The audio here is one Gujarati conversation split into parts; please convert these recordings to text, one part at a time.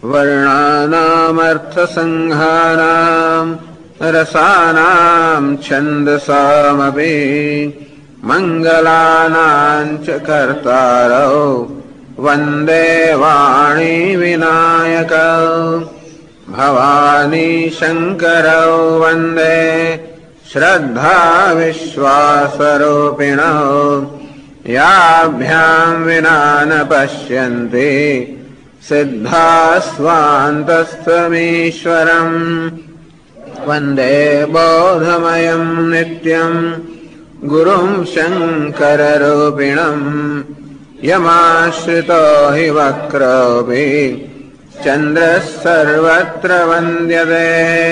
वर्णानामर्थसङ्घानाम् रसानाम् छन्दसामपि मङ्गलानाम् च कर्तारौ वन्दे वाणी विनायकौ भवानी शङ्करौ वन्दे श्रद्धा विश्वासरूपिणौ याभ्याम् विना न पश्यन्ति सिद्धास्वान्तस्थमीश्वरम् वन्दे बोधमयम् नित्यम् गुरुम् शङ्कररूपिणम् यमाश्रितो हि वक्रोऽपि चन्द्रः सर्वत्र वन्द्यते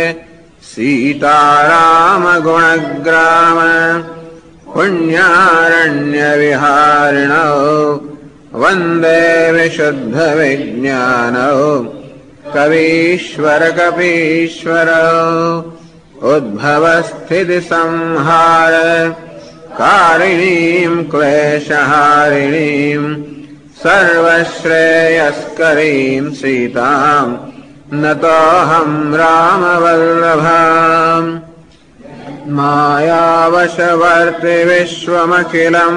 सीतारामगुणग्राम पुण्यारण्यविहारिणौ वन्दे विशुद्धविज्ञानौ कवीश्वरकपीश्वरौ उद्भवस्थितिसंहार कारिणीम् क्लेशहारिणीम् सर्वश्रेयस्करीम् सीताम् नतोऽहम् रामवल्लभाम् मायावशवर्ति विश्वमखिलम्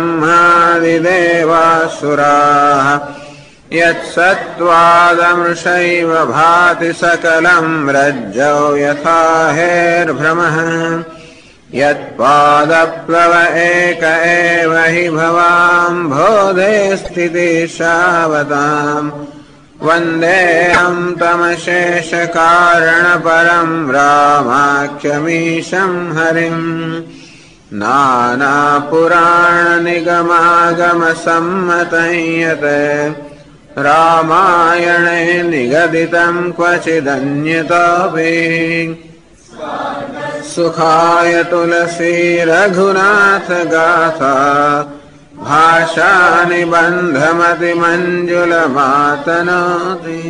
ब्रह्मादिदेवासुराः यत्सत्त्वादमृषैव भाति सकलम् रज्जौ यथा हेर्भ्रमः यत्पादप्लव एक एव हि भवाम्भोधे स्थितिशावताम् वन्देऽहम् तमशेषकारणपरम् रामाख्यमीशम् हरिम् नानापुराणनिगमागमसम्मतं यत् रामायणे निगदितम् क्वचिदन्यतोऽपि सुखाय तुलसी रघुनाथ गाथा भाषानिबन्धमतिमञ्जुलमातनोति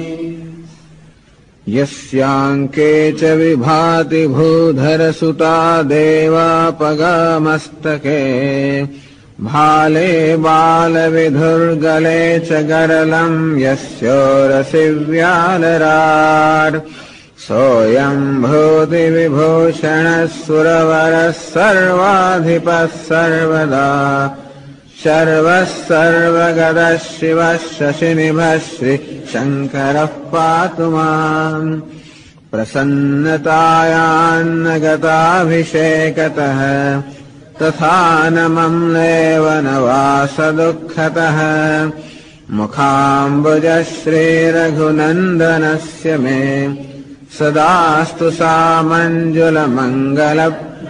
यस्याङ्के च विभाति भूधरसुता देवापगामस्तके भाले बालविधुर्गले च गरलम् यस्योरसि व्यालराट् सोऽयम् भूतिविभूषणः सुरवरः सर्वाधिपः सर्वदा शर्वः सर्वगतः शिवः शशिनिभः श्रीशङ्करः पातु माम् प्रसन्नतायान्न गताभिषेकतः तथा न मम्लेव न वासदुःखतः मुखाम्बुजः श्रीरघुनन्दनस्य मे सदास्तु सामञ्जुलमङ्गल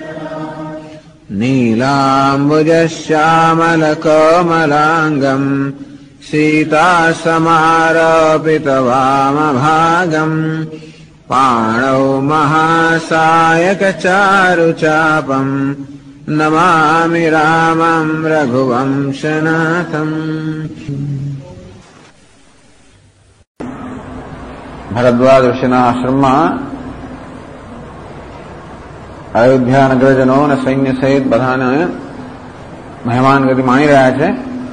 नीलाम्बुजश्यामलकोमलाङ्गम् सीतासमारोपितवामभागम् पाणौ महासायकचारुचापम् नमामि रामम् रघुवंशनाथम्। ભરદ્વાજ ઋષિના આશ્રમમાં અયોધ્યા નગરજનો અને સૈન્ય સહિત બધાને મહેમાન ગતિ માણી રહ્યા છે.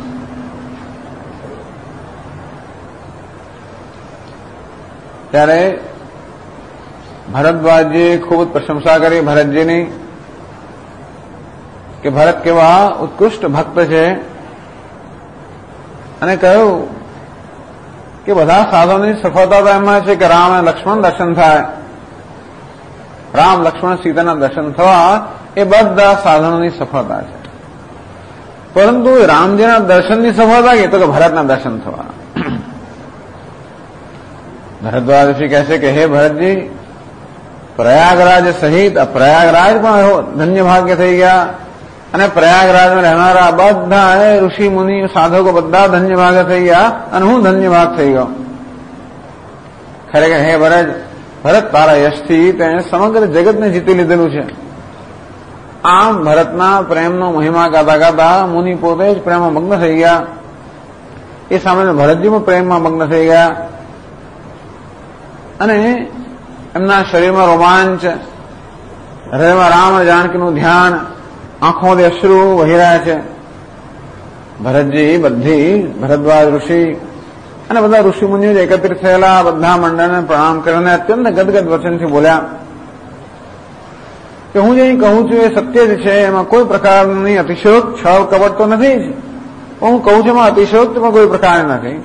ત્યારે ભરદ્વાજજીએ ખૂબ જ પ્રશંસા કરી ભરતજીની કે ભરત કેવા ઉત્કૃષ્ટ ભક્ત છે અને કહ્યું કે બધા સાધનોની સફળતા તો એમાં છે કે રામ અને લક્ષ્મણ દર્શન થાય, રામ લક્ષ્મણ સીતાના દર્શન થવા એ બધા સાધનોની સફળતા છે. પરંતુ રામજીના દર્શનની સફળતા કે તો કે ભરતના દર્શન થવા. ભરદ્વાજ ઋષિ કહે છે કે હે ભરતજી, પ્રયાગરાજ સહિત પ્રયાગરાજ પણ ધન્ય ભાગ્ય થઈ ગયા અને પ્રયાગરાજમાં રહેનારા બધા ઋષિ મુનિ સાધકો બધા ધન્ય ભાગ થઈ ગયા અને હું ધન્ય ભાગ થઈ ગયો. ખરેખર હે ભરત તારા યશથી તેણે સમગ્ર જગતને જીતી લીધેલું છે. આમ ભરતના પ્રેમનો મહિમા ગાતા ગાતા મુનિ પોતે જ પ્રેમમાં મગ્ન થઈ ગયા. એ સામે ભરતજી પણ પ્રેમમાં મગ્ન થઈ ગયા અને એમના શરીરમાં રોમાંચ, હૃદયમાં રામ અને જાનકીનું ધ્યાન, આંખોથી અશ્રુ વહી રહ્યા છે. ભરતજી બધી ભરદ્વાજ ઋષિ અને બધા ઋષિમુનિઓ જ એકત્રિત થયેલા બધા મંડળને પ્રણામ કરીને અત્યંત ગદગદ વચનથી બોલ્યા કે હું જે કહું છું એ સત્ય જ છે, એમાં કોઈ પ્રકારની અતિશયોક્ત છળ કપટ તો નથી જ. હું કહું છું એમાં અતિશયોક્તમાં કોઈ પ્રકારની નથી.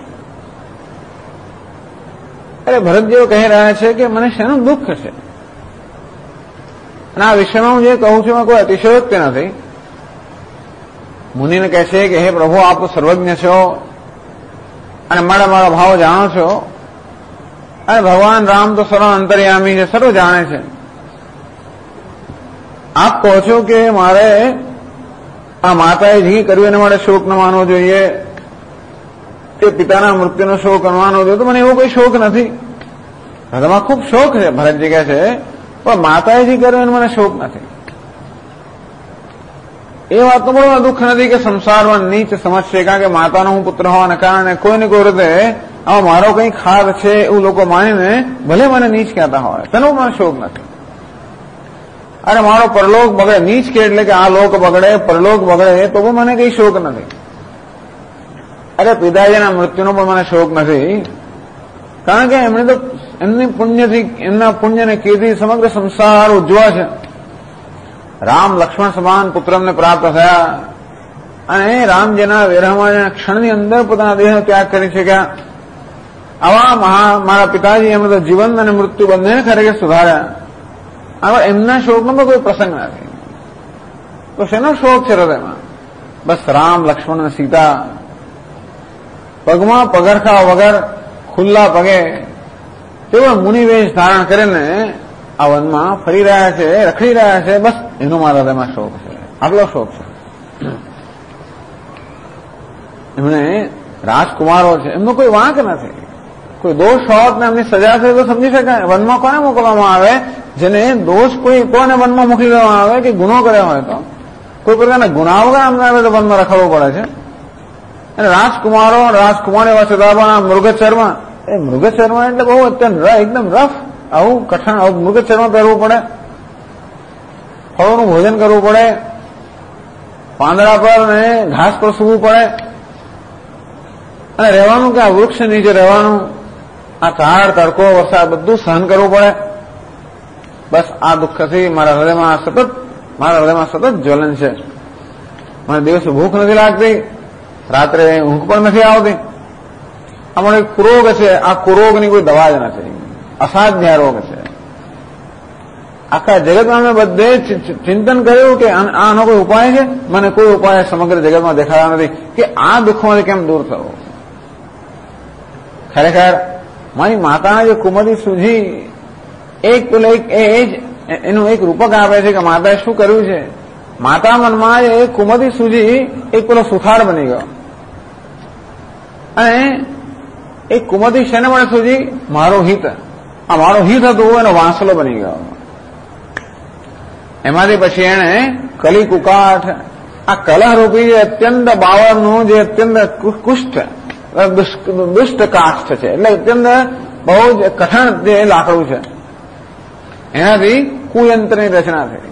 અરે ભરતજીઓ કહી રહ્યા છે કે મને શેનું દુઃખ છે, અને આ વિષયમાં હું જે કહું છું એમાં કોઈ અતિશયોક્તિ નથી. મુનિને કહે છે કે હે પ્રભુ, આપ સર્વજ્ઞ છો અને મારા ભાવ જાણો છો, અને ભગવાન રામ તો સર્વ અંતર્યામી છે, સર્વ જાણે છે. આપ કહો છો કે મારે આ માતાએ જે કર્યું એને માટે શોક ન માનવો જોઈએ, કે પિતાના મૃત્યુનો શોક માનવો જોઈએ, તો મને એવો કોઈ શોક નથી. હૃદયમાં ખૂબ શોક છે, ભરતજી કહે છે, પણ માતાએ જે કર્યું એને મને શોક નથી. એ વાતનો બહુ દુઃખ નથી કે સંસારમાં નીચ સમજશે, કારણ કે માતાનો હું પુત્ર હોવાને કારણે કોઈને કોઈ રીતે આમાં મારો કંઈ ખાર છે એવું લોકો માનીને ભલે મને નીચ કહેતા હોય, તેનો મને શોક નથી. અરે મારો પરલોક બગડે, નીચ કે એટલે કે આ લોક બગડે, પરલોક બગડે, તો પણ મને કઈ શોક નથી. અરે પિતાજીના મૃત્યુનો પણ મને શોક નથી, કારણ કે એમણે તો એમની પુણ્યથી, એમના પુણ્યને કીધી સમગ્ર સંસાર ઉજ્જવળ છે. રામ લક્ષ્મણ સમાન પુત્ર અમને પ્રાપ્ત થયા, અને રામજીના વિરહમાં ક્ષણની અંદર પોતાના દેહનો ત્યાગ કરી શક્યા. આવા મારા પિતાજી એમણે તો જીવન અને મૃત્યુ બંનેને ખરેખર સુધાર્યા. આવા એમના શોકનો પણ કોઈ પ્રસંગ નથી. તો શેનો શોક છે હૃદયમાં? બસ રામ, લક્ષ્મણ અને સીતા પગમાં પગરખા વગર ખુલ્લા પગે તેઓ મુનિવેશ ધારણ કરીને આ વનમાં ફરી રહ્યા છે, રખડી રહ્યા છે. બસ એનો મારા હૃદયમાં શોક છે, આટલો શોક છે. એમણે રાજકુમારો છે, એમનો કોઈ વાંક નથી, કોઈ દોષ હોત ને એમની સજા છે તો સમજી શકાય. વનમાં કોને મોકલવામાં આવે? જેને દોષ કોને વનમાં મોકલી દેવામાં આવે કે ગુનો કર્યો હોય, તો કોઈ પ્રકારના ગુના વગર અમને આવે તો વનમાં રખડવું પડે છે. અને રાજકુમાર એવા છતાં મૃગચર્મા, એ મૃગચર્મા એટલે બહુ અત્યંત એકદમ રફ, આવું કઠણ, આવું મૃગચર્મા પહેરવું પડે, ફળોનું ભોજન કરવું પડે, પાંદડા પર ને ઘાસ પર સૂવું પડે, અને રહેવાનું કે આ વૃક્ષ નીચે રહેવાનું, આ ઝાડ, તડકો, વરસાદ બધું સહન કરવું પડે. બસ આ દુઃખથી મારા હૃદયમાં સતત જ્વલન છે. મને દિવસે ભૂખ નથી લાગતી, રાત્રે ઊંઘ પણ નથી આવતી. આમાં એક કુરોગ છે, આ કુરોગની કોઈ દવા જ નથી, અસાધ્ય રોગ છે. આખા જગતમાં મેં બધે ચિંતન કર્યું કે આનો કોઈ ઉપાય છે, મને કોઈ ઉપાય સમગ્ર જગતમાં દેખાયા નથી કે આ દુઃખમાંથી કેમ દૂર થવું. ખરેખર મારી માતાના જે કુમરી સૂજી એનું એક રૂપક આપે છે કે માતાએ શું કર્યું છે. માતા મનમાં એ કુમરી સૂજી એક પેલો સુથાર બની ગયો, અને એ કુમરી શેને મળે સૂજી? મારો હિત. આ મારો હિત હતું એનો વાંસલો બની ગયો. એમાંથી પછી એને કલી કુકાઠ, આ કલહરૂપી જે અત્યંત બાવરનું જે અત્યંત કુષ્ઠ દુષ્ટ કાષ્ઠ છે, એટલે અત્યંત બહુ જ કઠણ જે લાકડું છે, એનાથી કુયંત્રની રચના થઈ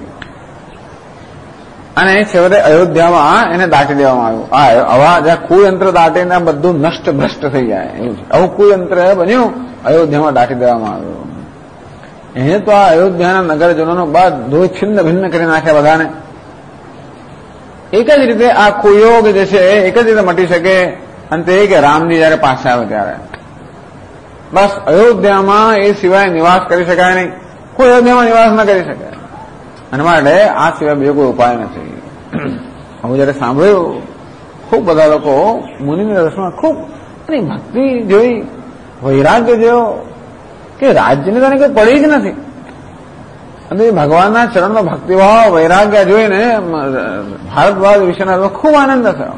અને છેવટે અયોધ્યામાં એને દાટી દેવામાં આવ્યું. આવા જ્યાં કુયંત્ર દાટીને બધું નષ્ટ ભ્રષ્ટ થઈ જાય એવું છે. આવું કુયંત્ર બન્યું, અયોધ્યામાં દાટી દેવામાં આવ્યું. એને તો આ અયોધ્યાના નગરજનોનો બધું છિન્ન ભિન્ન કરી નાખ્યા બધાને. એક જ રીતે આ કુયોગ જે છે એક જ રીતે મટી શકે, અને તે કે રામજી જયારે પાછા આવે ત્યારે બસ અયોધ્યામાં એ સિવાય નિવાસ કરી શકાય નહીં, કોઈ અયોધ્યામાં નિવાસ ન કરી શકે. અને માટે આ સિવાય બીજો કોઈ ઉપાય નથી. હું જયારે સાંભળ્યું, ખૂબ બધા લોકો મુનિના દર્શનમાં ખૂબ એની ભક્તિ જોઈ, વૈરાગ્ય જોયો કે રાજ્યની તને કંઈ પડી જ નથી, અને ભગવાનના ચરણનો ભક્તિભાવ, વૈરાગ્ય જોઈને ભારતવાદ વિશેના ખૂબ આનંદ થયો,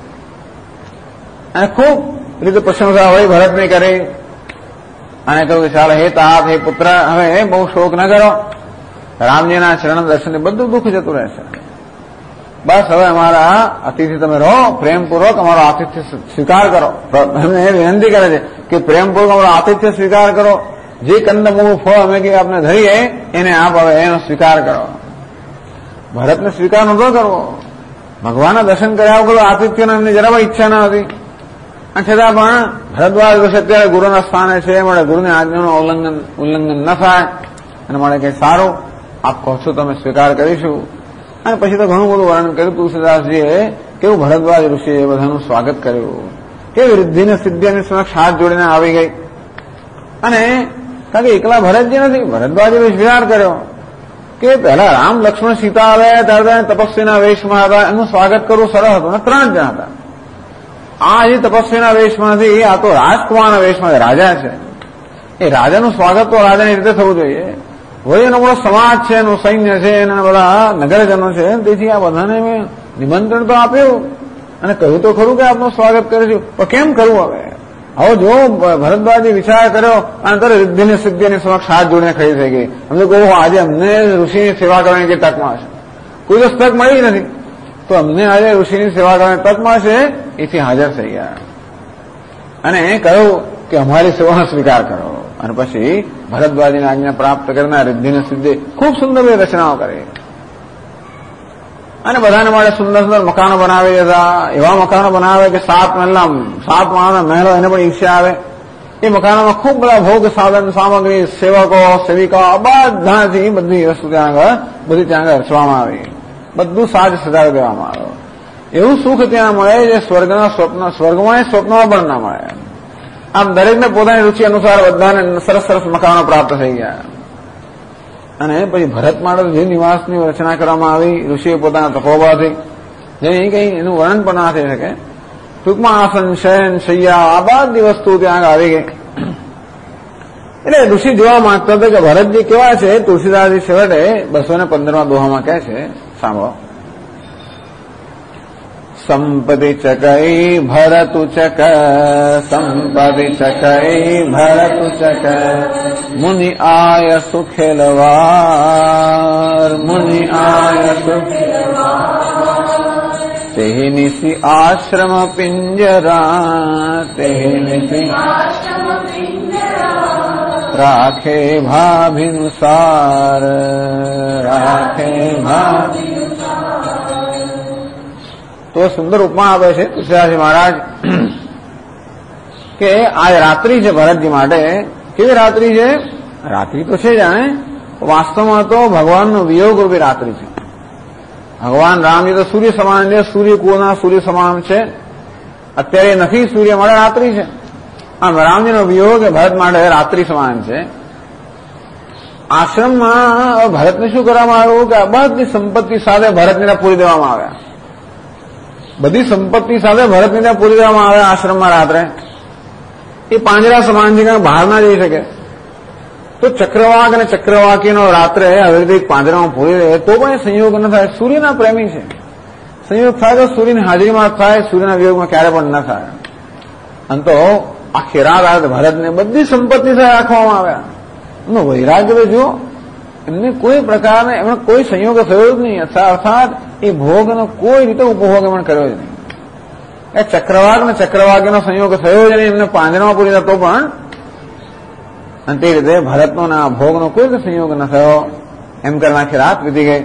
અને ખૂબ રીતે પ્રશંસા હોય ભરતની કરી, અને કહ્યું કે ચાલો હે તાત, હે પુત્ર, હવે બહુ શોક ન કરો, રામજીના ચરણ દર્શનથી બધું દુઃખ જતું રહેશે. બસ હવે અમારા અતિથિ તમે રહો, પ્રેમપૂર્વક અમારો આતિથ્ય સ્વીકાર કરો. એમને એ વિનંતી કરે છે કે પ્રેમપૂર્વક અમારો આતિથ્ય સ્વીકાર કરો, જે કંદમૂળ ફળ અમે કે આપને ધરીએ એને આપ હવે એનો સ્વીકાર કરો. ભરતને સ્વીકાર નહોતો કરવો, ભગવાનના દર્શન કર્યા વગર આતિથ્યનો એમની જરા ઈચ્છા ન હતી. છતાં પણ ભરદ્વાજ ઋષિ અત્યારે ગુરુના સ્થાને છે, મળે ગુરુની આજ્ઞાનું ઉલ્લંઘન ન થાય અને મળે કે સારું આપ કહો છો તમે સ્વીકાર કરીશું. અને પછી તો ઘણું બધું વર્ણન કર્યું તુલસીદાસજીએ, કેવું ભરદ્વાજ ઋષિએ બધાનું સ્વાગત કર્યું, કેવી રિદ્ધિને સિદ્ધિની સમક્ષ હાથ જોડીને આવી ગઈ. અને કારણ કે એકલા ભરતજી નથી, ભરદ્વાજે વિચાર કર્યો કે પહેલા રામ લક્ષ્મણ સીતા આવ્યા ત્યારે તપસ્વીના વેશમાં હતા, એનું સ્વાગત કરવું સરળ હતું અને 3 જણ હતા. આ જે તપસ્વીના વેશમાંથી આ તો રાજકુમારના વેશમાં રાજા છે, એ રાજાનું સ્વાગત તો રાજાની રીતે થવું જોઈએ. વળી એનો બધો સમાજ છે, એનું સૈન્ય છે, એના બધા નગરજનો છે, તેથી આ બધાને મેં નિમંત્રણ તો આપ્યું અને કહ્યું તો ખરું કે આપનું સ્વાગત કરીશું, પણ કેમ કરવું હવે? હવે જો ભરદ્વાજે વિચાર કર્યો અને તરત રિદ્ધિની સિદ્ધિની સમક્ષ હાથ જોડીને ખડી થઈ ગઈ. અમને કહું આજે અમને ઋષિની સેવા કરવાની કે તક મળશે, કોઈ જ તક મળી નથી, તો અમને આજે ઋષિની સેવા કરવાની તક મળશે, એથી હાજર થઈ ગયા અને કહ્યું કે અમારી સેવાનો સ્વીકાર કરો. અને પછી ભરદ્વાજની આજ્ઞા પ્રાપ્ત કરનાર રિદ્ધિની સિદ્ધિ ખૂબ સુંદર રચનાઓ કરી અને બધાને માટે સુંદર સુંદર મકાનો બનાવી દીધા. એવા મકાનો બનાવે કે 7 માળના મહેલો, એને પણ ઈર્ષ્યા આવે. એ મકાનોમાં ખૂબ બધા ભોગ સાધન સામગ્રી, સેવકો સેવિકાઓ બધાથી બધી વસ્તુ ત્યાં આગળ રચવામાં આવી, બધું સાજ સજાવી દેવામાં આવ્યો. એવું સુખ ત્યાં મળે જે સ્વર્ગમાં સ્વપ્નમાં પણ ના મળે. આમ દરેકને પોતાની રુચિ અનુસાર બધાને સરસ સરસ મકાનો પ્રાપ્ત થઈ ગયા. અને પછી ભરત માટે જે નિવાસની રચના કરવામાં આવી ઋષિએ પોતાના તપોબળથી, જેની કઈ એનું વર્ણન પણ ના થઈ શકે. ટૂંકમાં આસન, શયન, શૈયા આ બધી વસ્તુ ત્યાં આવી ગઈ. એટલે ઋષિ જોવા માંગતા હતા કે ભરતજી કેવા છે. તુલસીદાસજી છેવટે 215માં દોહામાં કહે છે, સાંભળો. સંપદિ ચકઈ ભરતુ ચક, સંપદિ ચકઈ ભરતુ ચક, મુનિ આય સુખેલવાર, મુનિ આય સુખેલવાર, તેહિ નિશિ આશ્રમ પિંજરા, તેહિ નિશિ આશ્રમ પિંજરા, રાખે ભાભિનુસાર, રાખે ભાભિનુસાર. તો સુંદર ઉપમા આપે છે તુલસીદાસજી મહારાજ કે આજ રાત્રિ છે ભરતજી માટે. કેવી રાત્રિ છે? રાત્રિ તો છે જાણે, વાસ્તવમાં તો ભગવાનનો વિયોગ રૂપી રાત્રિ છે. ભગવાન રામજી તો સૂર્ય સમાન છે, સૂર્યકુળના સૂર્ય સમાન છે. અત્યારે નથી, સૂર્ય માટે રાત્રિ છે. આમ રામજીનો વિયોગ એ ભરત માટે રાત્રિ સમાન છે. આશ્રમમાં ભરતને શું કરવામાં આવ્યું કે બધી સંપત્તિ સાથે ભરતને પૂરી દેવામાં આવ્યા. બધી સંપત્તિ સાથે ભરતને ત્યાં પૂરી દેવામાં આવે આશ્રમમાં રાત્રે. એ પાંજરા સમાન છે, કારણ બહાર ના જઈ શકે. તો ચક્રવાક અને ચક્રવાકીનો રાત્રે આવી રીતે પાંજરામાં પૂરી રહે તો પણ એ સંયોગ ન થાય. સૂર્યના પ્રેમી છે, સંયોગ થાય તો સૂર્યની હાજરીમાં થાય, સૂર્યના વિયોગમાં ક્યારે પણ ન થાય. અને તો આખી રાત આવે ભરતને બધી સંપત્તિ સાથે રાખવામાં આવ્યા. એમનો વૈરાગ્ય તો જુઓ, એમને કોઈ પ્રકારને એમને કોઈ સંયોગ થયો જ નહીં. અર્થાત એ ભોગનો કોઈ રીતે ઉપભોગ એમણે કર્યો જ નહીં. એ ચક્રવાક ને ચક્રવાકીનો સંયોગ થયો જ નહીં. એમને પાંજરામાં પૂરી તો પણ, અને તે રીતે ભરતનો ના ભોગનો કોઈ રીતે સંયોગ ન થયો. એમ કરીને આખી રાત વીતી ગઈ.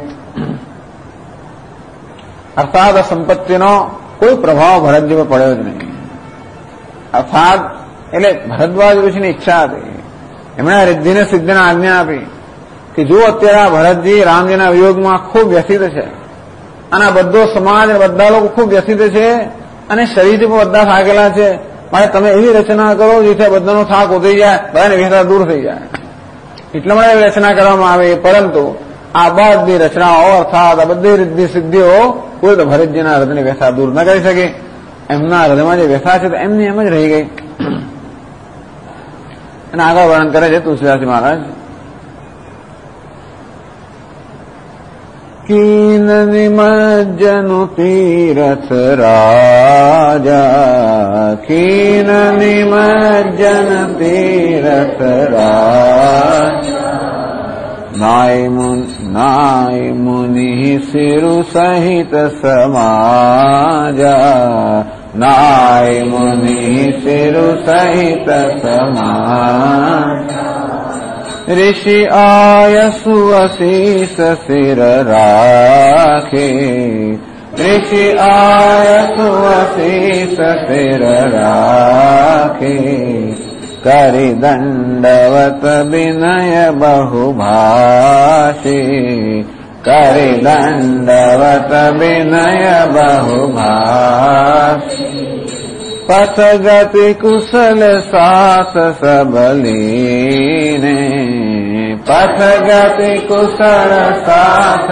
અર્થાત સંપત્તિનો કોઈ પ્રભાવ ભરતજી પર પડ્યો જ નહીં. અર્થાત એટલે ભરદ્વાજ ઋષિની ઈચ્છા હતી, એમણે રિદ્ધિને સિદ્ધિને આજ્ઞા આપી કે જો અત્યારે ભરતજી રામજીના વિયોગમાં ખૂબ વ્યથિત છે અને આ બધો સમાજ બધા લોકો ખૂબ વ્યથિત છે અને શરીરથી પણ બધા થાકેલા છે, માટે તમે એવી રચના કરો જેથી બધાનો થાક ઉતરી જાય, બધાની વ્યથા દૂર થઈ જાય. એટલા માટે એવી રચના કરવામાં આવે. પરંતુ આ બધી રચનાઓ અર્થાત આ બધી રિદ્ધિ સિદ્ધિઓ કોઈ તો ભરતજીના હૃદયની વ્યથા દૂર ન કરી શકે. એમના હૃદયમાં જે વ્યથા છે તો એમની એમ જ રહી ગઈ. અને આગળ વર્ણન કરે છે તુલસીદાસજી મહારાજ. કીન નિમજ્જનુ તીરથ રાજા, કીન નિમજ્જન તીરથ રાજા, નાય મુનિ સિરુ સહિત સમાજા, નાય મુનિ સિરુ સહિત સમાજા, ऋषि आयसु अशीष सिर राखे, ऋषि आयसु अशीष सिर राखे करि दंडवत विनय बहुभाषी करि दंडवत विनय बहुभाषी पथ गति कुशल सास सबलीने पथ गति कुशल सास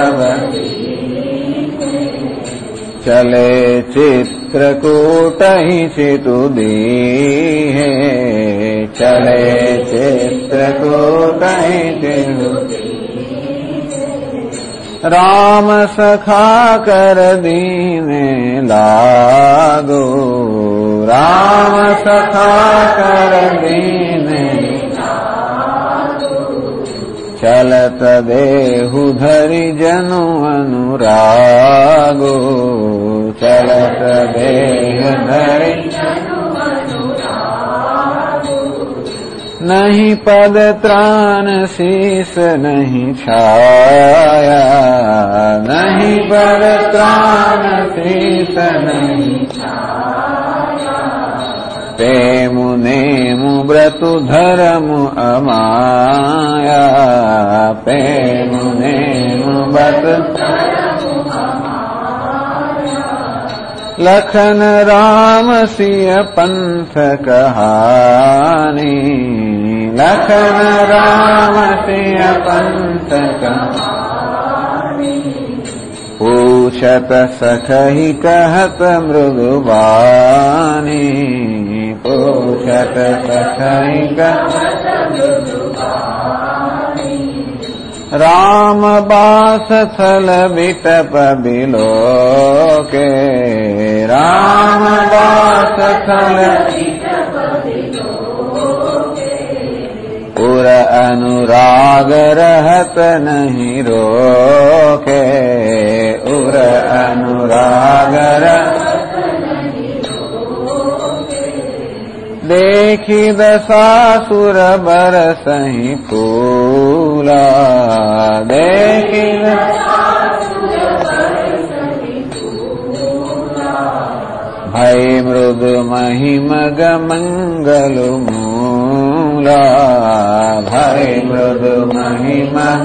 सबलीने चले चित्रकूट ही चितु दीहे चले चित्रकूट ही चितु राम सखा कर दीने लागो राम सखा कर दीने चलत देहु धरि जनु अनुरागो चलत देह धरि नहीं पद त्राण शीस नहीं छाया नहीं पद त्राण शीस नहीं छाया प्रेमु नेमु व्रतु धर्म अमाया प्रेमु नेमु व्रतु लखन राम सिय पंथ कहानी लखन राम सिय पंथ कहानी पूछत सखहि कहत मृदुबानी पूछत सखहि कहत मृदुबानी राम बास थल बिटप बिलोके राम बास थल पुर अनुराग रहत नहीं रोके उर अनुराग देखी दशासुर बरसहि फूला देखी भय मृदु महिमग मंगल मूला भय मृदु महिमग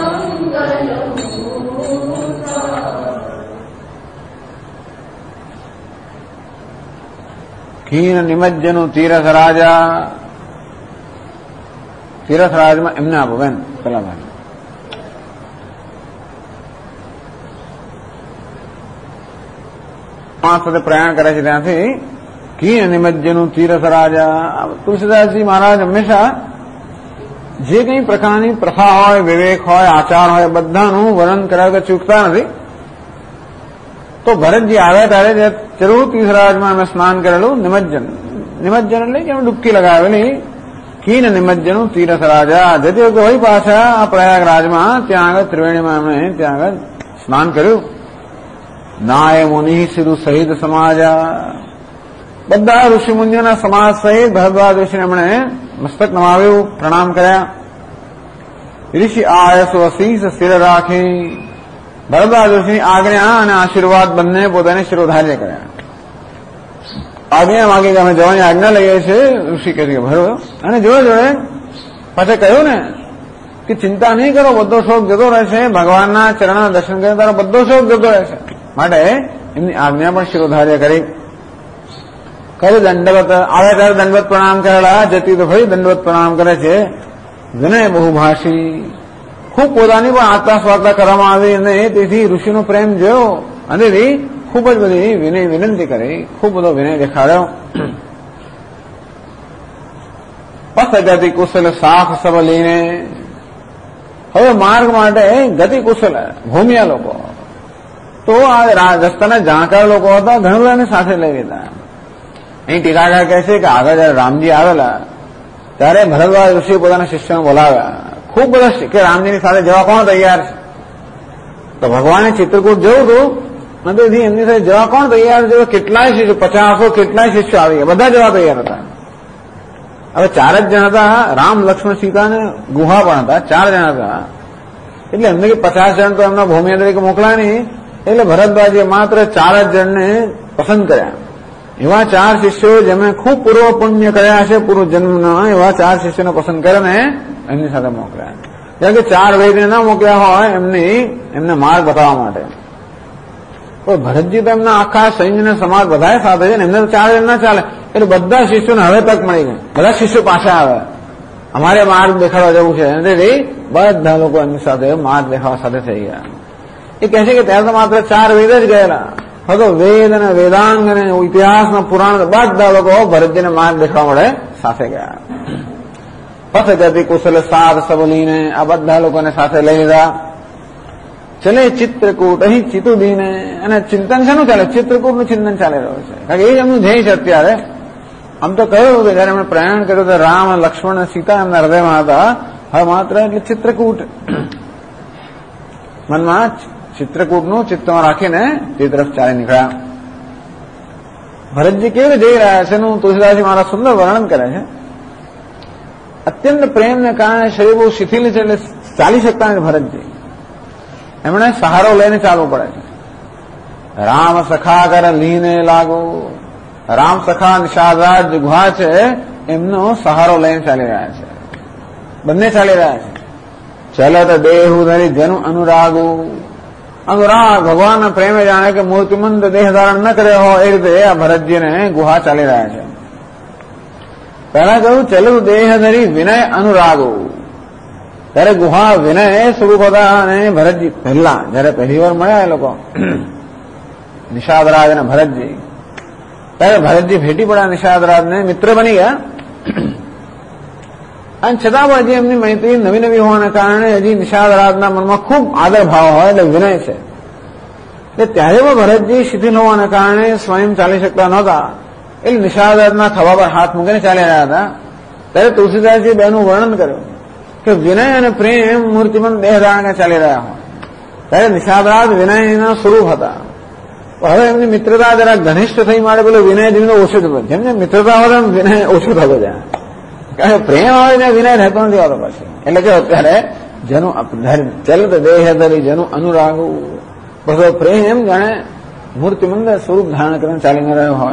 खीन निमज्जनु तीरथ राजा માં એમના ભવન પેલા ભાઈ સાથે પ્રયાણ કરે છે ત્યાંથી ખીન નિમજ્જનું તીરથ રાજા તુલસીદાસજી મહારાજ હંમેશા જે કંઈ પ્રકારની પ્રથા હોય વિવેક હોય આચાર હોય બધાનું વર્ણન કર્યા વગર ચૂકતા નથી તો ભરતજી આવ્યા ત્યારે જરૂર તીર્થરાજમાં અમે સ્નાન કરેલું નિમજ્જન એટલે કે અમે ડૂબકી લગાવેલી ખીન નિમજ્જનું તીર્થ રાજા જતી વખતે વળી પાછા આ પ્રયાગરાજમાં ત્યાં આગળ ત્રિવેણીમાં એમણે ત્યાં આગળ સ્નાન કર્યું નાય મુનિ સિરુ સહિત સમાજા બધા ઋષિમુનિઓના સમાજ સહિત ભરદ્વાજ ઋષિને એમણે મસ્તક નમાવ્યું પ્રણામ કર્યા ઋષિ આયસો અશીષ શિર રાખી ભરદ્વાજ ઋષિની આજ્ઞા અને આશીર્વાદ બંને પોતાને શિરોધાર્ય કર્યા આજ્ઞા માગી કે અમે જવાની આજ્ઞા લઈએ છીએ ઋષિ કહે કે ભરો અને જોડે પાછા કહ્યું ને કે ચિંતા નહીં કરો બધો શોખ જતો રહેશે ભગવાનના ચરણના દર્શન કરીને તારો બધો શોખ જતો રહેશે માટે એમની આજ્ઞા પણ શિરોધાર્ય કરી કર્યું દંડવત આવે ત્યારે દંડવત પ્રણામ કરેલા જતી તો ભાઈ દંડવત પ્રણામ કરે છે વિનય બહુભાષી ખૂબ પોતાની પણ આત્મા સ્વાર્થા કરવામાં આવી અને તેથી ઋષિનો પ્રેમ જોયો અને ખૂબ જ બધી વિનય વિનંતી કરી ખૂબ બધો વિનય દેખાડ્યો પથ ગતિ કુશલ સાફ સબલીને હવે માર્ગ માટે ગતિ કુશલ ભૂમિયા લોકો તો આ રસ્તાના જાણકાર લોકો હતા ઘણા બધાને સાથે લઈ લીધા અહીં ટીકાકાર કહે છે કે આગળ જયારે રામજી આવેલા ત્યારે ભરદ્વાજ ઋષિએ પોતાના શિષ્યોને બોલાવ્યા ખૂબ બધા કે રામજીની સાથે જવા કોણ તૈયાર છે તો ભગવાને ચિત્રકૂટ જવું હતું નથી એમની સાથે જવા કોણ તૈયાર છે કેટલાય શિષ્યો 50 કેટલાય શિષ્યો આવી ગયા બધા જવા તૈયાર હતા હવે 4 જ જણ હતા રામ લક્ષ્મણ સીતા ને ગુહા પણ હતા 4 જણ હતા એટલે એમને કે 50 જણ તો એમના ભૂમિયા તરીકે મોકલા નહીં એટલે ભરદ્વાજે માત્ર 4 જ જણને પસંદ કર્યા. એવા 4 શિષ્યો જેમણે ખૂબ પૂર્વ પુણ્ય કર્યા છે, પૂર્વ જન્મના, એવા 4 શિષ્યોને પસંદ કરીને એમની સાથે મોકલ્યા. કારણ કે 4 વૈદને ના મોકલ્યા હોય એમને માર્ગ બતાવવા માટે. તો ભરતજી તો એમના આખા સૈન્યને સમાજ બધા સાથે છે ને, એમને તો 4 જણ ના ચાલે. એટલે બધા શિષ્યોને હવે તક મળી ગઈ. બધા શિષ્યો પાછા આવે, અમારે માર્ગ દેખાડવા જવું છે. એટલે બધા લોકો એમની સાથે માર્ગ દેખાવા સાથે થઈ ગયા. એ કહે છે કે ત્યાં તો માત્ર 4 વેદ જ ગયેલા. હવે વેદ અને વેદાંગ અને ઇતિહાસના પુરાણ બધા લોકો ભરતજીને માર્ગ દેખાવા મળે સાથે ગયા. પથ ગતિ કુશલ સાર સબલીને આ બધા લોકોને સાથે લઈ લીધા. ચલે ચિત્રકૂટ, અહીં ચિતુદીને, અને ચિંતન શાનું ચાલે? ચિત્રકૂટનું ચિંતન ચાલી રહ્યું છે. કારણ કે એ જ એમનું ધ્યેય છે અત્યારે. આમ તો કહ્યું કે જયારે એમણે પ્રયાણ કર્યું તો રામ, લક્ષ્મણ અને સીતા એમના હૃદયમાં હતા. હવે માત્ર એટલે ચિત્રકૂટ મનમાં ચિત્રકૂટનું ચિત્તમાં રાખીને તે તરફ ચાલી નીકળ્યા. ભરતજી કેવી રીતે જઈ રહ્યા છે એનું તુલસીદાસજી મારા સુંદર વર્ણન કરે છે. અત્યંત પ્રેમને કારણે શરીર બહુ શિથિલ છે, એટલે ચાલી શકતા નથી ભરતજી. એમણે સહારો લઈને ચાલવું પડે છે. રામ સખા કર લીને લાગુ, રામ સખા નિષાદરાજ ગુહા છે એમનો સહારો લઈને ચાલી રહ્યા છે. બંને ચાલી રહ્યા છે. ચલત દેહુ ધરી જન અનુરાગુ, અનુરાગ ભગવાનના પ્રેમે જાણે કે મૂર્તિમંત દેહ ધારણ ન કર્યો હોય એ રીતે આ ભરતજીને ગુહા ચાલી રહ્યા છે. પહેલા કહ્યું ચલુ દેહ ધરી વિનય અનુરાગુ, ત્યારે ગુહા વિનય સ્વરૂપ હતા. અને ભરતજી પહેલા જયારે પહેલી વાર મળ્યા એ લોકો નિષાદરાજ અને ભરતજી, ત્યારે ભરતજી ભેટી પડ્યા નિષાદરાજને, મિત્ર બની ગયા. અને છતાં પણ હજી એમની મૈત્રી નવી નવી હોવાના કારણે હજી નિષાદરાજના મનમાં ખૂબ આદર ભાવ હોય, એટલે વિનય છે. એટલે ત્યારે પણ ભરતજી શિથિલ હોવાના કારણે સ્વયં ચાલી શકતા નહોતા. એટલે નિષાદરાજના ખભા પર હાથ મૂકીને ચાલી રહ્યા હતા. ત્યારે તુલસીદાસજી બેનું વર્ણન કર્યું કે વિનય અને પ્રેમ મૂર્તિમંત દેહ ધારણ ચાલી રહ્યા હોય. ત્યારે નિષાદરાજ વિનયના સ્વરૂપ હતા. હવે એમની મિત્રતા જરા ઘનિષ્ઠ થઈ માટે પેલો વિનય ધીમે ઓછો થતો. જેમ જેમ મિત્રતા હોય એમ વિનય ઓછો થતો જાય. કારણ કે પ્રેમ આવે ને વિનય રહેતો નથી આવતો પછી. એટલે કે અત્યારે જેનું ચલત દેહ ધરી જેનું અનુરાગુ, બધો પ્રેમ જાણે મૂર્તિમંત સ્વરૂપ ધારણ કરીને ચાલીને રહ્યો હોય.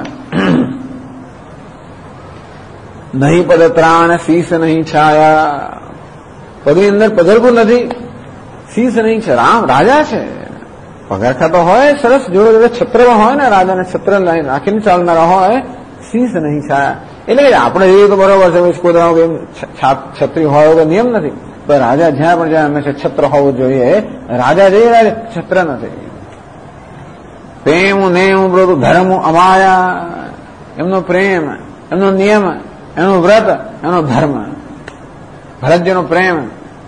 નહીં પદ ત્રાણ શીશ નહીં છાયા, પગની અંદર પધરપુર નથી, શીશ નહીં છે. રામ રાજા છે, પગરખા તો હોય સરસ, જોડે જોડે છત્રમાં હોય ને, રાજાને છત્ર રાખીને ચાલનારા હોય, શીશ નહીં છાયા. એટલે આપણે જોઈએ તો બરોબર છે, સ્કોદરાઓ છત્રી હોય તો નિયમ નથી, પણ રાજા જ્યાં પણ જ્યાં હંમેશા છત્ર હોવું જોઈએ. રાજા જઈ રહ્યા છત્ર નથી. પ્રેમ નેમ વ્રત ધર્મ અમાયા, એમનો પ્રેમ, એમનો નિયમ, એનું વ્રત, એનો ધર્મ. ભરતજીનો પ્રેમ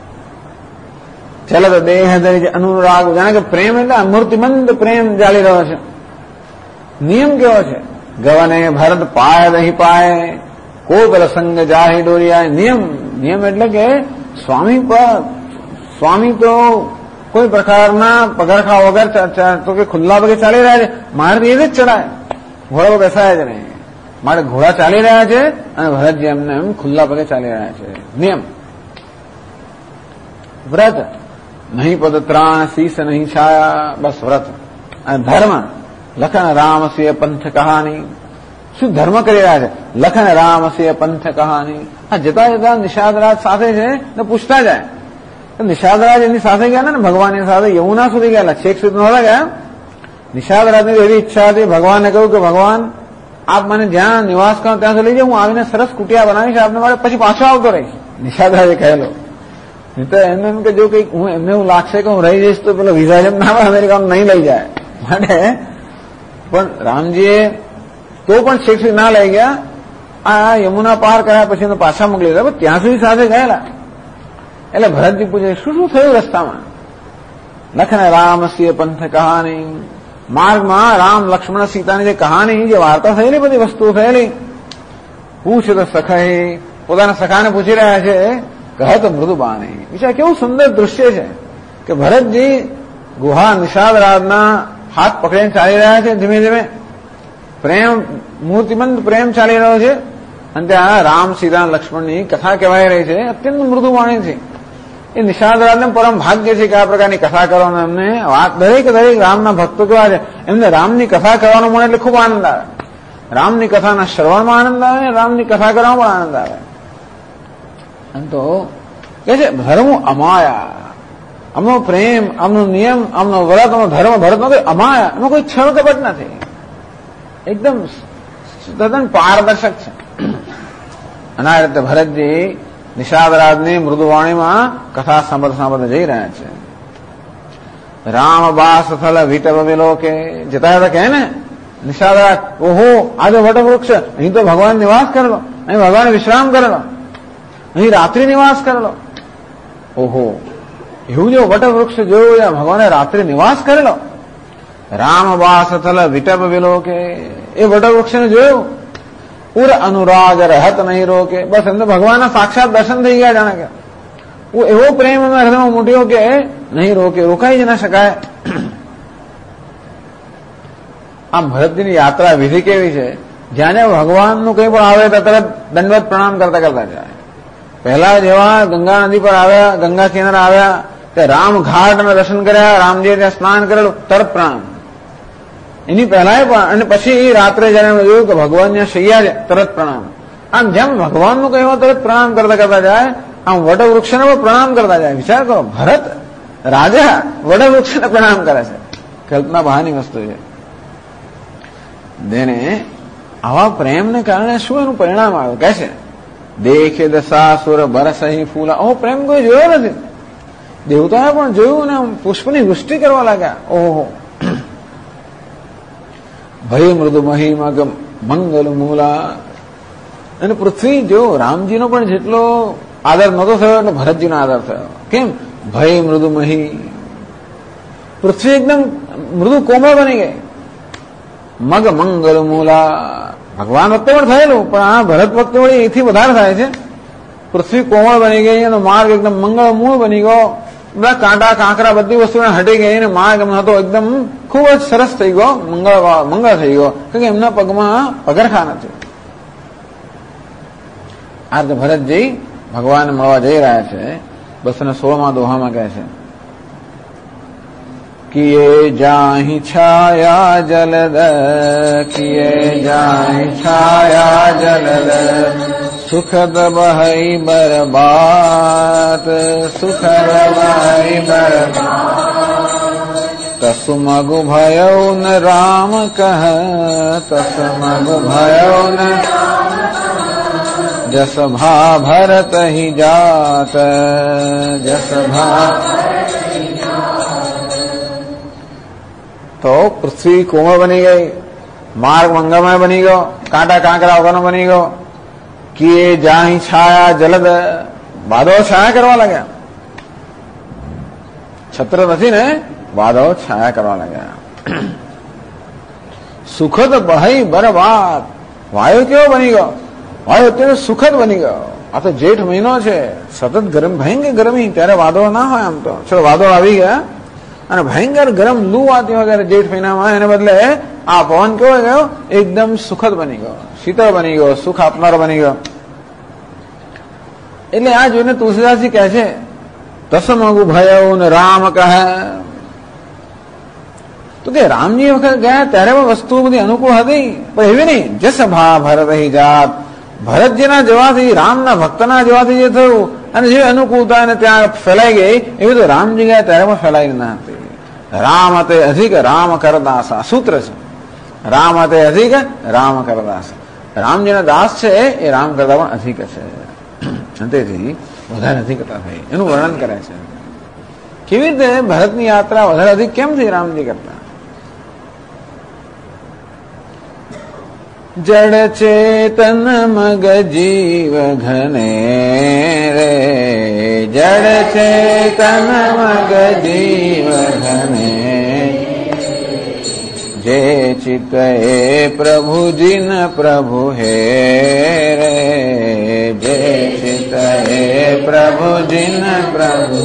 ચલત દેહ ધરી અનુરાગ, જાણે કે પ્રેમ એટલે અમૂર્તિમંત પ્રેમ ચાલી રહ્યો છે. નિયમ કેવો છે? ગવને ભરત પાય નહીં પાય, કોપલ સંગ જાહી ડોરિયા. નિયમ એટલે કે સ્વામી તો કોઈ પ્રકારના પગરખા વગર તો કે ખુલ્લા પગે ચાલી રહ્યા છે. મારે એ જ ચડાય, ઘોડા પર બેસાય જ નહીં. મારે ઘોડા ચાલી રહ્યા છે અને ભરતજી એમને એમ ખુલ્લા પગે ચાલી રહ્યા છે. નિયમ. વ્રત નહીં પદ ત્રાણ શીશ નહીં છાયા, બસ વ્રત. અને ધર્મ લખન રામ સિંહ પંથ કહાની. શું ધર્મ કરી રહ્યા છે? લખન રામ સિંહ પંથ કહાની. આ જતા જતા નિષાદરાજ સાથે છે ને પૂછતા જાય. નિષાદરાજ એની સાથે ગયા ને ભગવાનની સાથે યમુના સુધી ગયા, છેક સુધી નહોતા ગયા. નિષાદરાજની એવી ઈચ્છા હતી, ભગવાનને કહ્યું કે ભગવાન આપ મને જ્યાં નિવાસ કરો ત્યાં સુધી લઈ જાઓ, હું આવીને સરસ કુટિયા બનાવીશ આપને માટે, પછી પાછો આવતો રહીશ. નિષાદરાજે કહેલો. તો એમને એમ કે જો કઈક હું એમને એવું લાગશે કે હું રહી જઈશ તો પેલો વિઝા જેમ ના અમેરિકામાં નહીં લઈ જાય માટે. પણ રામજીએ તો પણ છેક સુધી ના લઈ ગયા. આ યમુના પાર કર્યા પછી પાછા મોકલી દીધા, ત્યાં સુધી સાથે ગયેલા. એટલે ભરતજી પૂછે શું શું થયું રસ્તામાં? લખન રામ સિંહ પંથ કહાની. માર્ગમાં રામ લક્ષ્મણ સીતાની જે કહાની, જે વાર્તા થયેલી, બધી વસ્તુઓ થયેલી. પૂછ તો સખાઈ, પોતાના સખાને પૂછી રહ્યા છે. કહત મૃદુબાની. વિચાર કેવું સુંદર દૃશ્ય છે કે ભરતજી ગુહા નિષાદરાજના હાથ પકડીને ચાલી રહ્યા છે. ધીમે ધીમે પ્રેમ, મૂર્તિમંત પ્રેમ ચાલી રહ્યો છે. અને ત્યાં રામ સીતા લક્ષ્મણની કથા કહેવાય રહી છે. અત્યંત મૃદુ વાણી છે. એ નિષાદરાજને પરમ ભાગ્ય છે કે આ પ્રકારની કથા કરવાનો એમને વાત દરેક રામના ભક્તો કેવા છે એમને રામની કથા કરવાનો મળે એટલે ખૂબ આનંદ આવે. રામની કથાના શ્રવણમાં આનંદ આવે, રામની કથા કરવામાં પણ આનંદ આવે. એમ તો કે છે ધર્મ અમાયા, આમનો પ્રેમ, આમનો નિયમ, આમનો વ્રત, આમનો ધર્મ ભરતનો કોઈ અમાયા, એમાં કોઈ છળ કપટ નથી, એકદમ તદ્દન પારદર્શક છે. અને આ રીતે ભરતજી નિષાદરાજની મૃદુવાણીમાં કથા સાંભળતા જઈ રહ્યા છે. રામ બાસ થલ વિટવ વિલોકે જતા હતા કહે ને નિષાદરાજ, ઓહો આ જો વટવૃક્ષ, અહીં તો ભગવાન નિવાસ કરેલો, અહીં ભગવાન વિશ્રામ કરેલો, અહીં રાત્રિ નિવાસ કરેલો. ઓહો, એવું જો વટવૃક્ષ જોયું જ્યાં ભગવાને રાત્રિ નિવાસ કરેલો. રામ બાસ થલ વિટવ વિલોકે, એ વટવૃક્ષને જોયું. પૂર અનુરાગ રહત નહીં રોકે, બસ એમને ભગવાનના સાક્ષાત દર્શન થઈ ગયા. જાણે કે એવો પ્રેમ એમના હૃદયમાં મૂટ્યો કે નહીં રોકે, રોકાઈ જ ના શકાય. આમ ભરતજીની યાત્રા વિધિ કેવી છે, જ્યાં ભગવાનનું કંઈ પણ આવે તો તરત દંડવત પ્રણામ કરતા કરતા જાય. પહેલા જેવા ગંગા નદી પર આવ્યા, ગંગા કિનારે આવ્યા, તે રામ ઘાટના દર્શન કર્યા, રામજીએ ત્યાં સ્નાન કરેલું, તરત પ્રણામ. એની પહેલા પણ, અને પછી રાત્રે જયારે એમણે જોયું કે ભગવાન ત્યાં શૈયા છે, તરત પ્રણામ. આમ જેમ ભગવાનનું કહેવા તરત પ્રણામ કરતા કરતા જાય, આમ વટવૃક્ષને પણ પ્રણામ કરતા જાય. વિચાર કરો, ભરત રાજા વટવૃક્ષને પ્રણામ કરે છે, કલ્પના બહારની વસ્તુ છે. તેને આવા પ્રેમને કારણે શું એનું પરિણામ આવ્યું કે છે, દેખે દશાસુર બરસહી ફૂલા. આવો પ્રેમ કોઈ જોયો નથી. દેવતાએ પણ જોયું ને પુષ્પની વૃષ્ટિ કરવા લાગ્યા. ઓહો, ભય મૃદુ મહિમગ મંગલ મૂલા. અને પૃથ્વી જો રામજીનો પણ જેટલો આદર નહોતો થયો એટલે ભરતજીનો આદર થયો. કેમ? ભય મૃદુ મહી, પૃથ્વી એકદમ મૃદુ કોમળ બની ગઈ. મગ મંગલ મૂલા, ભગવાન વખતે પણ થયેલું, પણ આ ભરત વખતે વળી એથી વધારે થાય છે. પૃથ્વી કોમળ બની ગઈ અને માર્ગ એકદમ મંગળ મૂળ બની ગયો. બધા કાંટા કાંકરા બધી વસ્તુને હટી ગઈ અને માર્ગ એમનો હતો એકદમ ખૂબ જ સરસ થઈ ગયો, મંગળ થઈ ગયો, કારણ કે એમના પગમાં પગરખા નથી. આ રીતે ભરતજી ભગવાન મળવા જઈ રહ્યા છે. 216માં દોહામાં કહે છે, કિયે જાહી છાયા જલદ, કિયે જાહી છાયા જલદ, સુખદ બહઈ બરબાત, સુખદ બહઈ બરબાત. તસમગુ ભયો ન રામ કહ, તસમગુ ભયો ન જસ ભા ભરત હિ જાત, જસ ભા. તો પૃથ્વી કોમળ બની ગઈ, માર્ગ મંગળમય બની ગયો, કાંટા કાંકરા વગરનો બની ગયો. કિયે જાહી છાયા જલદ, વાદળો છાયા કરવા લાગ્યા. છત્ર નથી ને, વાદળો છાયા કરવા લાગ્યા. સુખદ બહઈ બરબાદ, વાયુ કેવો બની ગયો, વાયુ અત્યારે સુખદ બની ગયો. આ તો જેઠ મહિનો છે, સતત ગરમ, ભયંકર ગરમી, ત્યારે વાદળો ના હોય. આમ તો ચલો વાદળો આવી ગયા અને ભયંકર ગરમ લૂ આવતી હોય ત્યારે જેઠ મહિનામાં, એને બદલે આ પવન કેવો ગયો, એકદમ સુખદ બની ગયો, શીતળ બની ગયો, સુખ આપનારો બની ગયો. એટલે આ જોઈને તુલસીદાસજી કહે છે, તસમગુ ભયો ને રામ કહે. તો કે રામજી વખત ગયા ત્યારે પણ વસ્તુઓ બધી અનુકૂળ હતી, પણ એવી નહીં. જસ ભા ભરત હિ જાત, ભરતજીના જવાથી, રામના ભક્તના જવાથી જે થયું અને જે અનુકૂળતા એને ત્યાં ફેલાઈ ગઈ, એવી તો રામજી ગયા ત્યારે પણ ફેલાઈ ના હતી. રામ તે અધિક રામ કરદાસા સૂત્ર છે. રામ તે અધિક રામ કરદાસા, રામજીના દાસ છે એ રામ કરતા પણ અધિક છે. તેથી વધારે અધિકતા થઈ એનું વર્ણન કરે છે. કેવી રીતે ભરતની યાત્રા વધારે અધિક કેમ થઈ રામજી કરતા? જડ ચેતન મગ જીવ ઘને રે, જડ ચેતન મગ જીવ ઘને, જે ચિત એ પ્રભુ જીન પ્રભુ હે રે, જે ચિત એ પ્રભુ જીન પ્રભુ,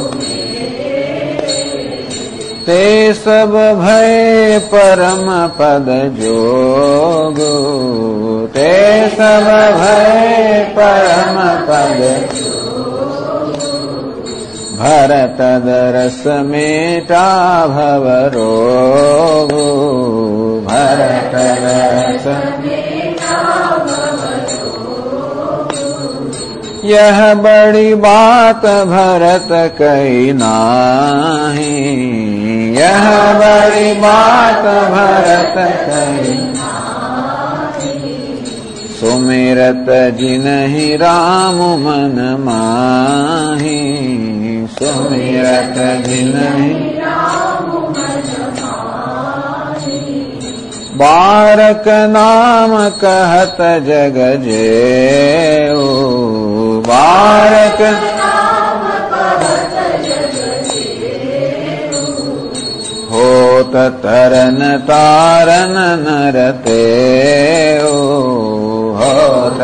તે સબ ભય પરમ પદ જોગો, તે સબ ભય પરમ પદ, भरत दरस मेटा भव रोग, भरत दरस यह बड़ी बात भरत कही नाही, यह बड़ी बात भरत कही सुमिरत जिनहि राम मन माही, सुमिरत जिनहि बारक नाम कहत जग जेऊ, बारक होत तरन तारन नर तेऊ, होत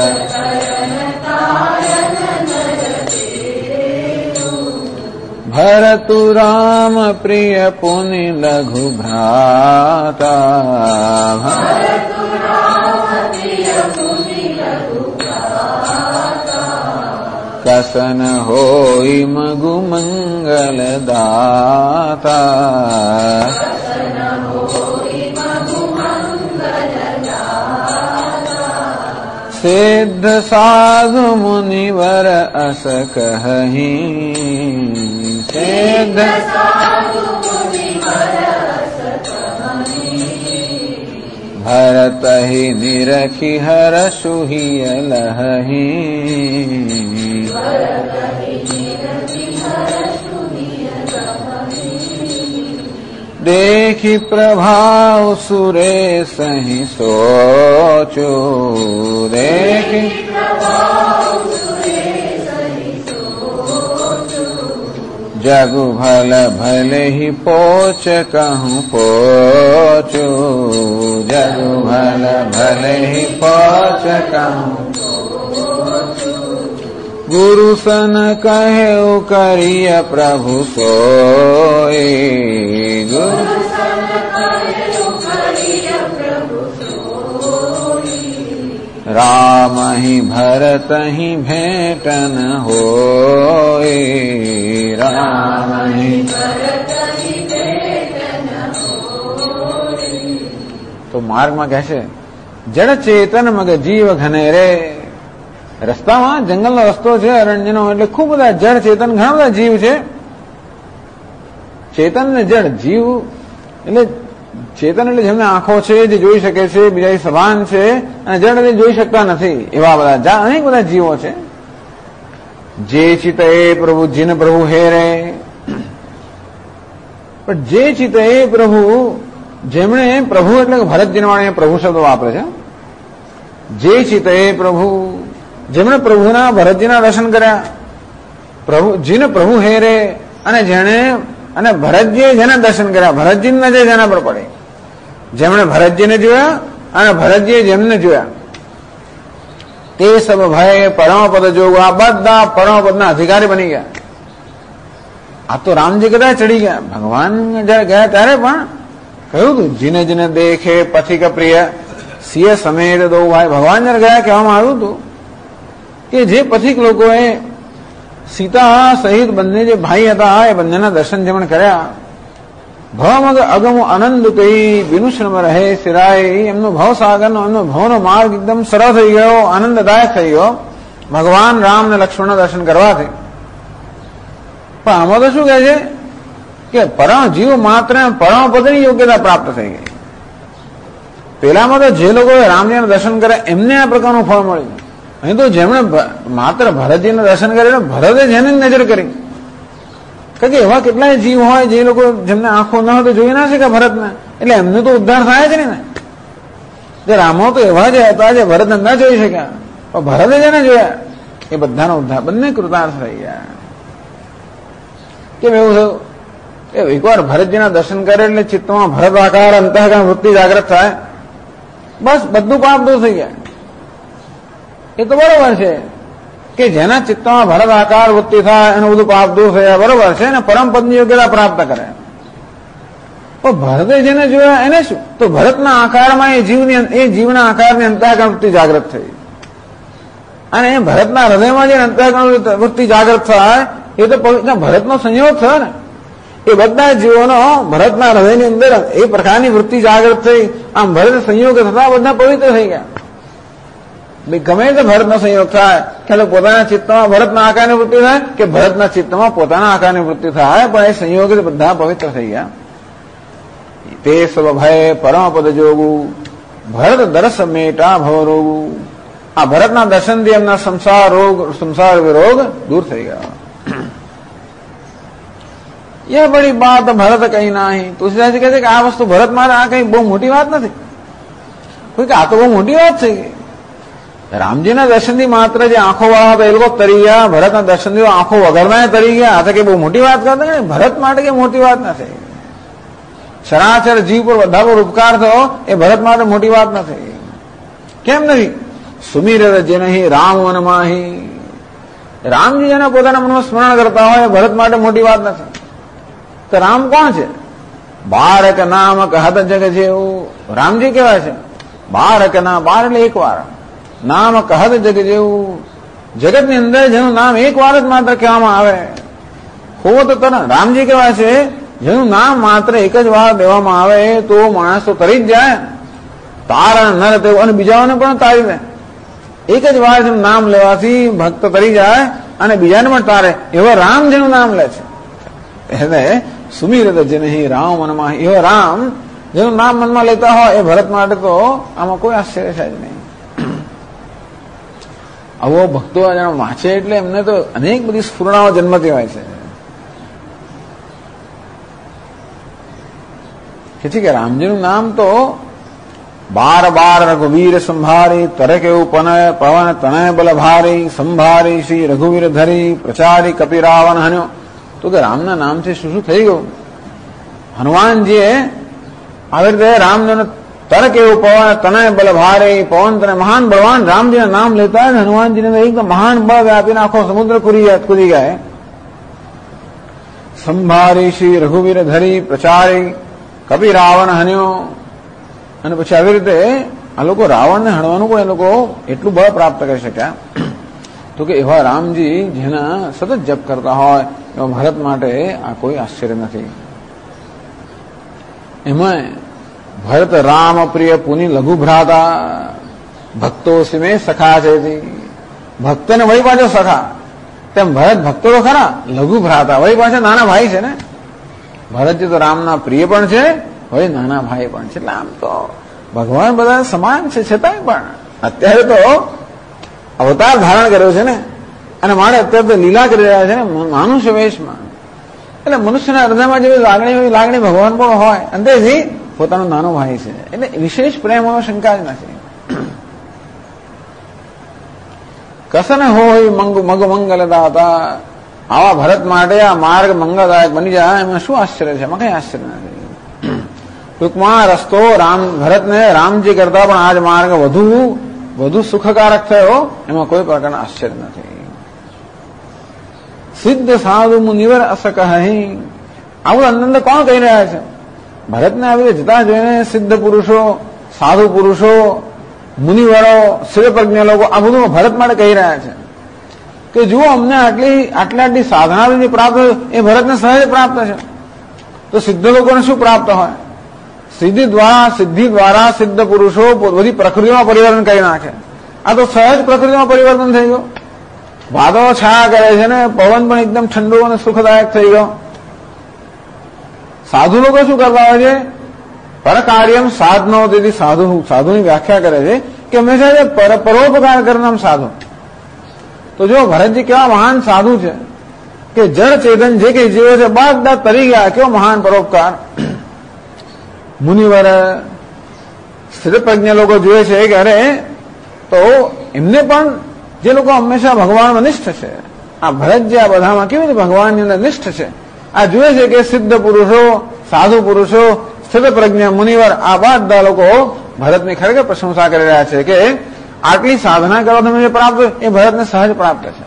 भरतु राम प्रिय पुनि लघु भ्राता, कसन होई मगु मंगल दाता, सिद्ध साधु मुनिवर अस कहहि, सिद्ध भरत ही निरखि हरषु हिय लहहि, देखि प्रभाव सुरेश ही सोचो, देखि जगु भल भले ही पोच कहूँ पोचो, जगु भल भले ही पोच कहूँ गुरु सन कहे करिय प्रभु सोई, गुरु राम ही भरत ही भेटन होई, राम ही तो मार्ग में कहશે જડ ચેતન મગ જીવ ઘનેરે, રસ્તામાં જંગલનો રસ્તો છે અરણ્યનો, એટલે ખૂબ બધા જડ ચેતન ઘણા બધા જીવ છે. ચેતન ને જડ જીવ એટલે ચેતન એટલે જેમને આંખો છે, જે જોઈ શકે છે, બીજા સભાન છે, અને જડ એટલે જોઈ શકતા નથી, એવા બધા અનેક બધા જીવો છે. જે ચિત એ પ્રભુ જીન પ્રભુ હેરે, પણ જે ચિત એ પ્રભુ જેમણે પ્રભુ એટલે ભરતજીને વાળે પ્રભુ શબ્દ વાપરે છે. જે ચિત એ પ્રભુ જેમણે પ્રભુના ભરતજીના દર્શન કર્યા, પ્રભુ જીને પ્રભુ હેરે, અને જેણે અને ભરતજીએ જેના દર્શન કર્યા, ભરતજીની નજર જેના પર પડે, જેમણે ભરતજીને જોયા અને ભરતજીએ જેમને જોયા, તે સબ ભય પરમપદ જોગ, આ બધા પરમપદના અધિકારી બની ગયા. આ તો રામજી કદાચ ચડી ગયા, ભગવાન જયારે ગયા ત્યારે પણ કહ્યું હતું, જીને જીને દેખે પથિક પ્રિય સિંહ સમેત દો ભાઈ. ભગવાન જયારે ગયા કહેવામાં આવ્યું હતું કે જે પથિક લોકોએ સીતા સહિત બંને જે ભાઈ હતા એ બંનેના દર્શન જેમણે કર્યા, ભવમગ અગમો આનંદ કહી બિનુશ્રમ રહે સિરાય, એમનો ભવસાગરનો એમનો ભવનો માર્ગ એકદમ સરળ થઈ ગયો, આનંદદાયક થઈ ગયો ભગવાન રામ ને લક્ષ્મણના દર્શન કરવાથી. પણ આમાં તો શું કહે છે કે પરમ જીવ માત્ર પરમપદની યોગ્યતા પ્રાપ્ત થઈ ગઈ. પેલામાં તો જે લોકોએ રામજીના દર્શન કર્યા એમને આ પ્રકારનું ફળ મળ્યું. અહીં તો જેમણે માત્ર ભરતજીના દર્શન કર્યા, ભરતે જેની નજર કરી, કારણ કે એવા કેટલાય જીવ હોય જે લોકો જેમને આંખો ન હોય તો જોઈ ના શકે ભરતને, એટલે એમને તો ઉદ્ધાર થાય જ નહીં ને. જે રામો તો એવા જ હતા જે ભરતને ન જોઈ શક્યા, પણ ભરતે જેને જોયા એ બધાનો ઉદ્ધાર, બંને કૃતાર્થ થઈ ગયા. કેમ એવું થયું કે એકવાર ભરતજીના દર્શન કરે એટલે ચિત્તમાં ભરત આકાર અંતઃકરણ વૃત્તિ જાગૃત થાય, બસ બધું પાપ દૂર થઈ ગયા. એ તો બરોબર છે કે જેના ચિત્તમાં ભરત આકાર વૃત્તિ થાય એનું બધું પાપ દૂર થયા, બરોબર છે ને, પરમપદની યોગ્યતા પ્રાપ્ત કરે. પણ ભરતે જેને જોયા એને શું? તો ભરતના આકારમાં એ જીવના આકારની અંતઃકરણ વૃત્તિ જાગૃત થઈ, અને ભરતના હૃદયમાં જે અંતઃકરણ વૃત્તિ જાગૃત થાય એ તો ભરતનો સંયોગ થયો ને. એ બધા જીવોનો ભરતના હૃદયની અંદર એ પ્રકારની વૃત્તિ જાગૃત થઈ. આમ ભરત સંયોગ થતા બધા પવિત્ર થઈ ગયા. ગમે તે ભરતનો સંયોગ થાય કે પોતાના ચિત્તમાં ભરતના આકારની વૃત્તિ થાય કે ભરતના ચિત્તમાં પોતાના આકારની વૃત્તિ થાય, પણ એ સંયોગ બધા પવિત્ર થઈ ગયા. તે સ્વભય પરમ પદ જોગું ભરત દર્શ મેટા ભવરોગું. આ ભરતના દર્શનથી એમના સંસાર વિરોગ દૂર થઈ ગયા. એ બડી બાત ભરત કઈ નહીં. તુલસીદાસજી કહે છે કે આ વસ્તુ ભરત માટે આ કઈ બહુ મોટી વાત નથી. કોઈ કે આ તો બહુ મોટી વાત છે. રામજીના દર્શનથી માત્ર જે આંખો વાળા હતા એ લોકો તરી ગયા, ભરતના દર્શનથી આંખો વગરના તરી ગયા. આ તો કઈ બહુ મોટી વાત કરતા, ભરત માટે કઈ મોટી વાત નથી. ચરાચર જીવ પર બધા પર ઉપકાર થયો એ ભરત માટે મોટી વાત નથી. કેમ નથી? સુમીર જે નહીં રામ વનમાહી. રામજી જેને પોતાના મનમાં સ્મરણ કરતા હોય એ ભરત માટે મોટી વાત નથી. તો રામ કોણ છે? બારક નામ કહત જગ જેવું. રામજી કેવા છે? બારક ના, બાર એટલે એક વાર. નામ કહત જગ જેવું. જગતની અંદર જેનું નામ એક વાર જ માત્ર કહેવામાં આવે હો તો રામજી કેવા છે? જેનું નામ માત્ર એક જ વાર દેવામાં આવે તો માણસ તો તરી જ જાય. તારણ નર તેવું, અને બીજાઓને પણ તારી દે. એક જ વાર જેનું નામ લેવાથી ભક્ત તરી જાય અને બીજાને પણ તારે. એવો રામ જેનું નામ લે છે એટલે સુમીર જે નહીં રામ મનમાં. એવો રામ જેનું નામ મનમાં લેતા હોય એ ભરત માટે તો આમાં કોઈ આશ્ચર્ય છે જ નહીં. આવો ભક્તો વાંચે એટલે એમને તો અનેક બધી સ્ફુરણાઓ જન્મતી હોય છે કે રામજીનું નામ તો બાર બાર રઘુવીર સંભારી તરકે પવન તનય બલ ભારી સંભારી શ્રી રઘુવીર ધરી પ્રચારી કપી રાવણ હન્યો. તો કે રામના નામથી શું શું થઈ ગયું? હનુમાનજીએ આવી રીતે રામજીને તરક એવું પવન તનય બલ ભારી, પવન તને મહાન બળવાન રામજીના નામ લેતા જ હનુમાનજીને એકદમ મહાન બળ વ્યાપીને આખો સમુદ્ર કૂદી ગયા. સંભારી શ્રી રઘુવીર ધરી પ્રચારી કપી રાવણ હન્યો. અને પછી આવી રીતે આ લોકો રાવણને હણવાનું પણ એ લોકો એટલું બળ પ્રાપ્ત કરી શક્યા. તો કે એવા રામજી જેના સતત જપ કરતા હોય એવા ભારત માટે આ કોઈ આશ્ચર્ય નથી. એમાં ભરત રામ પ્રિય પુની લઘુ ભ્રાતા ભક્તો સિમે સખા છે. ભક્તને વળી પાછો સખા. તેમ ભરત ભક્તો તો ખરા, લઘુ ભ્રાતા વળી પાછા નાના ભાઈ છે ને. ભરતજી તો રામના પ્રિય પણ છે, હવે નાના ભાઈ પણ છે. એટલે આમ તો ભગવાન બધા સમાન છે, છતાંય પણ અત્યારે તો અવતાર ધારણ કર્યો છે ને, અને મારે અત્યારે તો લીલા કરી રહ્યા છે ને માનુષ્ય વેશમાં. એટલે મનુષ્યના હૃદયમાં જેવી લાગણી હોય લાગણી ભગવાન પણ હોય. અંતેથી પોતાનો નાનો ભાઈ છે એટલે વિશેષ પ્રેમ હોય, શંકા જ નથી. કસન હોય મગ મંગલદાતા. આવા ભરત માટે આ માર્ગ મંગલદાયક બની જાય એમાં શું આશ્ચર્ય છે? એમાં કઈ આશ્ચર્ય નથી. ટૂંકમાં રસ્તો ભરતને રામજી કરતા પણ આજ માર્ગ વધુ સુખકારક થયો એમાં કોઈ પ્રકારના આશ્ચર્ય નથી. સિદ્ધ સાધુ મુનિવર અસ કહી. આવું આનંદ કોણ કહી રહ્યા છે? ભરતને આવી રીતે જતા જોઈને સિદ્ધ પુરુષો, સાધુ પુરુષો, મુનિવરો, સ્થિરપ્રજ્ઞ લોકો આ બધું ભરત માટે કહી રહ્યા છે કે જુઓ અમને આટલી સાધના પ્રાપ્ત એ ભરતને સહજ પ્રાપ્ત છે. તો સિદ્ધ લોકોને શું પ્રાપ્ત હોય? સિદ્ધિ દ્વારા સિદ્ધ પુરુષો બધી પ્રકૃતિમાં પરિવર્તન કરી નાખે. આ તો સહજ પ્રકૃતિમાં પરિવર્તન થઈ ગયું. વાદળો છાયા કરે છે ને પવન પણ એકદમ ઠંડુ અને સુખદાયક થઈ ગયો. સાધુ લોકો શું કરતા હોય છે? પરકાર્યમ સાધનો. તેથી સાધુની વ્યાખ્યા કરે છે કે હંમેશા પરોપકાર કરનાર સાધુ. તો જો ભરતજી કેવા મહાન સાધુ છે કે જળ ચેતન જે કઈ જીવો છે બધા તરી ગયા. કેવો મહાન પરોપકાર. મુનિવર સ્થિરપ્રજ્ઞ લોકો જોઈએ છે કે અરે તો એમને પણ જે લોકો હંમેશા ભગવાનમાં નિષ્ઠ છે, આ ભરતજી આ બધામાં કેવી રીતે ભગવાનની અંદર નિષ્ઠ છે આ જોઈએ છે કે સિદ્ધ પુરુષો, સાધુ પુરુષો, સ્થિરપ્રજ્ઞ, મુનિવર આ બધા લોકો ભરતની ખરેખર પ્રશંસા કરી રહ્યા છે કે આટલી સાધના કરો તમે જે પ્રાપ્ત એ ભરતને સહજ પ્રાપ્ત છે.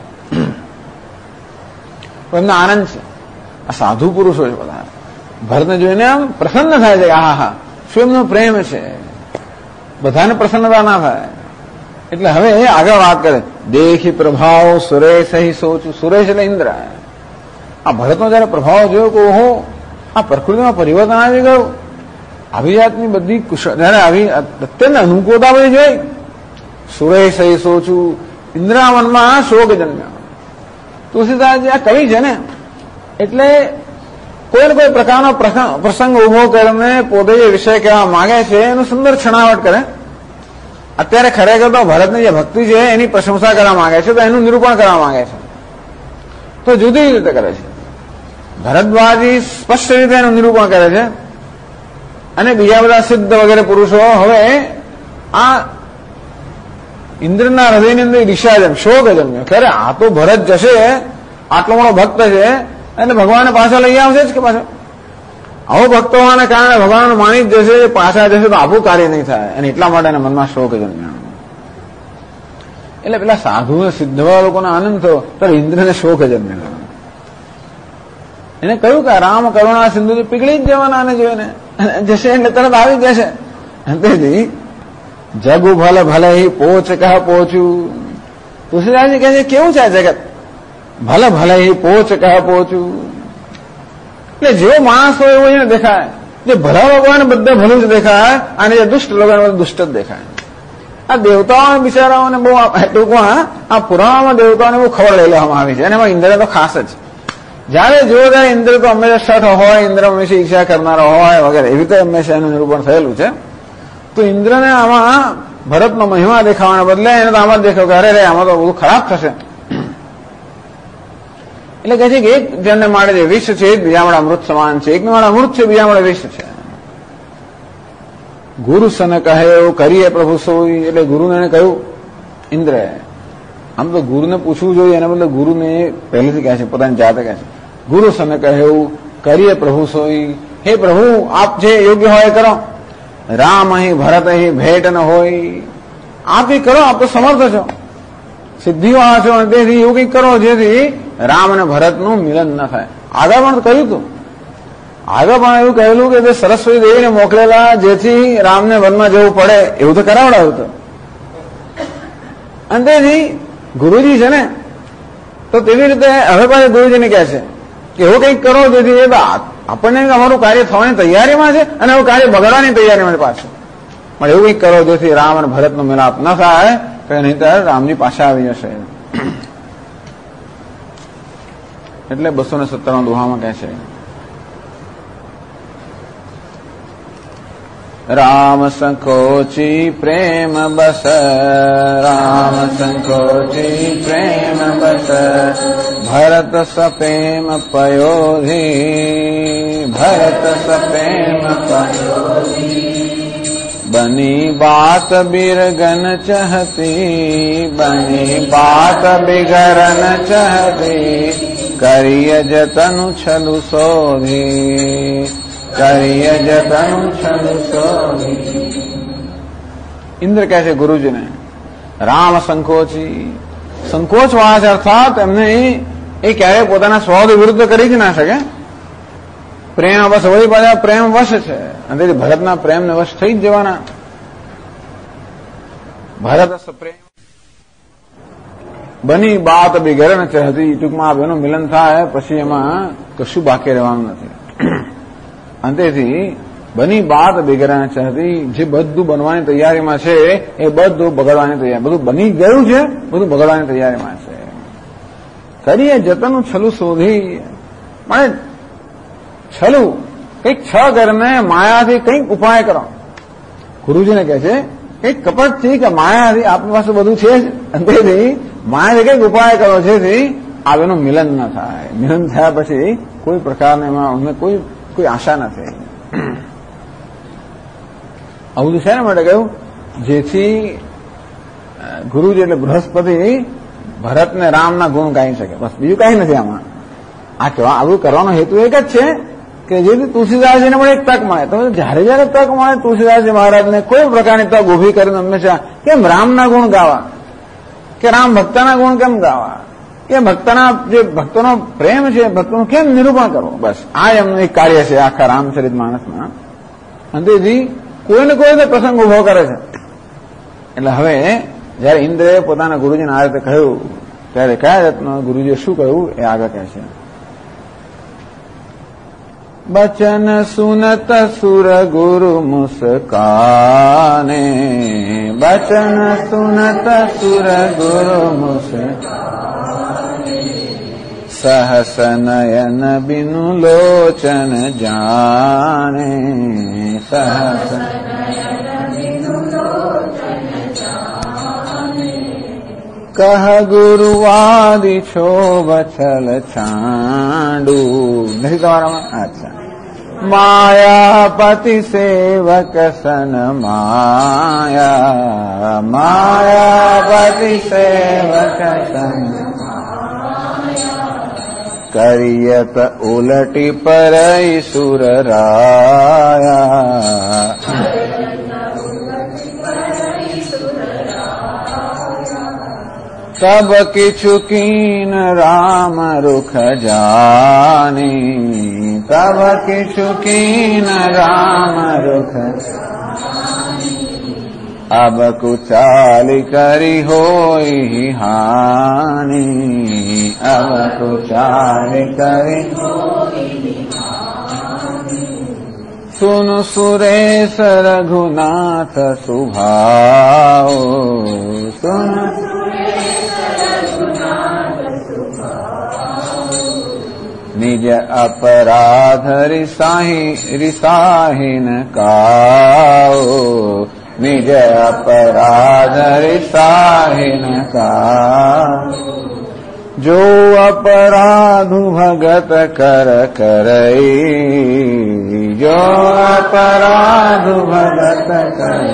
એમને આનંદ છે. આ સાધુ પુરુષો છે બધા ભરતને જોઈને આમ પ્રસન્ન થાય છે. હા શું એમનો પ્રેમ છે. બધાને પ્રસન્નતા ના થાય. એટલે હવે આગળ વાત કરે દેખી પ્રભાવ સુરેશ સોચું. સુરેશ એટલે ઇન્દ્ર. આ ભરતનો જયારે પ્રભાવ જોયો કે ઓહો આ પ્રકૃતિમાં પરિવર્તન આવી ગયું, આવી જાતની બધી જયારે આવી અત્યંત અનુકૂળતા બધી જોઈ, સુરેશ સહી સોચું, ઇન્દ્રના મનમાં શોક જન્મ્યો. તુલસીદાસજી આ કવિ છે ને, એટલે કોઈ ને કોઈ પ્રકારનો પ્રસંગ ઉભો કરીને પોતે જે વિષય કહેવા માંગે છે એનું સુંદર છણાવટ કરે. અત્યારે ખરેખર તો ભરતની જે ભક્તિ છે એની પ્રશંસા કરવા માંગે છે, તો એનું નિરૂપણ કરવા માંગે છે, તો જુદી રીતે કરે છે. ભરદ્વાજી સ્પષ્ટ રીતે એનું નિરૂપણ કરે છે, અને બીજા બધા સિદ્ધ વગેરે પુરુષો હવે આ ઇન્દ્રના હૃદયની અંદર ઈર્ષ્યા જન્મ, શોક જન્મ્યો કે અરે આ તો ભરત જશે, આટલો મોટો ભક્ત છે, એટલે ભગવાનને પાછા લઈ આવશે જ કે પાછા આવો ભક્ત હોવાને કારણે ભગવાન માની જ જશે, પાછા જશે તો આવું કાર્ય નહીં થાય, અને એટલા માટે એના મનમાં શોક જન્મ્યો. એટલે પેલા સાધુ સિદ્ધવા લોકોને આનંદ થયો, ત્યારે ઇન્દ્રને શોક જન્મ્યો. એને કહ્યું કે રામ કરુણા સિંધુ પીગળી જ જવાના આને જોઈને, જશે એટલે તરત આવી જશે. તેથી જગુ ભલે ભલે પોચ કહ પોચું. તુલસીદાસજી કહે છે કેવું છે આ જગત, ભલે ભલે પોચ કહ પોચું. એટલે જેવો માણસ હોય એવો એને દેખાય, જે ભલા લોકોને બધા ભલું જ દેખાય, અને જે દુષ્ટ લોકોને બધું દુષ્ટ જ દેખાય. આ દેવતાઓને બિચારાઓને બહુ ટૂંકમાં આ પુરાણમાં દેવતાઓને બહુ ખબર લઈ લેવામાં આવી છે, અને એમાં ઇન્દ્ર તો ખાસ જ. જયારે જોવો ત્યારે ઇન્દ્ર તો હંમેશા શઠ હોય, ઇન્દ્ર હંમેશા ઈચ્છા કરનારો હોય વગેરે, એવી રીતે હંમેશા એનું નિરૂપણ થયેલું છે. તો ઇન્દ્રને આમાં ભરતનો મહિમા દેખાવાના બદલે એને તો આમાં દેખાવ કે અરે રે આમાં તો બધું ખરાબ થશે. એટલે કહે છે કે એક જણને માટે જે વિષ છે એ બીજા માટે અમૃત સમાન છે, એકને માટે અમૃત છે, બીજા માટે વિષ છે. ગુરુ સને કહે એવું કરીએ પ્રભુ સોઈ. એટલે ગુરુને એને કહ્યું ઇન્દ્રે, આમ તો ગુરુને પૂછવું જોઈએ, એના બદલે ગુરુને પહેલેથી કહે છે, પોતાની જાતે કહે છે ગુરુ સને કહે એવું કરીએ પ્રભુ સોઈ. હે પ્રભુ આપ જે યોગ્ય હોય કરો, રામ અહીં ભરત અહીં ભેટ ન હોય, આપ કંઈક કરો, આપ તો સમર્થ છો, સિદ્ધિવાળા છો, અને તેથી એવું કંઈક કરો જેથી રામ અને ભરતનું મિલન ન થાય. આગળ પણ કહ્યું હતું, આગળ પણ એવું કહેલું કે સરસ્વતી દેવીને મોકલેલા જેથી રામને વનમાં જવું પડે, એવું તો કરાવડાવ્યું હતું. અને તેથી ગુરુજી છે ને, તો તેવી રીતે હવે પાછા ગુરુજીને કહે છે કે એવું કંઈક કરો જેથી એ આપણને અમારું કાર્ય થવાની તૈયારીમાં છે, અને એવું કાર્ય બગડવાની તૈયારીમાં છે પાછું, પણ એવું કંઈક કરો જેથી રામ અને ભરતનો મિલાપ ન થાય, તો નહીંતર રામજી પાછા આવી જશે. એટલે 217 દોહામાં કહે છે રામ સંકોચી પ્રેમ બસ, રામ સંકોચી પ્રેમ બસ, ભરત સપ્રેમ પયોધી, ભરત સપ્રેમ પયોધી. બની બાત બિરગન ચહતી, બની બાત બિગરન ચહતી, કરીય જતનું છલુ શોધી, કરીય જતનું છલુ શોધી. ઇન્દ્ર કહે છે ગુરુજીને રામ સંકોચી, સંકોચ વાળા છે, અર્થાત એમને એ ક્યારેય પોતાના સ્વભાવ વિરુદ્ધ કરી જ ના શકે. પ્રેમ બસ વળી પાછા પ્રેમ વશ છે, અને તેથી ભરતના પ્રેમને વશ થઈ જ જવાના. ભરત પ્રેમ બની બાત બિગર ને ચહતી, ટૂંકમાં આ બેનું મિલન થાય પછી એમાં કશું બાકી રહેવાનું નથી. અને તેથી બની બાત બિગર ને ચહતી, જે બધું બનવાની તૈયારીમાં છે એ બધું બગડવાની તૈયારી, બધું બની ગયું છે, બધું બગડવાની તૈયારીમાં છે. કરીએ જતનનું છલું શોધી, મને છલું કંઈક છ કરીને માયાથી કંઈક ઉપાય કરો. ગુરુજીને કહે છે કંઈક કપટથી કે માયાથી આપની પાસે બધું છે જ, તેથી માયાથી કંઈક ઉપાય કરો જેથી આ બેનું મિલન ન થાય. મિલન થયા પછી કોઈ પ્રકારના એમાં અમને કોઈ આશા નથી. આવું બધું શેના માટે કહ્યું? જેથી ગુરુજી એટલે બૃહસ્પતિ ભરતને રામના ગુણ ગાઈ શકે, બસ બીજું કઈ નથી આમાં. આ કેવા આવું કરવાનો હેતુ એક જ છે કે જેથી તુલસીદાસજીને પણ એક તક મળે. તો જયારે જયારે તક મળે તુલસીદાસજી મહારાજને કોઈ પ્રકારની તક ઉભી કરીને હંમેશા કેમ રામના ગુણ ગાવા, કે રામ ભક્તના ગુણ કેમ ગાવા, કે ભક્તના જે ભક્તોનો પ્રેમ છે ભક્તોનું કેમ નિરૂપણ કરવું, બસ આ એમનું એક કાર્ય છે આખા રામચરિત માનસમાં. અને તેથી કોઈને કોઈ પ્રસંગ ઉભો કરે છે. એટલે હવે જયારે ઇન્દ્રએ પોતાના ગુરુજીને આ રીતે કહ્યું ત્યારે કયા રત્ન ગુરુજીએ શું કહ્યું એ આગળ કહે છે. बचन सुनत सुर गुरु मुस्काने, बचन सुनत सुर गुरु मुस्काने, सहस नयन बिनु लोचन जाने, सहस कह गुरुवादि क्षोभ छल छांडू। नहीं दोबारा में, अच्छा। मायापति सेवक सन माया, मायापति सेवक सन करियत उलटी परई सुर राया, तब किछु कीन राम रुख जानी, तब किछु कीन राम रुख जानी, अब कुचाली करी होई हानि, अब कुचाली करी होई हानि। सुनु सुरेश रघुनाथ सुभाओ, सुनु निज अपराध रिसाहिन काओ, निज अपराध रिसाहिन काओ। जो अपराधु भगत कर करई, जो अपराधु भगत कर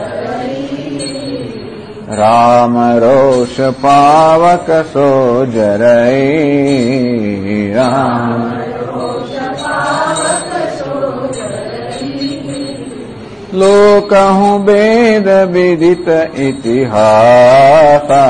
राम रोष पावक सो जरई, राम रोष पावक सो जरई। लोकहु वेद विदित इतिहास,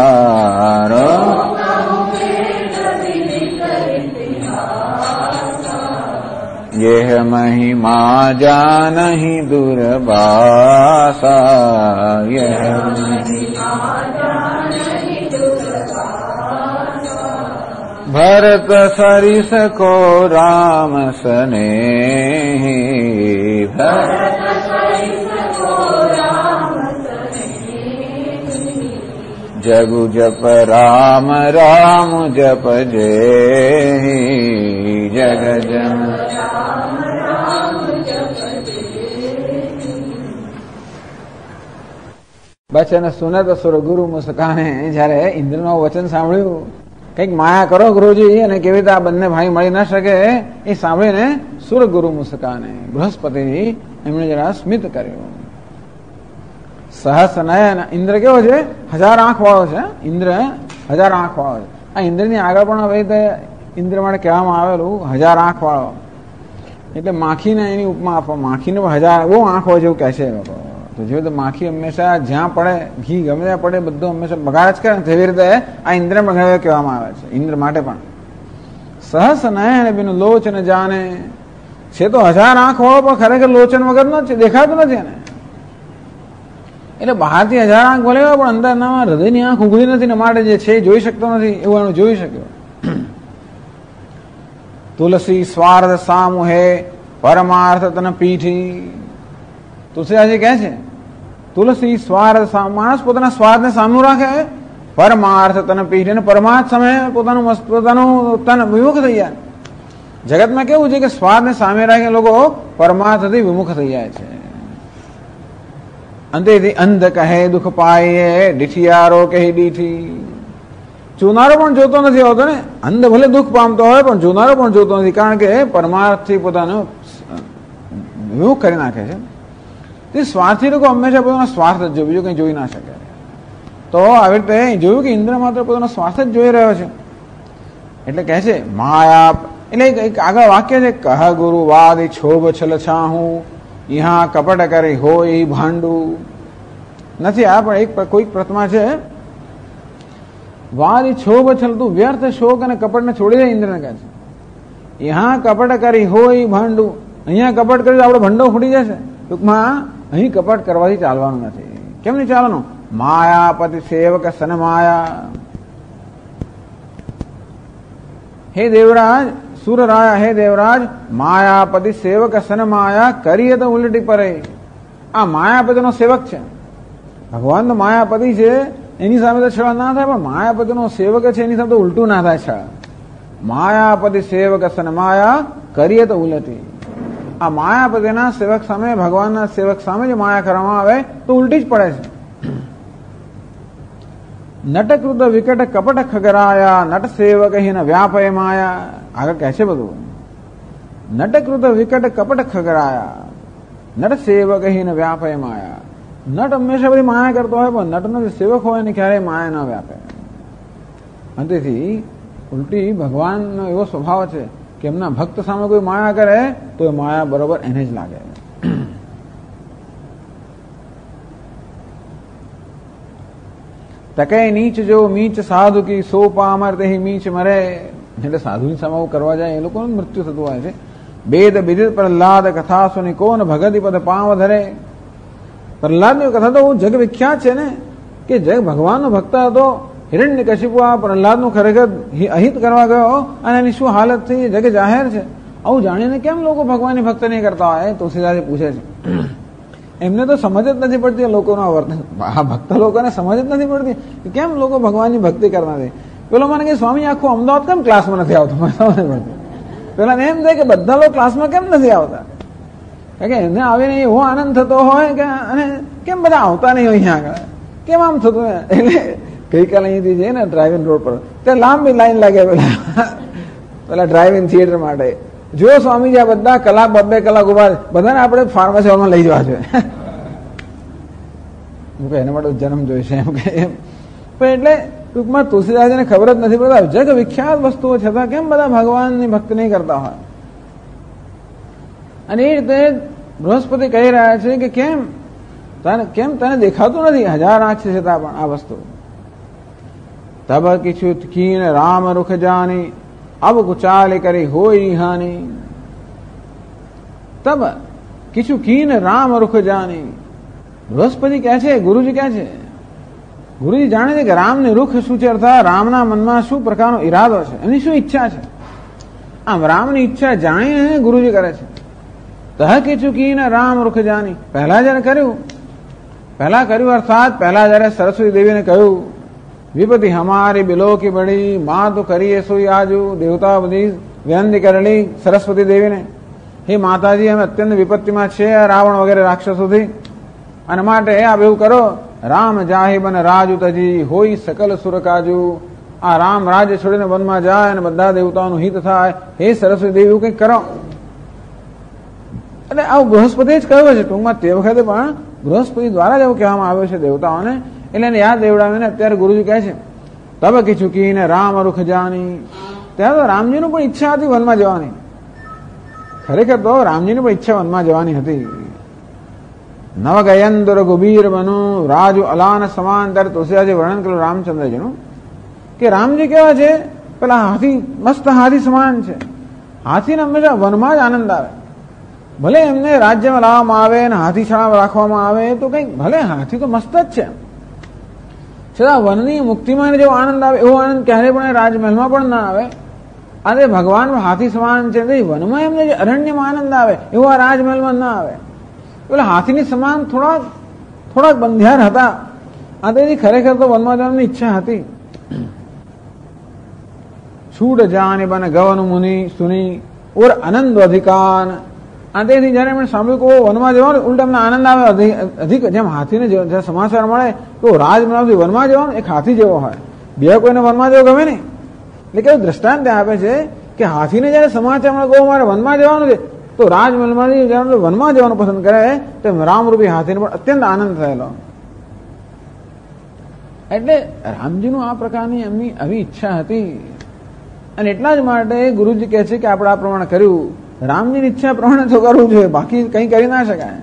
यह महिमा जानहि दुर्वासा, यह महिमा जानहि दुर्वासा। भरत सरिस को राम स्नेहि, भरत सरिस को राम स्नेहि। जगु जप राम राम जप जेहि, जग जन વચન સુનત સુર ગુરુ મુસ્કાને. જયારે ઇન્દ્રનું વચન સાંભળ્યું, કઈક માયા કરો ગુરુજી, અને કેવી રીતે આ બંને ભાઈ મળી ન શકે એ સાંભળીને સુર ગુરુ મુસ્કાને બૃહસ્પતિ એમણે જરા સ્મિત કર્યું. સહસ નયન. ઇન્દ્ર કેવો છે? 1000 આંખ વાળો છે. ઇન્દ્ર 1000 આંખ વાળો છે. આ ઇન્દ્રની આગળ પણ હવે ઇન્દ્ર માટે કહેવામાં આવેલું 1000 આંખ વાળો, એટલે માખીને એની ઉપમા આપો. માખીને 1000 બહુ આંખ હોય જેવું કહે છે લોકો. તો જેવું તો માખી હંમેશા જ્યાં પડે, ઘી ગમે ત્યાં પડે, બધું હંમેશા બગાડ જ કરે ને, તેવી રીતે આ ઇન્દ્ર પણ ઘણા કહેવામાં આવે છે. ઇન્દ્ર માટે પણ સહસ નયન બિન લોચન જાને. છે તો 1000 આંખ વાળો, પણ ખરેખર લોચન વગરનો જ છે, દેખાતું નથી એને. એટલે બહારથી 1000 આંખ ભલે પણ અંદરના હૃદયની આંખ ઉઘડી નથી ને માટે જે છે જોઈ શકતો નથી, એવું એનું જોઈ શક્યો. તુલસી સ્વાર્થ સામુહે પરમાર્થ તન પીઠી. તુલસીદાસજી કહે છે તુલસી સ્વાર્થ, માણસ પોતાના સ્વાર્થને સામનું રાખે, પરમાર્થ તન પીઠી, અને પરમાર્થ સમયે પોતાનું તન વિમુખ થઈ જાય. જગતમાં કેવું છે કે સ્વાર્થને સામે રાખે લોકો પરમાર્થથી વિમુખ થઈ જાય છે. અંતેથી અંધ કહે દુઃખ પાયે, ડીઠિયારો કહે ડીઠી. જોનારો પણ જોતો નથી હોતો ને. અંધ ભલે દુઃખ પામતો હોય પણ જોનારો પણ જોતો નથી, કારણ કે પરમાર્થથી પોતાનો વિમુખ કરી નાખે છે. તે સ્વાર્થી લોકો હંમેશા પોતાનો સ્વાર્થ જ જોયું, બીજું કંઈ જોઈ ના શકે. તો આવી રીતે જોયું કે ઇન્દ્ર માત્ર પોતાનો સ્વાર્થ જ જોઈ રહ્યો છે. એટલે કહે છે માયા, એટલે એક આગળ વાક્ય છે, કહ ગુરુ વાદ છોભ છલ છાહું, ઈહા કપટ કરી હોય ભાંડું. નથી આ પણ એક કોઈક પ્રતમા છે, વાદ છોભ છલ, તું વ્યર્થ શોક અને કપટને છોડી દે. ઇન્દ્રને કહે છે ઈહા કપટ કરી હોય ભાંડું. અહીંયા કપટ કરી તો આપણો ભંડો ફૂટી જશે. ટૂંકમાં અહીં કપટ કરવાથી ચાલવાનું નથી. કેમ નહીં ચાલવાનું? માયાપતિ સેવક સન માયા. હે દેવરાજ, સુર રાયા હે દેવરાજ, માયાપતિ સેવક સન માયા કરીએ તો ઉલટી પરે. આ માયાપતિનો સેવક છે. ભગવાન તો માયાપતિ છે, એની સામે તો છળ ના થાય, પણ માયાપતિનો સેવક છે એની સામે તો ઉલટું ના થાય છળ. માયાપતિ સેવક સન માયા કરીએ તો ઉલટી. આ માયાપતિના સેવક સામે, ભગવાનના સેવક સામે જો માયા કરવામાં આવે તો ઉલટી જ પડે છે. નટકૃત વિકટ કપટ ખગરાયા, નટ સેવક હિન વ્યાપય માયા. આગળ કહે છે બધું. નટકૃત વિકટ કપટ ખગરાયા, નટ સેવક હિન વ્યાપય માયા. નટ હંમેશા બધી માયા કરતો હોય, પણ નટનો જે સેવક હોય એને ક્યારેય માયા ન વ્યાપે. અને તેથી ઉલટી ભગવાનનો એવો સ્વભાવ છે કે એમના ભક્ત સામે કોઈ માયા કરે તો એ માયા બરોબર એને જ લાગે. તકે નીચ જો મીચ સાધુ કી સો પામર તે મીચ મરે. એટલે સાધુની સામે કરવા જાય એ લોકોનું મૃત્યુ થતું હોય છે. વેદ વિદિત પ્રહલાદ કથા સુની કોન ભગતિ પદ પાવ ધરે. પ્રહલાદની કથા તો જગ વિખ્યાત છે ને, કે જગ ભગવાનનો ભક્ત હતો. હિરણ્યકશિપુ આ પ્રહલાદનું ખરેખર અહિત કરવા ગયો અને એની શું હાલત થઈ જગ જાહેર છે. આવું જાણીને કેમ લોકો ભગવાનની ભક્ત નહીં કરતા હોય? તુલસીદાસજી પૂછે છે. એમને તો સમજ જ નથી પડતી લોકોનો વર્તન. આ ભક્ત લોકોને સમજ જ નથી પડતી કે કેમ લોકો ભગવાનની ભક્તિ કરતા નથી. પેલો મને કે સ્વામી આખું અમદાવાદ કેમ ક્લાસમાં નથી આવતું? મને સમજ પડતી. પેલા એમ થાય કે બધા લોકો ક્લાસમાં કેમ નથી આવતા? કારણ કે એમને આવીને એવો આનંદ થતો હોય કે અને કેમ બધા આવતા નહીં અહીંયા આગળ, કેમ આમ થતું? એટલે ગઈકાલે અહીંથી જઈએ ને ડ્રાઇવિંગ રોડ પર, ત્યાં લાંબી લાઈન લાગે પેલા ડ્રાઇવિંગ થિયેટર માટે. જો સ્વામીજી આ બધા કલાક 2 કલાક ઉભા, બધાને આપણે ફાર્મસી હોલમાં લઈ જવા જોઈએ. એના માટે જન્મ જોઈશે એમ કે એમ. પણ એટલે ટૂંકમાં તુલસીદાસજીને ખબર જ નથી પડતા જગ વિખ્યાત વસ્તુઓ છતાં કેમ બધા ભગવાનની ભક્તિ નહીં કરતા હોય. અને એ રીતે બૃહસ્પતિ કહી રહ્યા છે કે કેમ તને દેખાતું નથી? 1000 આંખ છે છતાં પણ આ વસ્તુ. તબ કિછુ કીન રામ રૂખ જાની, અબ કુચાલી કરી હોય હાની. તબ કિછુ કીન રામ રૂખ જાની. બૃહસ્પતિ કહે છે, ગુરુજી કહે છે, ગુરુજી જાણે છે કે રામની રૂખ શું છે, અર્થાત રામના મનમાં શું પ્રકારનો ઈરાદો છે, એની શું ઈચ્છા છે. આમ રામની ઈચ્છા જાણીને ગુરુજી કરે છે. તહ કિછુ કીન રામ રૂખ જાની. પહેલા જયારે કર્યું અર્થાત પહેલા જયારે સરસ્વતી દેવીને કહ્યું, વિપતિ હમારી બિલો કી બડી, માં તો કરીએ સોઈ આજુ. દેવતા બધી વિનંતી કરેલી સરસ્વતી દેવીને, હે માતાજી અમે અત્યંત વિપત્તિમાં છે રાવણ વગેરે રાક્ષસોથી, અને માટે આપ એવું કરો, રામ જાહી બન રાજુ તજી, હોય સકલ સુરકાજુ. આ રામ રાજ્ય છોડીને વનમાં જાય અને બધા દેવતાઓનું હિત થાય. હે સરસ્વતી દેવી એવું કંઈક કરો. એટલે આવું બૃહસ્પતિ જ કહ્યું છે. ટૂંકમાં તે વખતે પણ બૃહસ્પતિ દ્વારા જ એવું કહેવામાં આવ્યું છે દેવતાઓને. એટલે એને યાદ દેવડાવીને અત્યારે ગુરુજી કહે છે, તબ કિછુ કીને રામ રૂખ જાની. ત્યારે તો રામજીનું પણ ઈચ્છા હતી વનમાં જવાની. ખરેખર તો રામજીની પણ ઈચ્છા વનમાં જવાની હતી. નવ ગયંદર ગુબીર બનું રાજુ અલાન સમાન. ત્યારે તુલસીદાસજી વર્ણન કર્યું રામચંદ્રજીનું કે રામજી કેવા છે, પેલા હાથી, મસ્ત હાથી સમાન છે. હાથીને હંમેશા વનમાં જ આનંદ આવે. ભલે એમને રાજ્યમાં લાવવામાં આવે અને હાથીશાળામાં રાખવામાં આવે તો કંઈક, ભલે હાથી તો મસ્ત જ છે, છતાં વનની મુક્તિમાં જેવો આનંદ આવે એવો આનંદ ક્યારેય પણ રાજમહેલમાં પણ ના આવે. અને ભગવાન હાથી સમાન છે, વનમાં એમને જે અરણ્યમાં આનંદ આવે એવો આ રાજમહેલમાં ના આવે. એટલે હાથીની સમાન થોડાક બંધિયાર હતા. આ તેથી ખરેખર તો વનમાં જવાની ઈચ્છા હતી. છૂટ જાને બન ગવન મુનિ સુની ઓર આનંદ અધિકાન. આ તેથી જયારે એમણે સાંભળ્યું કે વનમાં જવાનું, ઉલટા એમને આનંદ આવે અધિક. જેમ હાથીને જ્યારે સમાચાર મળે તો રાજમહેલથી વનમાં જવાનું એક હાથી જેવો હોય. બે કોઈને વનમાં જવું ગમે નહીં. એટલે કેવું દ્રષ્ટાંત ત્યાં આપે છે કે હાથીને જયારે સમાચાર મળે કે મારે વનમાં જવાનું છે, તો રાજમહેલમાંથી જયારે વનમાં જવાનું પસંદ કરે તો રામરૂપી હાથીને પણ અત્યંત આનંદ થયેલો. એટલે રામજીનું આ પ્રકારની એમની આવી ઈચ્છા હતી. અને એટલા જ માટે ગુરુજી કહે છે કે આપણે આ પ્રમાણે કર્યું. રામજીની ઈચ્છા પ્રમાણે તો કરવું જોઈએ, બાકી કંઈ કરી ના શકાય.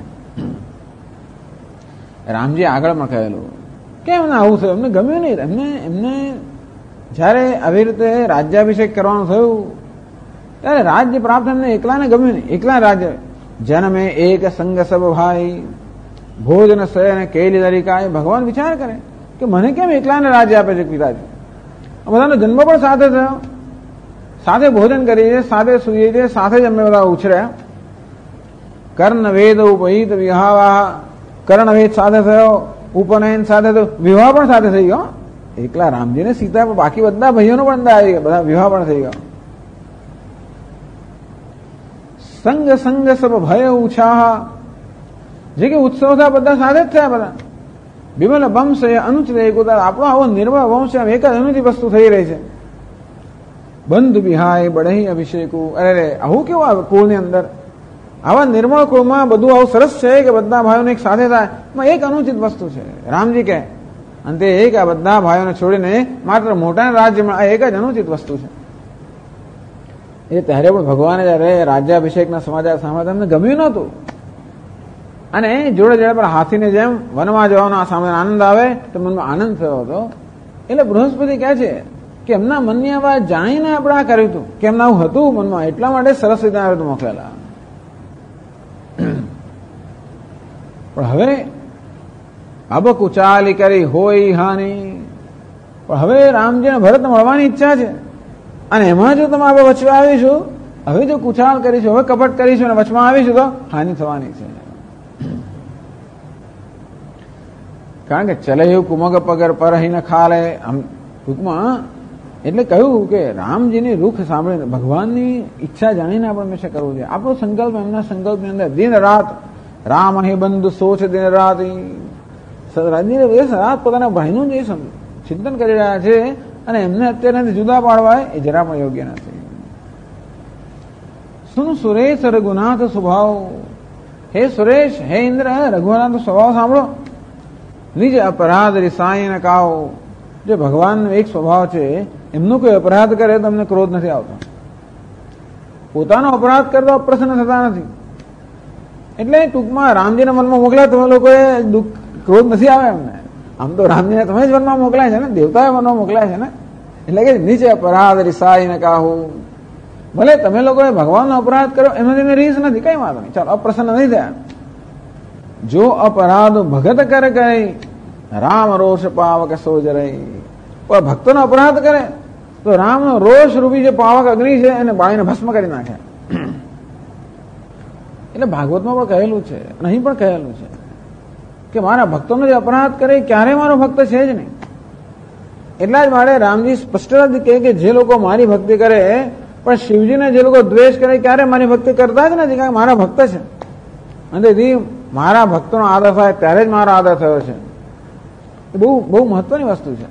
રામજી આગળ પણ કહેલું કેમ ના આવું થયું, એમને ગમ્યું નહીં. એમને જયારે આવી રીતે રાજ્યાભિષેક કરવાનું થયું ત્યારે રાજ્ય પ્રાપ્ત એમને એકલાને ગમ્યું નહીં. એકલા રાજ્ય જન્મે એક સંગ સબ ભાઈ, ભોજન શયન કેલી તરીકાય. ભગવાન વિચાર કરે કે મને કેમ એકલાને રાજ્ય આપે છે પિતાજી? બધાનો જન્મ પણ સાથે થયો, સાથે ભોજન કરીએ છીએ, સાથે સૂઈએ છીએ, સાથે જ અમે બધા ઉછર્યા. કર્ણ વેદ ઉપહિત વિવાહ, કર્ણ વેદ સાથે થયો, ઉપનયન સાથે થયો, વિવાહ પણ સાથે થઈ ગયો. એકલા રામજીને સીતા, બાકી બધા ભાઈઓનો પણ અંદર આવી ગયા, બધા વિવાહ પણ થઈ ગયો. સંગ સંગ સબ ભય ઉછાહ, જે કે ઉત્સવ થયા બધા સાથે જ થયા. બધા વિમલ વંશ અનુચિત એક ઉદાર, આપણો આવો નિર્મળ વંશ એક જ અનુચિત વસ્તુ થઈ રહી છે. બંધ વિહાય બઢઈ અભિષેકુ, અરે આવું કેવું આવે કુળની અંદર, આવા નિર્મળ કુળમાં બધું આવું સરસ છે કે બધા ભાઈઓને એક સાથે થાય. એમાં એક અનુચિત વસ્તુ છે, રામજી કહે અને તે એક આ બધા ભાઈઓને છોડીને માત્ર મોટા રાજ્યમાં આ એક જ અનુચિત વસ્તુ છે. એ ત્યારે પણ ભગવાને જયારે રાજ્યાભિષેકના સમાચાર સાંભળ્યા એમને ગમ્યું નહોતું, અને જોડે જોડે પર હાથીને જેમ વનમાં જવાનો સામે આનંદ આવે તો મનમાં આનંદ થયો હતો. એટલે બૃહસ્પતિ કહે છે કે એમના મનની આ વાત જાણીને આપણે આ કર્યું હતું, કે એમના આવું હતું મનમાં, એટલા માટે સરસ રીતે આ રીતે મોકલેલા. પણ હવે અબક ઉચાલી કરી હોય હાનિ, પણ હવે રામજીને ભરતને મળવાની ઈચ્છા છે, અને એમાં જો તમે આપણે વચમાં આવીશું, હવે જો કુચાલ કરીશું, હવે કપટ કરીશું અને વચમાં આવીશું તો હાનિ થવાની છે. કારણ કે ચલે કુમગ પગર પર અહીં ખાલે, ટૂંકમાં એટલે કહ્યું કે રામજીની રૂખ સાંભળીને ભગવાનની ઈચ્છા જાણીને આપણે હંમેશા કરવું જોઈએ. આપણો સંકલ્પ એમના સંકલ્પની અંદર દિન રાત રામ અહીં બંધ સોચ દિન રાત રાત પોતાના ભાઈનું જે ચિંતન કરી રહ્યા છે, અને એમને અત્યારે જુદા પાડવા એ જરા પણ યોગ્ય નથી. સુન સુરેશ રઘુનાથ સ્વભાવ, હે સુરેશ, હે ઇન્દ્ર, રઘુનાથ સ્વભાવ સાંભળો. નિજ અપરાધ રિસાયન કાઓ, જે ભગવાનનો એક સ્વભાવ છે, એમનો કોઈ અપરાધ કરે તો અમને ક્રોધ નથી આવતો. પોતાનો અપરાધ કરતો અપ્રસન્ન થતા નથી. એટલે ટૂંકમાં રામજીના મનમાં મોકલ્યા તમે લોકોએ ક્રોધ નથી આવે એમને. આમ તો રામજીને તમે જ વનમાં મોકલાય છે ને, દેવતાએ વનમાં મોકલાય છે ને. એટલે કે નીચે અપરાધ રિસાયન કાહુ, ભલે તમે લોકોએ ભગવાનનો અપરાધ કર્યો એમાં રીસ નથી, કઈ વાંધો નહીં, ચાલો અપ્રસન્ન નહીં થયા. જો અપરાધ ભગત કરે કઈ રામ રોષ પાવક સોજ રહી, પણ ભક્તોનો અપરાધ કરે તો રામનો રોષ રૂપી જે પાવક અગ્નિ છે એને બાળીને ભસ્મ કરી નાખે. એટલે ભાગવતમાં પણ કહેલું છે, અહીં પણ કહેલું છે કે મારા ભક્તોનો જે અપરાધ કરે ક્યારે મારો ભક્ત છે જ નહીં. એટલા જ માટે રામજી સ્પષ્ટ કહે કે જે લોકો મારી ભક્તિ કરે, પણ શિવજીને જે લોકો દ્વેષ કરે ક્યારે મારી ભક્તિ કરતા જ નથી, કારણ કે મારા ભક્ત છે. અને તેથી મારા ભક્તોનો આદર થાય ત્યારે જ મારો આદર થયો છે. એ બહુ બહુ મહત્વની વસ્તુ છે.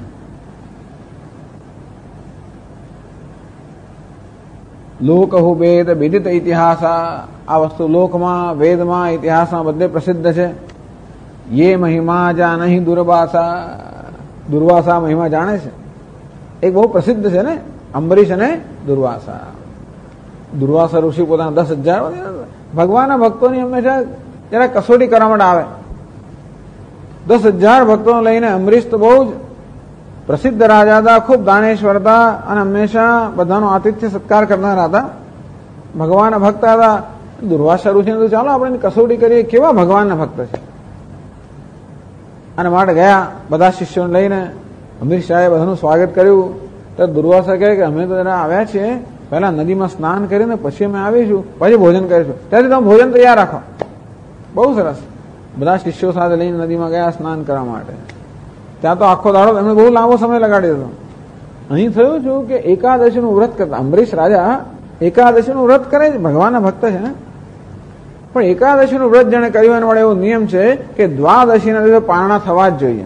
લોકહુ વેદ વિદિત ઇતિહાસ, આ વસ્તુ લોકમાં, વેદમાં, ઇતિહાસમાં બધે પ્રસિદ્ધ છે. યે મહિમા જાનહિ દુર્વાસા, દુર્વાસા મહિમા જાણે છે. એક બહુ પ્રસિદ્ધ છે ને, અંબરીશ અને દુર્વાસા. દુર્વાસા ઋષિ પોતાના 10,000 ભગવાનના ભક્તોની હંમેશા જરા કસોટી કરવા માટે આવે. 10,000 ભક્તો લઈને અંબરીશ તો બહુ જ પ્રસિદ્ધ રાજા હતા, ખૂબ દાનેશ્વર હતા, અને હંમેશા બધાનો આતિથ્ય સત્કાર કરનારા હતા. ભગવાનના ભક્ત હતા. દુર્વાસા ઋષિને તો ચાલો આપણે કસોટી કરીએ, કેવા ભગવાનના ભક્ત છે. અને માટે ગયા બધા શિષ્યોને લઈને. અંબરીશ શાહે બધાનું સ્વાગત કર્યું. તો દુર્વાસા કહે કે અમે તો જરા આવ્યા છીએ, પહેલા નદીમાં સ્નાન કરીને પછી અમે આવીશું, પછી ભોજન કરીશું. ત્યાંથી તમે ભોજન તૈયાર રાખો. બહુ સરસ. બધા શિષ્યો સાથે લઈને નદીમાં ગયા સ્નાન કરવા માટે. ત્યાં તો આખો દાડો એમને બહુ લાંબો સમય લગાડી દીધો. અહીં થયું છું કે એકાદશીનું વ્રત કરતા અંબરીશ રાજા એકાદશીનું વ્રત કરે છે, ભગવાનના ભક્ત છે ને. પણ એકાદશીનું વ્રત જેને કર્યું એના વડે એવો નિયમ છે કે દ્વાદશીના દિવસે પારણા થવા જ જોઈએ.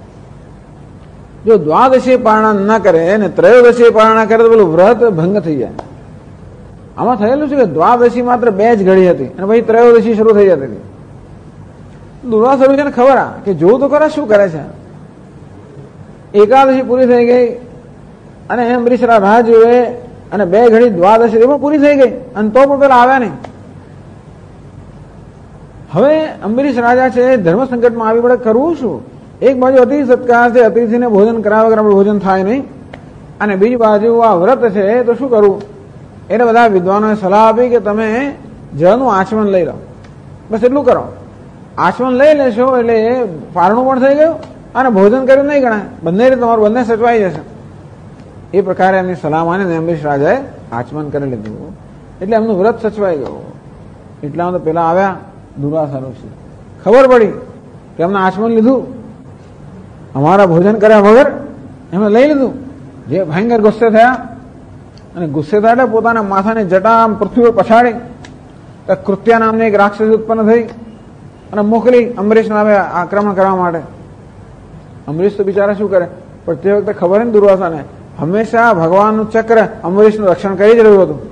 જો દ્વાદશી પારણા ન કરે ને ત્રયોદશી પારણા કરે તો પેલું વ્રત ભંગ થઈ જાય. આમાં થયેલું છે કે દ્વાદશી માત્ર 2 જ ઘડી હતી અને પછી ત્રયોદશી શરૂ થઈ જતી હતી. દુર્વાસા ઋષિને ખબર કે જોવું તો ખરા શું કરે છે. એકાદશી પૂરી થઈ ગઈ અને અંબરીશ રાહ જોવે, અને 2 ઘડી દ્વાદશી એમાં પૂરી થઈ ગઈ અને તો પણ પેલા આવ્યા નહીં. હવે અંબરીશ રાજા છે ધર્મ સંકટમાં આવી પડે, કરવું શું? એક બાજુ અતિથિ સત્કાર છે, અતિથિને ભોજન કરાવવા વગર ભોજન થાય નહીં, અને બીજી બાજુ આ વ્રત છે તો શું કરવું? એટલે બધા વિદ્વાનોએ સલાહ આપી કે તમે જળનું આચમન લઈ લો, બસ એટલું કરો. આચમન લઈ લેશો એટલે પારણું પણ થઈ ગયું અને ભોજન કર્યું નહીં ગણાય. બંને રીતે તમારું બંને સચવાઈ જશે. એ પ્રકારે એમની સલાહ માનીને અંબરીશ રાજાએ આચમન કરી લીધું. એટલે એમનું વ્રત સચવાઈ ગયું. એટલામાં તો પેલા આવ્યા દુર્વાસા ઋષિ. ખબર પડી કે એમને આચમન લીધું, અમારા ભોજન કર્યા વગર એમણે લઈ લીધું. જે ભયંકર ગુસ્સે થયા, અને ગુસ્સે થયા એટલે પોતાના માથાની જટા પૃથ્વી પર પછાડી કૃત્યા નામની એક રાક્ષસી ઉત્પન્ન થઈ અને મોકલી અંબરીશ નામે આક્રમણ કરવા માટે. અંબરીશ તો બિચારા શું કરે, પણ તે વખતે ખબર ને દુર્વાસાને હંમેશા ભગવાનનું ચક્ર અંબરીશનું રક્ષણ કરી જ રહ્યું હતું.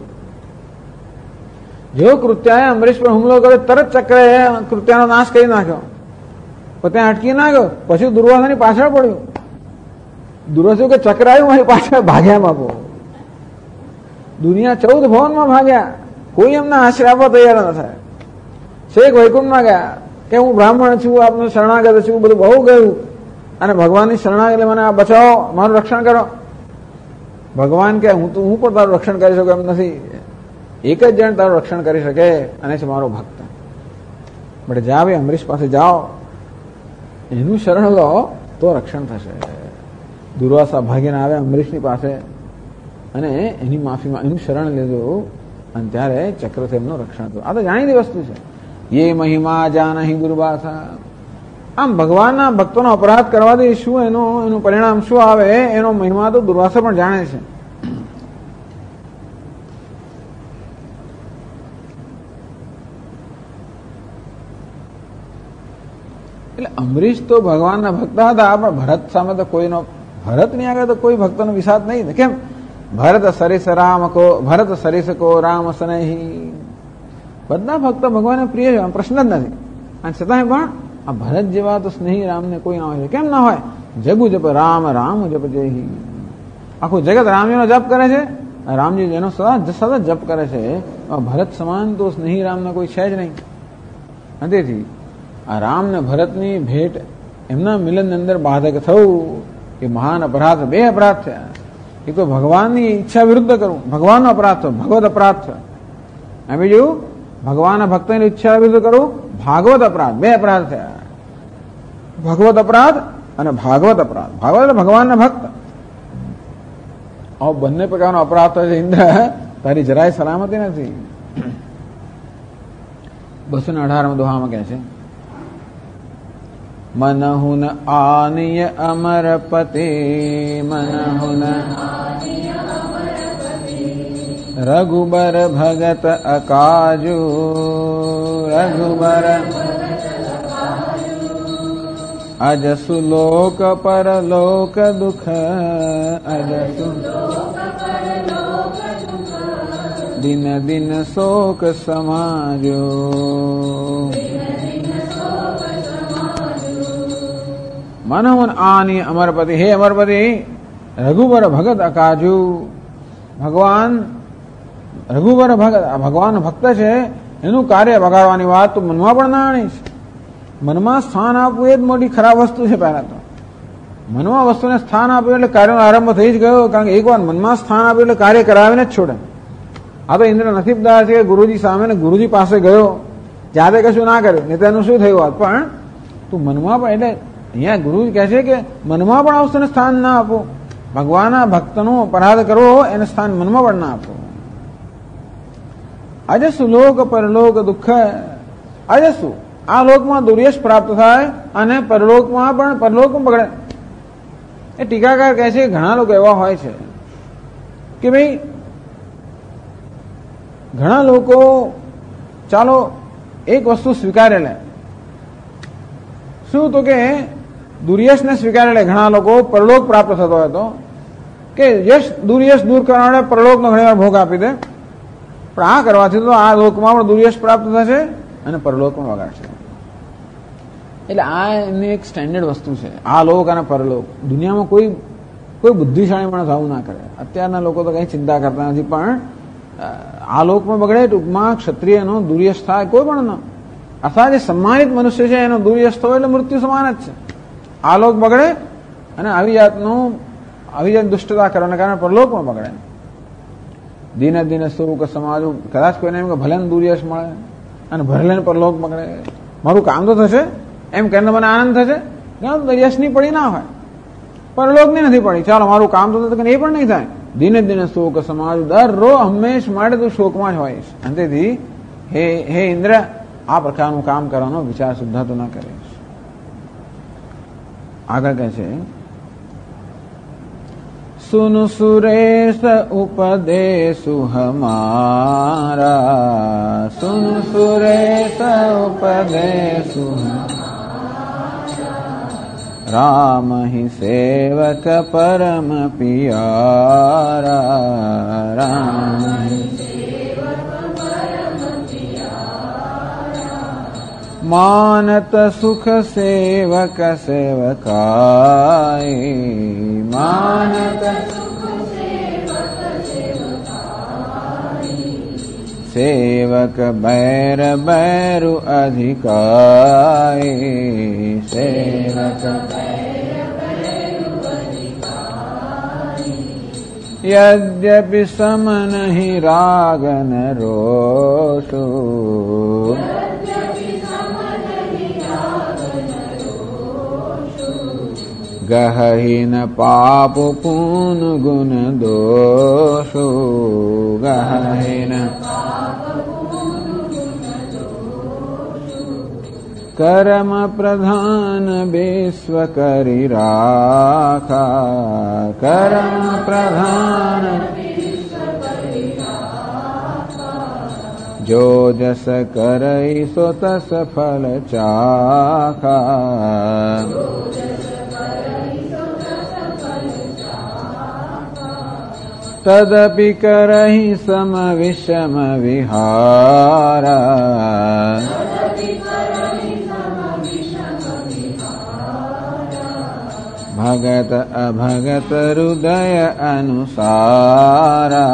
જેવો કૃત્યાએ અંબરીશ પર હુમલો કર્યો તરત ચક્રએ કૃત્યાનો નાશ કરી નાખ્યો, પણ ત્યાં અટકી ના ગયો. પછી દુર્વાસાની પાછળ પડ્યું. દુર્વાસા કે ચક્ર આવ્યું મારી પાછળ ભાગ્યા બાપો. દુનિયા 14 ભવનમાં ભાગ્યા, કોઈ એમના આશ્રય આપવા તૈયાર ન થાય. છેક વૈકુંઠમાં ગયા કે હું બ્રાહ્મણ છું, આપનો શરણાગત છું, બધું બહુ ગયું, અને ભગવાનની શરણાગત મને આ બચાવો, મારું રક્ષણ કરો. ભગવાન કે હું પણ તારું રક્ષણ કરી શકું એમ નથી. એક જ જણ તારું રક્ષણ કરી શકે, અને છે મારો ભક્ત. બટ જા ભાઈ અંબરીશ પાસે જાઓ, એનું શરણ લો તો રક્ષણ થશે. દુર્વાસા ભાગીને આવે અંબરીશની પાસે અને એની માફીમાં એનું શરણ લીધું, અને ત્યારે ચક્રથી એમનું રક્ષણ થયું. આ તો જાણીતી વસ્તુ છે. યે મહિમા જાનહી દુર્વાસા. આમ ભગવાનના ભક્તોનો અપરાધ કરવાથી શું એનું પરિણામ શું આવે એનો મહિમા તો દુર્વાસા પણ જાણે છે. એટલે અંબરીશ તો ભગવાનના ભક્ત હતા, પણ ભરત સામે તો કોઈનો, ભરતની આગળ તો કોઈ ભક્તનો વિષાદ નહીં. કેમ? ભરત સરીસ કો રામ સનેહી. બધા ભક્ત ભગવાનને પ્રિય છે, પ્રશ્ન જ નથી. અને છતાંય પણ આ ભરત જેવા તો સ્નેહી રામને કોઈ ના હોય. કેમ ના હોય? જગુ જપ રામ રામ જપ જેહી. આખું જગત રામજીનો જપ કરે છે, રામજી જેનો સતત જપ કરે છે. ભરત સમાન તો સ્નેહી રામને કોઈ છે જ નહીં. તેથી આ રામ ને ભરતની ભેટ, એમના મિલનની અંદર બાધક થવું એ મહાન અપરાધ. બે અપરાધ થયા. એક તો ભગવાનની ઈચ્છા વિરુદ્ધ કરવું, ભગવાનનો અપરાધ થયો, ભગવત અપરાધ થયો. અને બીજું ભગવાનના ભક્તની ઈચ્છા વિરુદ્ધ કરવું, ભાગવત અપરાધ. બે અપરાધ થયા, ભગવત અપરાધ અને ભાગવત અપરાધ. ભાગવત એટલે ભગવાનના ભક્ત. આવો બંને પ્રકારનો અપરાધ થયો છે. ઇન્દ્ર તારી જરાય સલામતી નથી. 218 દોહામાં કહે છે, મનહુન આનિય અમરપતે મનહુન રઘુબર ભગત અકાજુ રઘુબર અજસુ લોક પરલોક દુઃખ અજસુ દિન દિન શોક સમાજો. મનોમન આની અમરપતિ. હે અમરપતિ, રઘુબર ભગત અકાજુ. ભગવાન રઘુબર ભગત, ભગવાન ભક્ત છે, એનું કાર્ય બગાડવાની વાત તું મનમાં પણ ના આણીશ. મનમાં સ્થાન આપવું એ જ મોટી ખરાબ વસ્તુ છે. પહેલા તો મનમાં વસ્તુને સ્થાન આપ્યું એટલે કાર્યનો આરંભ થઈ જ ગયો. કારણ કે એકવાર મનમાં સ્થાન આપ્યું એટલે કાર્ય કરાવીને જ છોડે. આ તો ઇન્દ્ર નસીબદાર છે કે ગુરુજી સામે ને ગુરુજી પાસે ગયો, જાતે કશું ના કર્યું, નહીં તો એનું શું થયું હોત. પણ તું મનમાં પણ, એટલે અહીંયા ગુરુ કહે છે કે મનમાં પણ આ વસ્તુને સ્થાન ના આપો. ભગવાનના ભક્તનો અપરાધ કરવો એને સ્થાન મનમાં પણ ના આપો. અજસુ લોક પરલોક દુઃખ. અજસુ આ લોકમાં દુર્યશ પ્રાપ્ત થાય અને પરલોકમાં પણ, પરલોકમાં બગડે. એ ટીકાકાર કહે છે ઘણા લોકો એવા હોય છે કે ભાઈ ઘણા લોકો ચાલો એક વસ્તુ સ્વીકારે લે. શું? તો કે દુર્યશને સ્વીકારે લે. ઘણા લોકો પરલોક પ્રાપ્ત થતો હોય તો કે દુર્યશ દૂર કરવા માટે પરલોકનો ઘણી વાર ભોગ આપી દે. પણ આ કરવાથી તો આ લોકમાં પણ દુર્યશ પ્રાપ્ત થશે અને પરલોક પણ વગાડશે. એટલે આ એમની એક સ્ટેન્ડર્ડ વસ્તુ છે, આ લોક અને પરલોક. દુનિયામાં કોઈ બુદ્ધિશાળી માણસ આવું ના કરે. અત્યારના લોકો તો કઈ ચિંતા કરતા નથી, પણ આ લોકમાં બગડે. ટૂંકમાં ક્ષત્રિયનો દુર્યશ થાય કોઈ પણ ન. અથવા જે સન્માનિત મનુષ્ય છે એનો દુર્યશ થયો એટલે મૃત્યુ સમાન જ છે. આ લોક બગડે અને આવી જાત દુષ્ટતા કરવાના કારણે પરલોકમાં બગડે. દિને દિને સુખ સમાજુ. કદાચ કોઈને એમ કે ભલે દુર્યશ મળે અને ભલે પરલોક બગડે, મારું કામ તો થશે એમ કરીને મને આનંદ થશે. ઘણા યશની પડી ના હોય. પરલોકની નથી પડી. ચાલો મારું કામ તો એ પણ નહીં થાય. દિને દિને શોક સમાજ, દરરોજ હંમેશ માટે તું શોકમાં જ હોઈશ. અંતેથી હે ઇન્દ્ર, આ પ્રકારનું કામ કરવાનો વિચાર સુદ્ધા તું ન કરીશ. આગળ કહે છે, સુન સુરેશ ઉપદેશુ હમારા, સુન સુરેશ ઉપદેશુ राम ही सेवक परम पियारा, राम ही मानत सुख सेवक सेवकाई, मानत सेवक बैर बैरु अधिकाई, सेवक यद्यपि सम नहीं रागन रोषु, गहहि न पाप पून गुण दोषु, गहहि न कर्म प्रधान विश्व करि राखा, कर्म प्रधान जो जस करई सो तस फल चाखा, तदपि करहि सम विषम विहारा, भगत अभगत हृदय अनुसारा,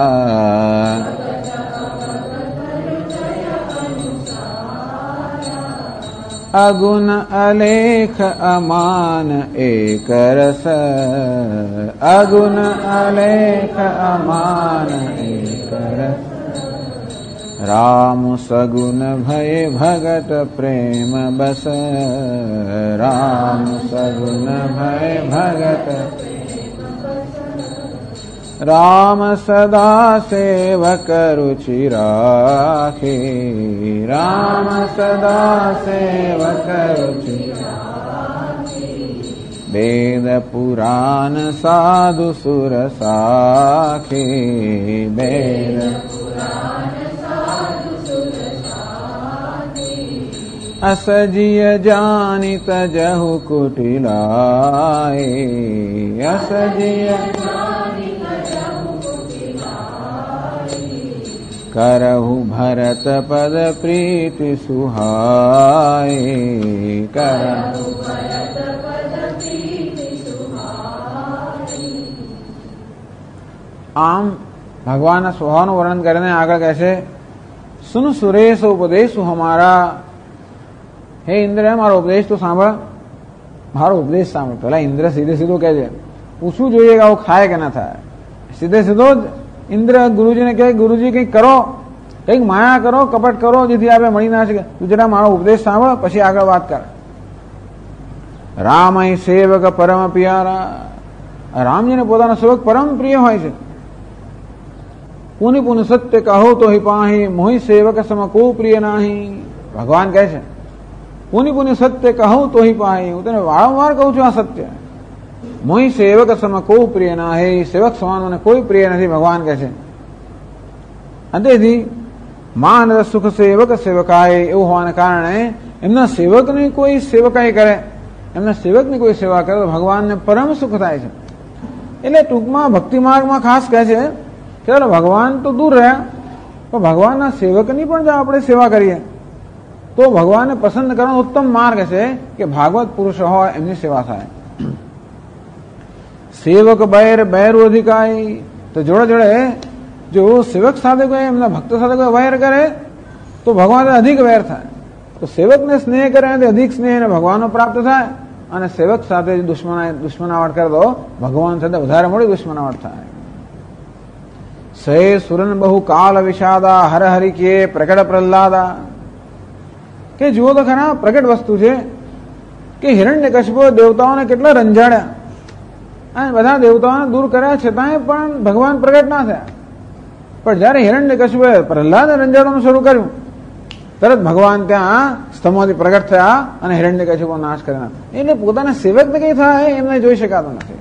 अगुण अलेख अमान एक रस, अगुण अलेख अमान एक रस, राम सगुण भय भगत प्रेम बस, राम सगुण भय भगत, राम सदा सेवक रुचि राखे, राम सदा सेवक रुचि राखे, वेद पुराण साधु सुर साखे, वेद असजिय जानि तजहु कुटिलाए, असजिय करहु भरत पद प्रीति सुहाए, करहु भरत पद प्रीति सुहाए. आम भगवान स्वभावનું વર્ણન કરીને આગળ કહે છે, સુન સુરેશ ઉપદેશુ હમારા, હે ઇન્દ્ર મારો ઉપદેશ તો સાંભળ, મારો ઉપદેશ સાંભળ. પેલા ઇન્દ્ર સીધે સીધો કહે છે, પૂછવું જોઈએ કે આવું ખાય કે ના થાય. સીધે સીધો જ ઇન્દ્ર ગુરુજીને કહે, ગુરુજી કંઈક કરો, કંઈક માયા કરો, કપટ કરો, જેથી આપણે મળી ના શકે. તું જરા મારો ઉપદેશ સાંભળ, પછી આગળ વાત કર. રામ અહીં સેવક પરમ પિયારા, રામજીને પોતાના સેવક પરમ પ્રિય હોય છે. પુનિ પુનિ સત્ય કહો તો હિ પાહી, મોહી સેવક સમ કો પ્રિય નાહી. ભગવાન કહે છે, પુનિ પુનિ સત્ય કહું તો હિ પાહી, હું તને વારંવાર કહું છું આ સત્ય. મોહી સેવક સમ કો પ્રિય ના હે, સેવક સમાન મને કોઈ પ્રિય નથી, ભગવાન કહે છે. અંતેથી માન સુખ સેવક સેવકાય એવું હોવાને કારણે એમના સેવકની કોઈ સેવકાઈ કરે, એમના સેવકની કોઈ સેવા કરે તો ભગવાનને પરમ સુખ થાય છે. એટલે ટૂંકમાં ભક્તિ માર્ગમાં ખાસ કહે છે કે ચાલો ભગવાન તો દૂર રહ્યા, પણ ભગવાનના સેવકની પણ જો આપણે સેવા કરીએ તો ભગવાનને પસંદ કરવાનો ઉત્તમ માર્ગ છે કે ભાગવત પુરુષ હોય એમની સેવા થાય. સેવક બૈર બૈર અધિકારી, તો જોડે જોડે જો સેવક સાથે કોઈ એમના ભક્ત સાથે કોઈ વૈર કરે તો ભગવાન અધિક વૈર થાય. તો સેવકને સ્નેહ કરે તો અધિક સ્નેહ એને ભગવાનનો પ્રાપ્ત થાય, અને સેવક સાથે દુશ્મનાવટ કરે તો ભગવાન સાથે વધારે મોટી દુશ્મનાવટ થાય. સે સુરન બહુ કાલ વિષાદા, હર હરિ કે પ્રકટ પ્રહલાદા. કે જુઓ તો ખરા, પ્રગટ વસ્તુ છે કે હિરણ્યકશિપુ દેવતાઓને કેટલા રંજાડ્યા, અને બધા દેવતાઓને દૂર કર્યા છતાંય પણ ભગવાન પ્રગટ ના થયા. પણ જયારે હિરણ્યકશિપુએ પ્રહલાદને રંજાડવાનું શરૂ કર્યું, તરત ભગવાન ત્યાં સ્તંભોથી પ્રગટ થયા અને હિરણ્યકશિપુનો નાશ કરી નાખ્યો. એટલે પોતાના સેવકને કઈ થાય એમને જોઈ શકાતું નથી.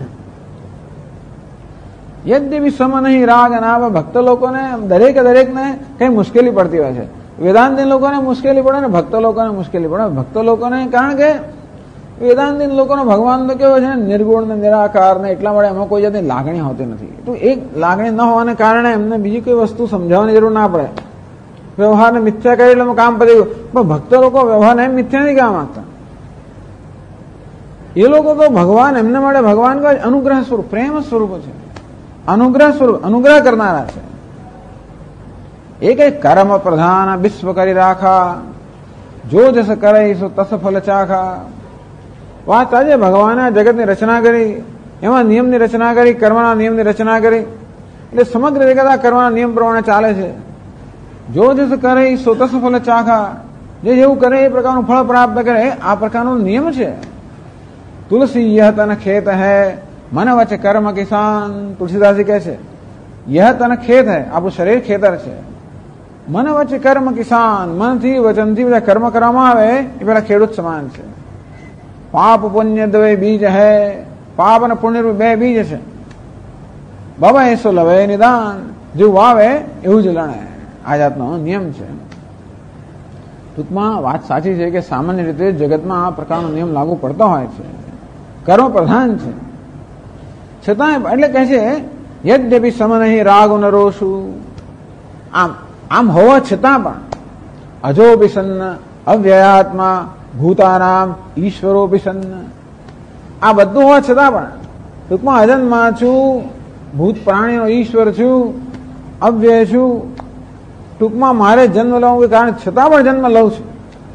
યદ્યપિ સમ નહીં રાગ નામ, ભક્ત લોકોને દરેકને કઈ મુશ્કેલી પડતી હોય છે. વેદાંતિન લોકોને મુશ્કેલી પડે ને ભક્ત લોકોને મુશ્કેલી પડે. ભક્ત લોકોને કારણ કે વેદાંતિન લોકોનો ભગવાન તો કેવો છે નિર્ગુણ ને નિરાકાર ને, એટલા માટે એમાં કોઈ જાતની લાગણી હોતી નથી. તો એક લાગણી ન હોવાને કારણે એમને બીજી કોઈ વસ્તુ સમજાવવાની જરૂર ના પડે. વ્યવહારને મિથ્યા કરી એટલે કામ પતી ગયું. પણ ભક્ત લોકો વ્યવહારને મિથ્યા નહીં કામ આપતા. એ લોકો તો ભગવાન એમને માટે ભગવાન કહે અનુગ્રહ સ્વરૂપ, પ્રેમ સ્વરૂપ છે, અનુગ્રહ સ્વરૂપ, અનુગ્રહ કરનારા છે. એ કઈ કર્મ પ્રધાન વિશ્વ કરી રાખા, જો જસ કરે સો તસ ફલ ચાખા. વાત આજે ભગવાને જગતની રચના કરી, એમાં નિયમની રચના કરી, કર્મના નિયમની રચના કરી, એટલે સમગ્ર જગત આ કર્મના નિયમ પ્રમાણે ચાલે છે. જો જસ કરે સો તસ ફલ ચાખા, જે જેવું કરે એ પ્રકારનું ફળ પ્રાપ્ત કરે, આ પ્રકારનો નિયમ છે. તુલસી યહ તન ખેત હૈ, મન વચ કર્મ કિસાન. તુલસીદાસજી કહે છે યહ તન ખેત હૈ, આપણું શરીર ખેતર છે. મન વચ કર્મ કિસાન, મનથી વચનથી બધા કર્મ કરવામાં આવે એ પેલા ખેડૂત સમાન છે. પાપ પુણ્ય દ્વય બીજ હૈ, પાપ અને પુણ્ય બે બીજ છે. બાબા એસો લવે નિદાન, જેવું વાવે એવું જ લણે. આ જાતનો નિયમ છે. ટૂંકમાં વાત સાચી છે કે સામાન્ય રીતે જગતમાં આ પ્રકારનો નિયમ લાગુ પડતો હોય છે, કર્મ પ્રધાન છે. છતાં એટલે કહે છે યદ્યપિ સમ નહીં રાગ નરોશું, આમ હોવા છતાં પણ અજોપિસન્ન અવ્યયાત્મા ભૂતાનામ ઈશ્વરોપિસન્ન, આ બધું હોવા છતાં પણ ટૂંકમાં અજન્મા છું, ભૂત પ્રાણીનો ઈશ્વર છું, અવ્યય છું. ટૂંકમાં મારે જન્મ લેવું કારણ છતાં પણ જન્મ લઉં છું.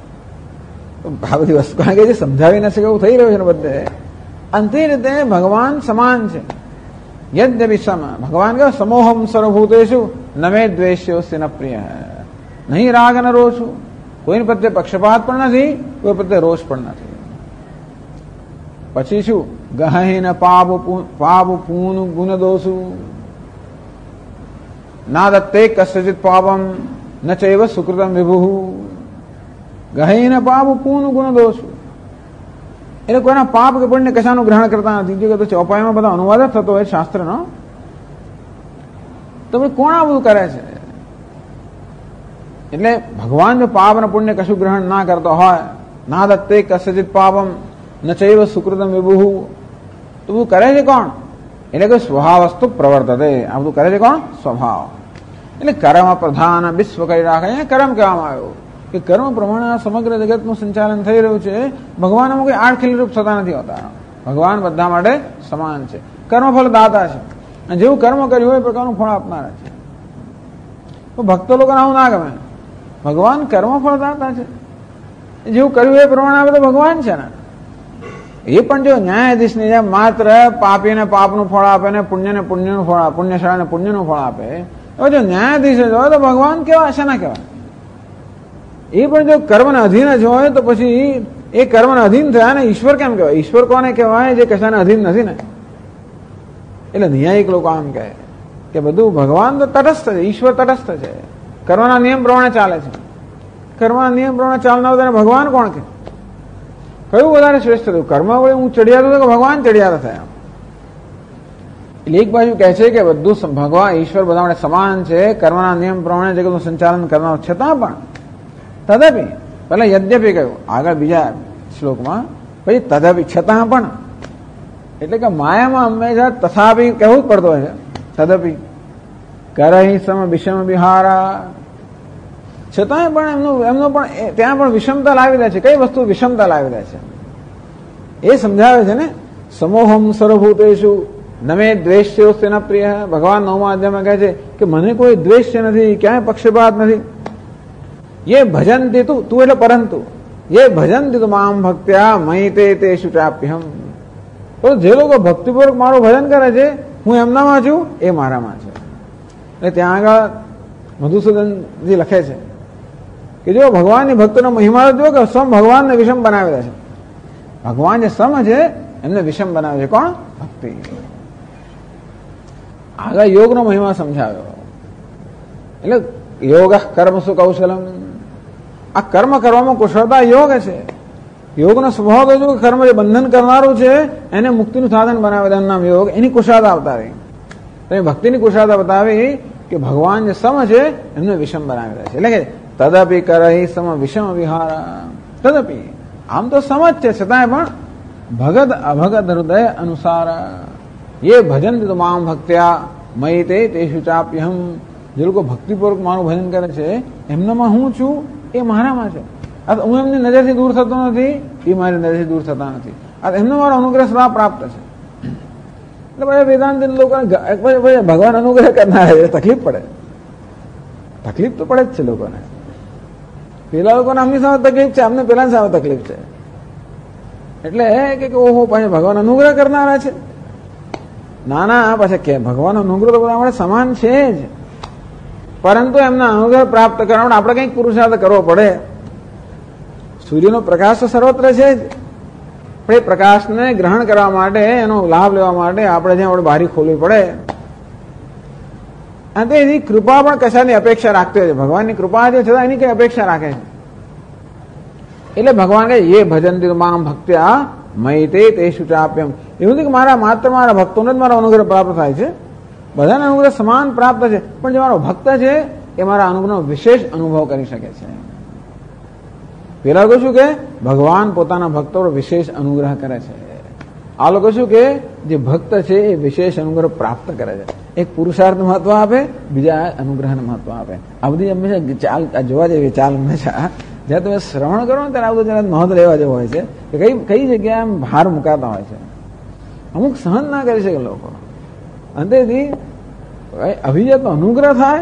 આ બધી વસ્તુ કારણ કે જે સમજાવી ન શકે એવું થઈ રહ્યું છે ને બધે. અંતે રીતે ભગવાન સમાન છે. યદ્યપિ સમ, ભગવાન કહે સમોહમ સર્વભૂતેષુ નમે દ્વેષ્યોસ્તિ ન પ્રિય, નહીં રાગ ન રોષું, કોઈને પ્રત્યે પક્ષપાત પણ નથી, કોઈ પ્રત્યે રોષ પણ નથી. પછી શું ગહીન પાપ પૂન ગુણ દોષુ, ના દત્તે કસ્યચિત પાપમ ન ચૈવ સુકૃતમ વિભુ. ગહીન પાપ પૂન ગુણ દોષુ, એટલે કોઈના પાપ કે પુણ્ય કશાનું ગ્રહણ કરતા નથી. જો કે ચોપાઈમાં બધા અનુવાદ જ થતો હોય શાસ્ત્રનો, તો કોણ આ બધું કરે છે? એટલે ભગવાન જો પાપ અને પુણ્ય કશું ગ્રહણ ના કરતો હોય, ના દત્તે કસ્યચિત પાપમ ન ચૈવ સુકૃતમ વિભુ, તો બધું કરે છે કોણ? એટલે કે સ્વભાવસ્તુ પ્રવર્તતે, આ બધું કરે છે કોણ? સ્વભાવ. એટલે કર્મ પ્રધાન વિશ્વ કરી રાખે, અહીંયા કર્મ કહેવામાં આવ્યો કે કર્મ પ્રમાણે સમગ્ર જગતનું સંચાલન થઈ રહ્યું છે. ભગવાનમાં કોઈ આડખીલ રૂપ થતા નથી હોતા. ભગવાન બધા માટે સમાન છે, કર્મફળ દાતા છે, અને જેવું કર્મ કર્યું હોય એ પ્રકારનું ફળ આપનારા છે. તો ભક્તો લોકોને આવું ના ગમે. ભગવાન કર્મફળ દાતા છે, જેવું કર્યું એ પ્રમાણે આપે તો ભગવાન છે ને. એ પણ જો ન્યાયાધીશની જેમ માત્ર પાપીને પાપનું ફળ આપે ને પુણ્યને પુણ્યનું ફળ આપે, પુણ્યશાળાને પુણ્યનું ફળ આપે, હવે જો ન્યાયાધીશ જ હોય તો ભગવાન કેવા છે ના કહેવાય? એ પણ જો કર્મને અધીન જ હોય તો પછી એ કર્મને અધીન થયા ને ઈશ્વર કેમ કહેવાય? ઈશ્વર કોને કહેવાય? જે કશાને અધીન નથી ને. એટલે ન્યાયિક લોકો આમ કહે કે બધું ભગવાન તો તટસ્થ છે, ઈશ્વર તટસ્થ છે, કર્મના નિયમ પ્રમાણે ચાલે છે. કર્મના નિયમ પ્રમાણે ચાલનાર ભગવાન કોણ કે? કયું વધારે શ્રેષ્ઠ થયું? કર્મ વડે હું ચડિયાતો હતો કે ભગવાન ચડિયાતા થયા? એટલે એક બાજુ કહે છે કે બધું ભગવાન ઈશ્વર બધા માટે સમાન છે, કર્મના નિયમ પ્રમાણે જગતનું સંચાલન કરનાર, છતાં પણ તદપી, પહેલા યદ્યપી કહ્યું, આગળ બીજા શ્લોકમાં પછી તદપી, છતાં પણ, એટલે કે માયામાં હંમેશા તથાપી કહેવું જ પડતું હોય છે. તદપી કરહી સમ વિષમ વિહારા, છતાંય પણ એમનો પણ ત્યાં પણ વિષમતા લાવી દે છે. કઈ વસ્તુ વિષમતા લાવી દે છે એ સમજાવે છે ને. સમોહમ સર્વભૂતેષુ નમે દ્વેષ્યોસ્તિ ન પ્રિય. ભગવાન નવમા અધ્યાયમાં કહે છે કે મને કોઈ દ્વેષ્ય નથી, ક્યાંય પક્ષપાત નથી. ये भजन्ति तू એટલે પરંતુ ये भजन्ति तो माम भक्त्या मयि ते शुचाप्यहम. તો જે લોકો ભક્તિપૂર્વક મારું ભજન કરે છે, હું એમનામાં છું, એ મારામાં છે. એટલે ત્યાં આગળ મધુસૂદનજી લખે છે કે જો ભગવાનની ભક્તનો મહિમા જો કે સમ ભગવાનને વિષમ બનાવેલા છે. ભગવાન જે સમ છે એમને વિષમ બનાવે છે. કોણ? ભક્તિ. આગળ યોગનો મહિમા સમજાવ્યો. એટલે યોગ કર્મ સુ કૌશલમ. આ કર્મ કરવામાં કુશળતા યોગ છે. યોગનો સ્વભાવ તો જો કર્મ જે બંધન કરનારું છે એને મુક્તિનું સાધન બનાવે તેનું નામ યોગ. એની કુશળતા બતાવી. તમે ભક્તિની કુશળતા બતાવી કે ભગવાન જે સમ છે એમને વિષમ બનાવી રહ્યા છે. એટલે કે તદપી કરહી સમ વિષમ વિહાર. તદપી આમ તો સમ જ છે, છતાંય પણ ભગત અભગત હૃદય અનુસાર ये ભજન તો મામ ભક્ત્યા મયી તેષુ ચાપ્યહમ. જે લોકો ભક્તિપૂર્વક મારું ભજન કરે છે એમનામાં હું છું એ મારામાં છે. હું એમની નજરથી દૂર થતો નથી, એ મારી નજરથી દૂર થતા નથી. એમનો મારો અનુગ્રહ સદા પ્રાપ્ત છે. એટલે પછી વેદાંત લોકોને ભગવાન અનુગ્રહ કરનાર તકલીફ પડે. તકલીફ તો પડે જ છે લોકોને. પેલા લોકોને આમની સામે તકલીફ છે, અમને પેલા સામે તકલીફ છે. એટલે કે ઓહો પાછા ભગવાન અનુગ્રહ કરનારા છે. ના ના, પાછા કે ભગવાન અનુગ્રહ તો બધા સમાન છે જ, પરંતુ એમના અનુગ્રહ પ્રાપ્ત કરવા માટે આપણે કંઈક પુરુષાર્થ કરવો પડે. સૂર્યનો પ્રકાશ તો સર્વત્ર છે જ, પણ એ પ્રકાશને ગ્રહણ કરવા માટે, એનો લાભ લેવા માટે આપણે જ્યાં આપણે બારી ખોલવી પડે. અને એની કૃપા પણ કશાની અપેક્ષા રાખતી હોય છે. ભગવાનની કૃપા છે છતાં એની કઈ અપેક્ષા રાખે છે. એટલે ભગવાન કહે એ ભજન મામ ભક્ત્યા મયી તેષુ ચાપ્યમ. એવું નથી કે મારા ભક્તોને જ મારો અનુગ્રહ પ્રાપ્ત થાય છે. બધાને અનુગ્રહ સમાન પ્રાપ્ત છે, પણ જે મારો ભક્ત છે એ મારા અનુગ્રહનો વિશેષ અનુભવ કરી શકે છે. પેલા લોકો શું કે ભગવાન પોતાના ભક્તો પર વિશેષ અનુગ્રહ કરે છે. આ લોકો શું કે જે ભક્ત છે એ વિશેષ અનુગ્રહ પ્રાપ્ત કરે છે. એક પુરુષાર્થ મહત્વ આપે, બીજા અનુગ્રહને મહત્વ આપે. આ બધી હંમેશા ચાલ જોવા જેવી ચાલ હંમેશા જ્યાં તમે શ્રવણ કરો ને ત્યારે આ બધું નોંધ લેવા જેવું હોય છે કે કઈ જગ્યાએ આમ ભાર મુકાતા હોય છે. અમુક સહન ના કરી શકે લોકો. અંતેથી અભિજાતનો અનુગ્રહ થાય.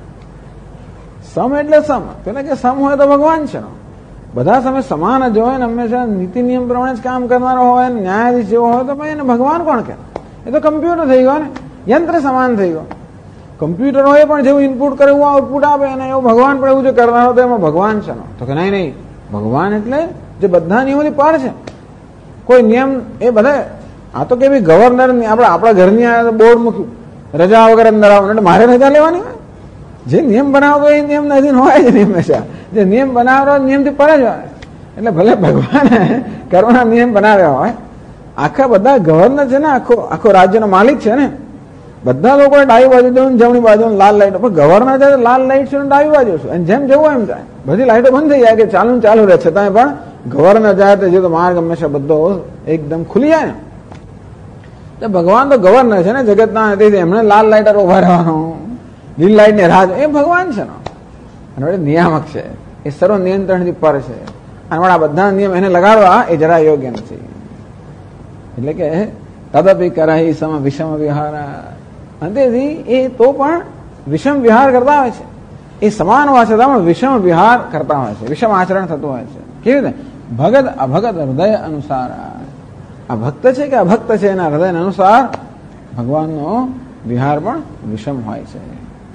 સમ એટલે સમ. પેલા કે સમ હોય તો ભગવાન છે. બધા સમય સમાન જ હોય ને હંમેશા નીતિ નિયમ પ્રમાણે જ કામ કરનારો હોય ને ન્યાયાધીશ જેવો હોય તો ભાઈ એને ભગવાન કોણ કે? એ તો કમ્પ્યુટર થઈ ગયો ને, યંત્ર સમાન થઈ ગયો. કમ્પ્યુટર હોય પણ જેવું ઇનપુટ કરે એવું આઉટપુટ આપે, અને એવું ભગવાન પણ એવું જે કરનારો તો એમાં ભગવાન છે. તો કે નહીં, ભગવાન એટલે જે બધા નિયમોથી પાર છે. કોઈ નિયમ એ બધા આ તો કે ભાઈ ગવર્નર આપણા ઘરની બોર્ડ મૂક્યું રજા વગર અંદર આવો એટલે મારે રજા લેવાની હોય? જે નિયમ બનાવતો એ નિયમ નથી હોય જ નહીં. હંમેશા જે નિયમ બનાવતો નિયમથી પર જ હોય. એટલે ભલે ભગવાને કરવાના નિયમ બનાવ્યા હોય, આખા બધા ગવર્નર છે ને, આખો રાજ્યનો માલિક છે ને, બધા લોકો ડાબી બાજુ જવું, જમણી બાજુ લાલ લાઈટો. પણ ગવર્નર છે લાલ લાઈટ છે ડાબી બાજુ છે, અને જેમ જવું એમ જાય. બધી લાઈટો બંધ થઈ જાય કે ચાલુ રહે, છતાંય પણ ગવર્નર જાય તો જે તો માર્ગ હંમેશા બધો એકદમ ખુલી જાય ને. ભગવાન તો ગવર્નર છે ને જગતના, તેથી એમણે લાલ લાઈટ ઉભા રહેવાનું, લીલ લાઈટ ને રાહ, એ ભગવાન છે ને. અને વડે નિયામક છે, એ સર્વ નિયંત્રણથી પર છે. અને વડે આ બધા નિયમ એને લગાડવા એ જરા યોગ્ય નથી. એટલે કે તદપી કરાહી સમ વિષમ વિહાર. અંતેથી એ તો પણ વિષમ વિહાર કરતા હોય છે. એ સમાન હોવા છતાં પણ વિષમ વિહાર કરતા હોય છે, વિષમ આચરણ થતું હોય છે. કેવી રીતે? ભગત અભગત હૃદય અનુસાર. આ ભક્ત છે કે અભક્ત છે એના હૃદય અનુસાર ભગવાનનો વિહાર પણ વિષમ હોય છે.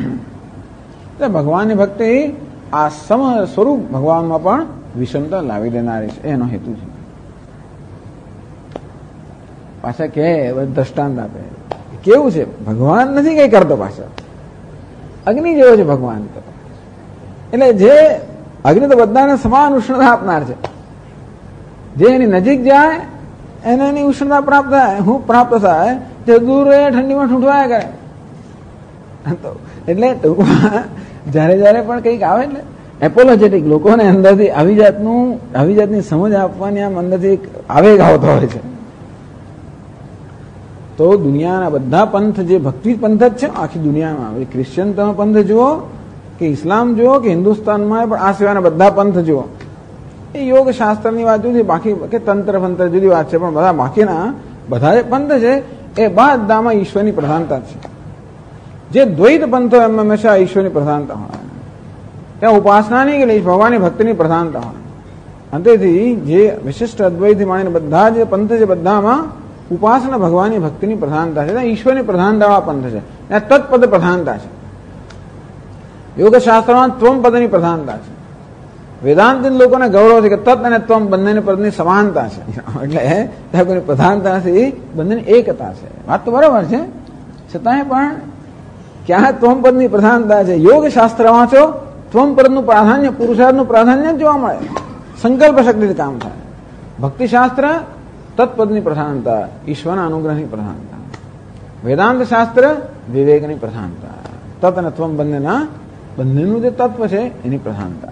એટલે ભગવાનની ભક્તિ આ સમ સ્વરૂપ ભગવાનમાં પણ વિષમતા લાવી દેનારી છે, એનો હેતુ છે. પાછા કે દ્રષ્ટાંત આપે કેવું છે, ભગવાન નથી કઈ કરતો, પાછા અગ્નિ જેવો છે ભગવાન તો. એટલે જે અગ્નિ તો બધાને સમાન ઉષ્ણતા આપનાર છે. જે એની નજીક જાય એને એની ઉષ્ણતા પ્રાપ્ત થાય, હું પ્રાપ્ત થાય. જે દૂર રહે ઠંડીમાં ઠૂંઠવાયા કરે. એટલે ટૂંકમાં જયારે પણ કંઈક આવે એટલે એપોલોજેટિક લોકોને અંદરથી આવી જાતની સમજ આપવાની આમ અંદરથી એક આવેગ આવતો હોય છે. તો દુનિયાના બધા પંથ જે ભક્તિ પંથ જ છે આખી દુનિયામાં, ક્રિશ્ચિયન તમે પંથ જુઓ કે ઇસ્લામ જુઓ કે હિન્દુસ્તાનમાં પણ આ સિવાયના બધા પંથ જુઓ, એ યોગ શાસ્ત્રની વાત જુદી, બાકી કે તંત્ર ફંત્ર જુદી વાત છે. પણ બધા બાકીના બધા જે પંથ છે એ બધામાં ઈશ્વરની પ્રધાનતા છે. જે દ્વૈત પંથો એમ હંમેશા ઈશ્વરની પ્રધાનતા હોય, ત્યાં ઉપાસના નહીં કે ભગવાનની ભક્તિની પ્રધાનતા હોય. અંતેથી જે વિશિષ્ટ અદ્વૈતથી માંડીને બધા જે પંથ છે બધામાં ઉપાસના ભગવાનની ભક્તિની પ્રધાનતા છે, ત્યાં ઈશ્વરની પ્રધાનતાવાળા પંથ છે, ત્યાં તત્પદ પ્રધાનતા છે. યોગશાસ્ત્રમાં ત્વમ પદની પ્રધાનતા છે. વેદાંતિન લોકોને ગૌરવ છે કે તત્ અને ત્વમ બંનેની પદની સમાનતા છે, એટલે ત્યાં કોઈ પ્રધાનતા નથી, બંનેની એકતા છે. વાત તો બરાબર છે, છતાંય પણ ક્યાં ત્વમ પદની પ્રધાનતા છે? યોગ શાસ્ત્ર વાંચો, ત્વમ પદનું પ્રાધાન્ય, પુરુષાર્થનું પ્રાધાન્ય જોવા મળે, સંકલ્પ શક્તિથી કામ થાય. ભક્તિશાસ્ત્ર તત્પદની પ્રધાનતા, ઈશ્વરના અનુગ્રહની પ્રધાનતા. વેદાંત શાસ્ત્ર વિવેકની પ્રધાનતા, તત્ અને ત્વમ બંનેનું જે તત્વ છે એની પ્રધાનતા.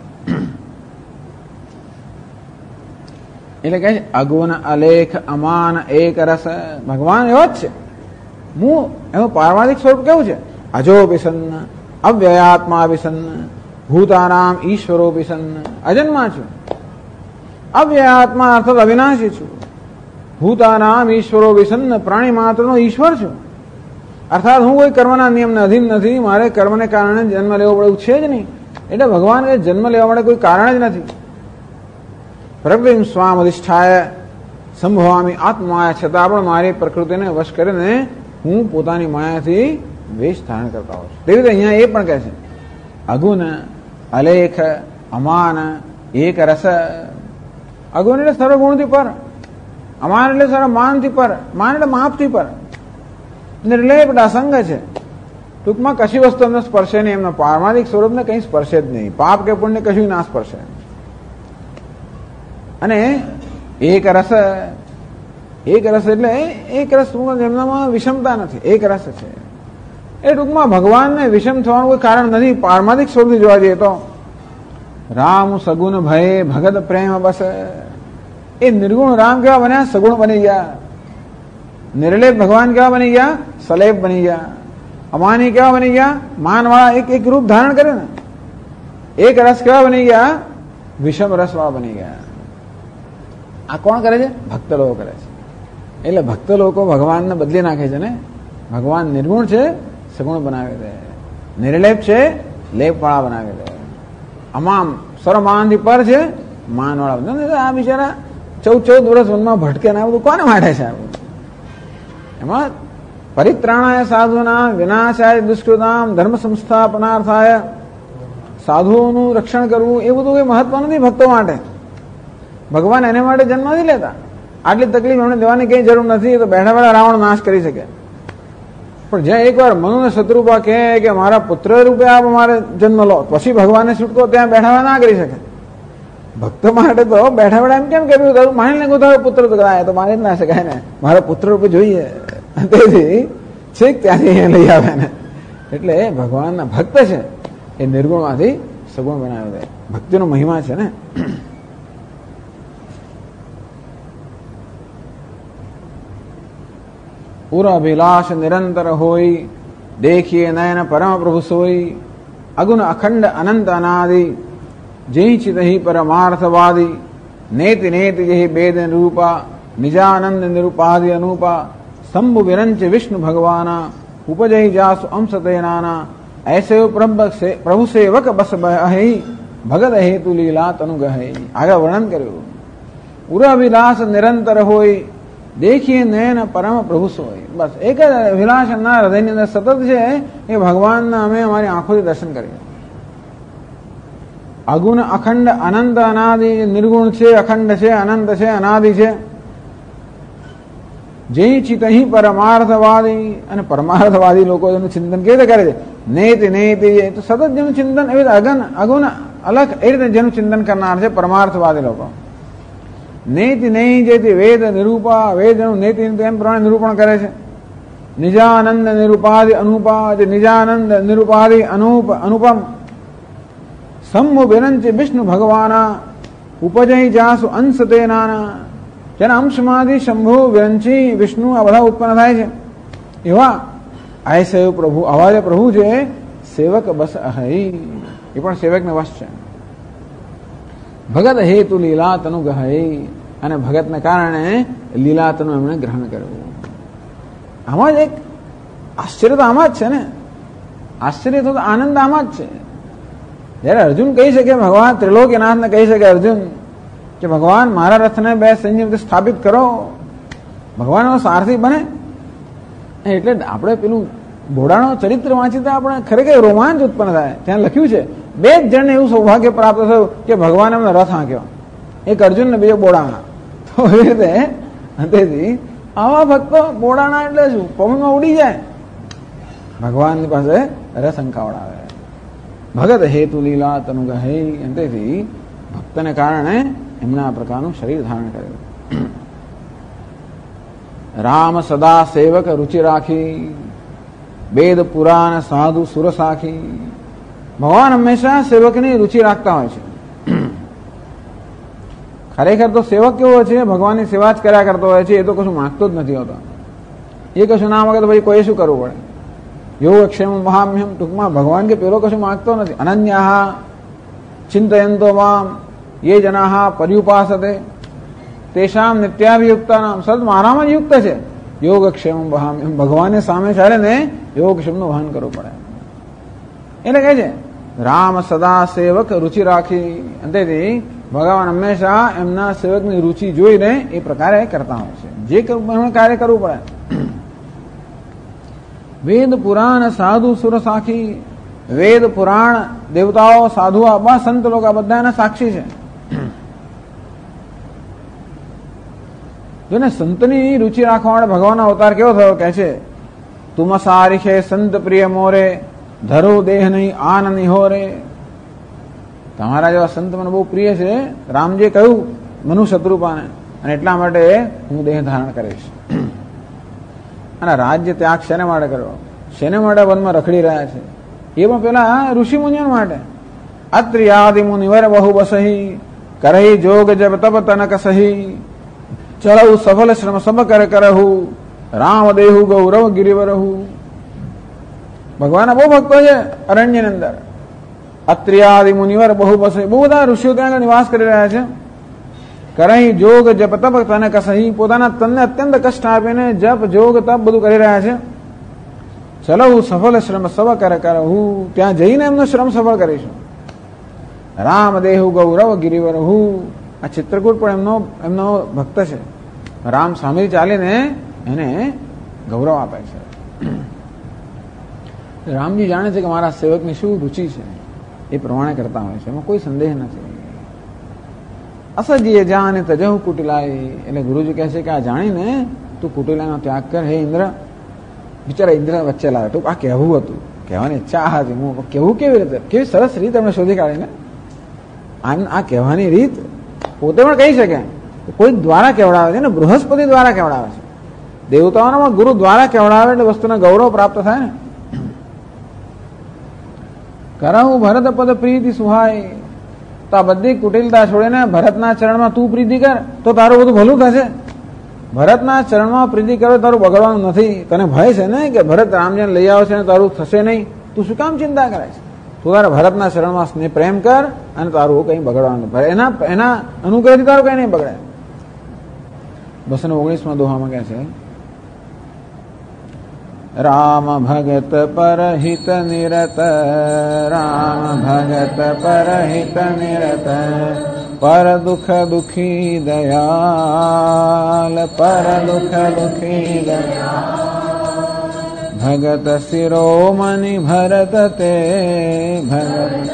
એટલે કહે છે અગુણ અલેખ અમાન એક રસ. ભગવાન એવા જ છે. હું એનું પારમાર્થિક સ્વરૂપ કેવું છે? અજોપિસન્ન, અવ્યયાત્માપિસન્ન, ભૂતાનામ ઈશ્વરોપિસન્ન. અજન્મા છું, અવ્યયાત્મા અર્થાત અવિનાશી છું, ભૂતાનામ ઈશ્વરોપિસન્ન, પ્રાણી માત્રનો ઈશ્વર છું. અર્થાત હું કોઈ કર્મના નિયમને અધીન નથી, મારે કર્મને કારણે જન્મ લેવો પડે એવું છે જ નહીં. એટલે ભગવાન એ જન્મ લેવા માટે કોઈ કારણ જ નથી. પ્રકૃતિમ સ્વામ અધિષ્ઠાય સંભવામી આત્માયા, છતાં પણ મારી પ્રકૃતિને વશ કરીને હું પોતાની માયાથી વેશ ધારણ કરતા હોઉં છું. તેવી રીતે અહીંયા એ પણ કહે છે અગુણ અલેખ અમાન એક રસ. અગુણ એટલે સર્વગુણથી પર, અમાન એટલે સર્વ માનથી પર, માન એટલે માપથી પર, નિર્લેપ અસંગ છે. ટૂંકમાં કશી વસ્તુ અમને સ્પર્શે નહીં, એમના પારમાર્થિક સ્વરૂપને કંઈ સ્પર્શે જ નહીં, પાપ કે પુણ્ય કશું ના સ્પર્શે. અને એક રસ, એક રસ એટલે એક રસ એમનામાં વિષમતા નથી, એક રસ છે. એ ટૂંકમાં ભગવાનને વિષમ થવાનું કોઈ કારણ નથી પારમાર્થિક સ્વરૂપથી જોવા જઈએ તો. રામ સગુણ ભય ભગત પ્રેમ બસ. એ નિર્ગુણ રામ કેવા બન્યા? સગુણ બની ગયા. નિર્લેપ ભગવાન કેવા બની ગયા? સલેપ બની ગયા. અમાની કેવા બની ગયા? માનવાળા એક રૂપ ધારણ કરે ને. એક રસ કેવા બની ગયા? વિષમ રસવાળા બની ગયા. આ કોણ કરે છે? ભક્ત લોકો કરે છે. એટલે ભક્ત લોકો ભગવાનને બદલી નાખે છે ને. ભગવાન નિર્ગુણ છે, સગુણ બનાવી દે. નિર્લેપ છે, લેપવાળા બનાવી દે. અમામ સર્વમાનથી પર છે, માનવાળા. આ બિચારા 14 વર્ષ વનમાં ભટકે ને આ બધું કોને માટે છે? એમાં પરિત્રાણાય સાધુના વિનાશાય દુષ્કૃતામ ધર્મ સંસ્થાપનાર્થાય, સાધુઓનું રક્ષણ કરવું એ બધું કઈ મહત્વ નથી ભક્તો માટે. ભગવાન એને માટે જન્મ નથી લેતા. આટલી તકલીફ એમને દેવાની કઈ જરૂર નથી, તો બેઠા બેઠા રાવણ નાશ કરી શકે. પણ જ્યાં એકવાર મનુને શત્રુપા કહે કે મારા પુત્ર રૂપે આપ મારે જન્મ લો, પછી ભગવાનને છૂટકો ત્યાં બેઠા ના કરી શકે. ભક્ત માટે તો બેઠા બેઠા એમ કેમ કર્યું? તારું માની લે તારો પુત્ર તો કરાય, તો મારી જ ના શકાય ને, મારા પુત્ર રૂપે જોઈએ. તેથી છેક ત્યાંથી અહીંયા લઈ આવે ને. એટલે ભગવાનના ભક્ત છે એ નિર્ગુણમાંથી સગુણ બનાવી દે. ભક્તિનો મહિમા છે ને. પુરઅભિલાષ નિરંતર હોય, દેખીએ નયન પરમ પ્રભુ સોઈ, અગુણ અખંડ અનંત અનાદિ, જેહી ચિતહી પરમાર્થવાદી, નેતિ નેતિ જેહી વેદ નિરૂપા, નિજાનંદ નિરૂપાદિ અનુપા, સ્તંભ વિરંચ વિષ્ણુ ભગવાના, ઉપજહી જાસુ અંશતે નાના, ऐसे प्रभु सेवक बस बहै, भगत हेतु लीला तनु गहै. આગળ વર્ણન કર્યું. પુરઅભિલાષ નિરંતર હોય, દેખીએ નયન પરમ પ્રભુ સોય. બસ એક જ અભિલાષ એમના હૃદયની અંદર સતત છે, એ ભગવાનના અમે અમારી આંખોથી દર્શન કરીએ. અગુણ અખંડ અનંત અનાદિ, નિર્ગુણ છે, અખંડ છે, અનંત છે, અનાદિ છે. જે ચિતહી પરમાર્થવાદી, અને પરમાર્થવાદી લોકો એનું ચિંતન કેવી રીતે કરે છે? નેતિ નેતિ, તો સતત જેનું ચિંતન એવી અગુણ અલગ એ રીતે જેનું ચિંતન કરનાર છે પરમાર્થવાદી લોકો. નેતિ નહીં જેથી વેદ નિરૂપા, વેદનું નેતિ એમ પ્રમાણે નિરૂપણ કરે છે. નિજાનંદ નિરૂપાદિ અનુપા, જે નિજાનંદ નિરૂપાદિ અનુપમ, સંભુ વિરંચ વિષ્ણુ ભગવાના, ઉપજહી જાસુ અંશ તે નાના. જેના અંશમાંથી શંભુ વિરંચી વિષ્ણુ આ બધા ઉત્પન્ન થાય છે. એવા આયસે પ્રભુ, આવા જે પ્રભુ છે સેવક બસ અહૈ, એ પણ સેવકને વશ છે. ભગત હેતુ લીલા તનુ ગહૈ, અને ભગતને કારણે લીલા તનુ એમણે ગ્રહણ કર્યું. આમાં જ એક આશ્ચર્ય તો આમાં જ છે ને. આશ્ચર્ય તો આનંદ આમાં જ છે. જયારે અર્જુન કહી શકે, ભગવાન ત્રિલોક્યનાથને કહી શકે અર્જુન કે ભગવાન મારા રથને બે સંજીવથી સ્થાપિત કરો, ભગવાનનો સારથી બને. એટલે આપણે પેલું ઘોડાનો ચરિત્ર વાંચી તો આપણે ખરેખર રોમાંચ ઉત્પન્ન થાય. ત્યાં લખ્યું છે બે જ જણને એવું સૌભાગ્ય પ્રાપ્ત થયું કે ભગવાન એમને રથ આંક્યો, એક અર્જુન ને બીજો બોડાણા. તો એ રીતે તેથી આવા ભક્તો બોડાણા એટલે શું, પવનમાં ઉડી જાય, ભગવાનની પાસે રસ અંકાવડાવે. ભગત હેતુ લીલા તનુ ગહે. તેથી ભક્તને કારણે એમણે આ પ્રકારનું શરીર ધારણ કરેલું. રામ સદા સેવક રુચિ રાખી, વેદ પુરાણ સાધુ સુર સાખી. ભગવાન હંમેશા સેવકની રુચિ રાખતા હોય છે. ખરેખર તો સેવક કેવો હોય છે, ભગવાનની સેવા જ કર્યા કરતો હોય છે, એ તો કશું માંગતો જ નથી હોતો. એ કશું ના માંગે તો ભાઈ કોઈ શું કરવું પડે. યોગક્ષેમ મહામ્યમ, ટૂંકમાં ભગવાન કે પેલો કશું માંગતો નથી. અનન્યાહ ચિંતયંતો મામ યે જનાહ પર્યુપાસતે તેષામ નિત્યાભિયુક્તા નામ. સદ મારામાં જ યુક્ત છે. યોગક્ષેમ મહામ્યમ, ભગવાનને સામે ચાલે ને યોગક્ષેમનું વહન કરવું પડે. એટલે કહે છે રામ સદા સેવક રુચિ રાખી. તેથી ભગવાન હંમેશા એમના સેવકની રુચિ જોઈને એ પ્રકારે કરતા હોય છે, જે કાર્ય કરવું પડે. વેદ પુરાણ સાધુ સુર સાખી. વેદ પુરાણ દેવતાઓ સાધુઓ આ સંત લોકો બધા એના સાક્ષી છે. જો ને સંતની રુચિ રાખવા માટે ભગવાનનો અવતાર કેવો થયો કહે છે, તુમ સારીખે સંત પ્રિય મોરે ધરો દેહ નહીં આન નિહોરે. તમારા જેવા સંત મને બહુ પ્રિય છે. રામજીએ કહ્યું મનુ શત્રુપાને, અને એટલા માટે હું દેહ ધારણ કરીશ. અને રાજ્ય ત્યાગ શેને માટે કર્યો, શેને માટે વનમાં રખડી રહ્યા છે, એ પણ પેલા ઋષિ મુનિઓ માટે. અત્રિયાદિ મુનિવર બહુ બસહી, કરહી જોગ જબ તપ તનક સહી. ચલઉ સફલ શ્રમ સબ કર કરહુ, રામ દેહુ ગૌરવ ગિરિવરહુ. ભગવાનના બહુ ભક્તો છે અરણ્યની અંદર. અત્રિયાદિ મુનિવર બહુ બસહી, બહુ બધા ઋષિઓ ત્યાં આગળ નિવાસ કરી રહ્યા છે. કરહી જોગ જપ તપ તનક સહી, પોતાના તનને અત્યંત કષ્ટ આપીને જપ જોગ તપ બધું કરી રહ્યા છે. ચલો સફળ શ્રમ સબ કર હું ત્યાં જઈને એમનો શ્રમ સફળ કરીશું. રામ દેહુ ગૌરવ ગિરિવર હું. આ ચિત્રકૂટ પણ એમનો ભક્ત છે. રામ સામે ચાલીને એને ગૌરવ આપે છે. રામજી જાણે છે કે મારા સેવકની શું રુચિ છે, એ પ્રમાણે કરતા હોય છે, એમાં કોઈ સંદેહ નથી. અસજીએ જાને તજહુ કુટિલાઈ. એટલે ગુરુજી કહે છે કે આ જાણીને તું કુટિલાનો ત્યાગ કર. હે ઇન્દ્ર, બિચારા ઇન્દ્ર વચ્ચે લાવે. તો આ કહેવું હતું, કહેવાની ઈચ્છા હતી, હું કેવું કેવી રીતે, કેવી સરસ રીત એમને શોધી કાઢીને. આ કહેવાની રીત પોતે પણ કહી શકે, કોઈ દ્વારા કેવડાવે છે ને, બૃહસ્પતિ દ્વારા કેવડાવે છે. દેવતાઓના ગુરુ દ્વારા કેવડાવે એટલે વસ્તુને ગૌરવ પ્રાપ્ત થાય ને. કરહું ભરત પદ પ્રીતિ સુહાય. તો આ બધી કુટિલતા છોડીને ભરતના ચરણમાં તું પ્રીતિ કર, તો તારું બધું ભલું થશે. ભરતના ચરણમાં પ્રીતિ કરો, તારું બગડવાનું નથી. તને ભય છે ને કે ભરત રામજીને લઈ આવશે ને તારું થશે નહીં, તું શું કામ ચિંતા કરે છે? તું તારા ભરતના ચરણમાં સ્નેહ પ્રેમ કર, અને તારું કઈ બગડવાનું નથી. એના અનુગ્રહથી તારું કઈ નહીં બગડે. 219માં દોહામાં કહે છે, રામ ભગત પરહિત નિરત. રામ ભગત પરહિત નિરત. પર દુઃખ દુઃખી દયાલ. પર દુઃખ દુઃખી દયાલ. ભગત શિરોમણિ ભરત તે. ભગત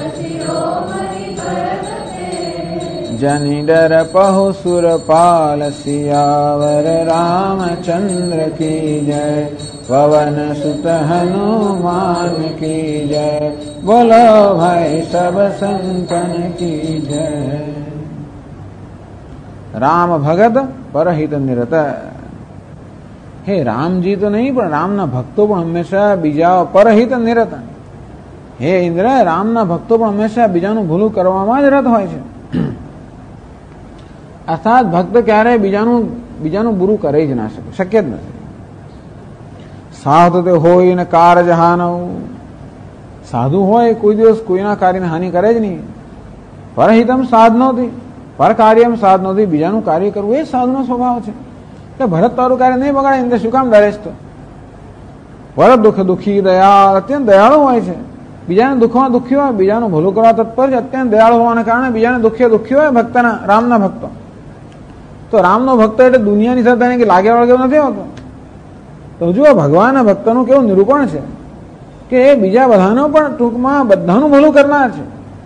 જની ડર પહુ સુરપાલ. સિયાવર રામચંદ્ર કી જય. પવન સુત હનુમાન કી જય. બોલો ભાઈ સબ સંતન કી જય. રામ ભગત પરહિત નિરત. હે રામજી તો નહીં, પણ રામના ભક્તો પણ હંમેશા બીજા પરહિત નિરત. હે ઇન્દ્ર, રામના ભક્તો પણ હંમેશા બીજાનું ભૂલું કરવામાં જ રત હોય છે. અર્થાત ભક્ત ક્યારેય બીજાનું બુરું કરી જ ના શકે, શક્ય જ નથી. સાધુ તે હોય ને કારજ હાનવ. સાધુ હોય કોઈ દિવસ કોઈના કાર્યને હાનિ કરે જ નહીં. પરહિતમ સાધનોથી, પર કાર્યમ સાધનોથી, બીજાનું કાર્ય કરવું એ સાધુનો સ્વભાવ છે. કે ભરત તારું કાર્ય નહીં બગાડે, એટલે શું કામ ડરેશ? તો ભરત દુઃખ દુઃખી દયાળ, અત્યંત દયાળુ હોય છે. બીજાને દુઃખમાં દુઃખી હોય, બીજાનું ભલું કરવા તત્પર છે. અત્યંત દયાળુ હોવાને કારણે બીજાને દુઃખી હોય ભક્તના, રામના ભક્તો. તો રામનો ભક્ત એટલે દુનિયાની સાથે એને લાગે વળગે નથી હોતો. તો જુઓ ભગવાનના ભક્તનું કેવું નિરૂપણ છે કે એ બીજા બધાનો પણ ટૂંકમાં બધાનું ભલું કરનાર છે.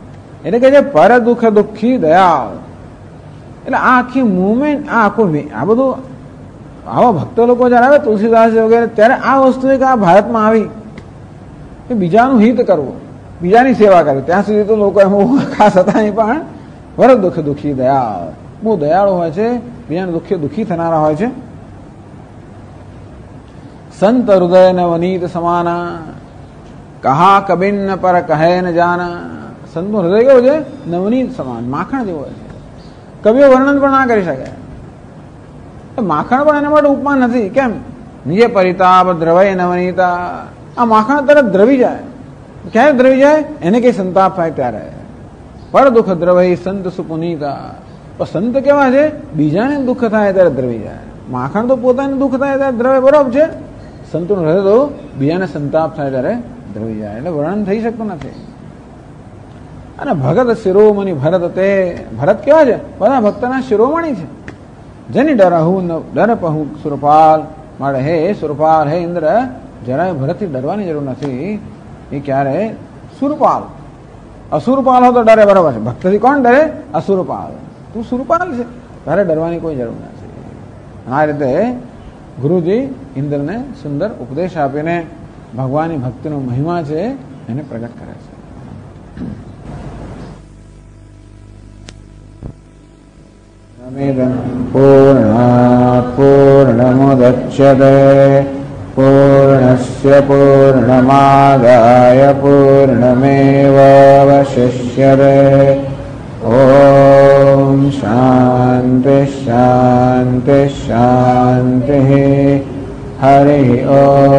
એટલે કે જે પર દુઃખ દુઃખી દયાળ. એટલે આ આખી મુવમેન્ટ, આ આખું આ બધું આવા ભક્ત લોકો જયારે આવે તુલસીદાસ વગેરે, ત્યારે આ વસ્તુ એક આ ભારતમાં આવી કે બીજાનું હિત કરવું, બીજાની સેવા કરવી. ત્યાં સુધી તો લોકો એમાં ખાસ હતા નહીં, પણ પર દુઃખ દુઃખી દયાળ, બહુ દયાળુ હોય છે, બીજાને દુઃખી થનારા હોય છે. સંત હૃદય ને વનીત સમાના, કહા કબિન પર કહે ન જાના. સંતનું હૃદય કેવું છે? નવનીત સમાન, માખણ જેવું હોય છે. કવિઓ વર્ણન પણ ના કરી શકે. માખણ પણ એના માટે ઉપમાન નથી. કેમ? નિજે પરિતાપ દ્રવય નવનીતા. આ માખણ તરત દ્રવી જાય. ક્યારે દ્રવી જાય? એને કઈ સંતાપ થાય ત્યારે. પર દુઃખ દ્રવય સંત સુપુનીતા. તો સંત કેવા છે? બીજાને દુઃખ થાય ત્યારે દ્રવી જાય. માખણ તો પોતાને દુઃખ થાય ત્યારે દ્રવે, બરોબર છે. સંતનું હૃદય તો બીજાને સંતાપ થાય ત્યારે દ્રવી જાય. એટલે વર્ણન થઈ શકતું નથી. અને ભગત શિરોમણી ભરત, તે ભરત કેવા છે? બધા ભક્તના શિરોમણી છે. જેની ડરપહુ સુરપાલ. મારે હે સુરપાલ, હે ઇન્દ્ર, જરાય ભરતથી ડરવાની જરૂર નથી. એ ક્યારે? સુરપાલ. અસુરપાલ હો તો ડરે, બરાબર છે. ભક્તથી કોણ ડરે? અસુરપાલ. તું સુરપાલ છે, તારે ડરવાની કોઈ જરૂર નથી. આ રીતે ગુરુજી ઇન્દ્રને સુંદર ઉપદેશ આપીને ભગવાનની ભક્તિનો મહિમા છે એને પ્રગટ કરે છે. પૂર્ણાત પૂર્ણમુદચ્યતે પૂર્ણસ્ય પૂર્ણમાદાય પૂર્ણમેવાવશિષ્યતે. ઓમ શાંતિ શાંતિ શાંતિ. હરિ ઓમ.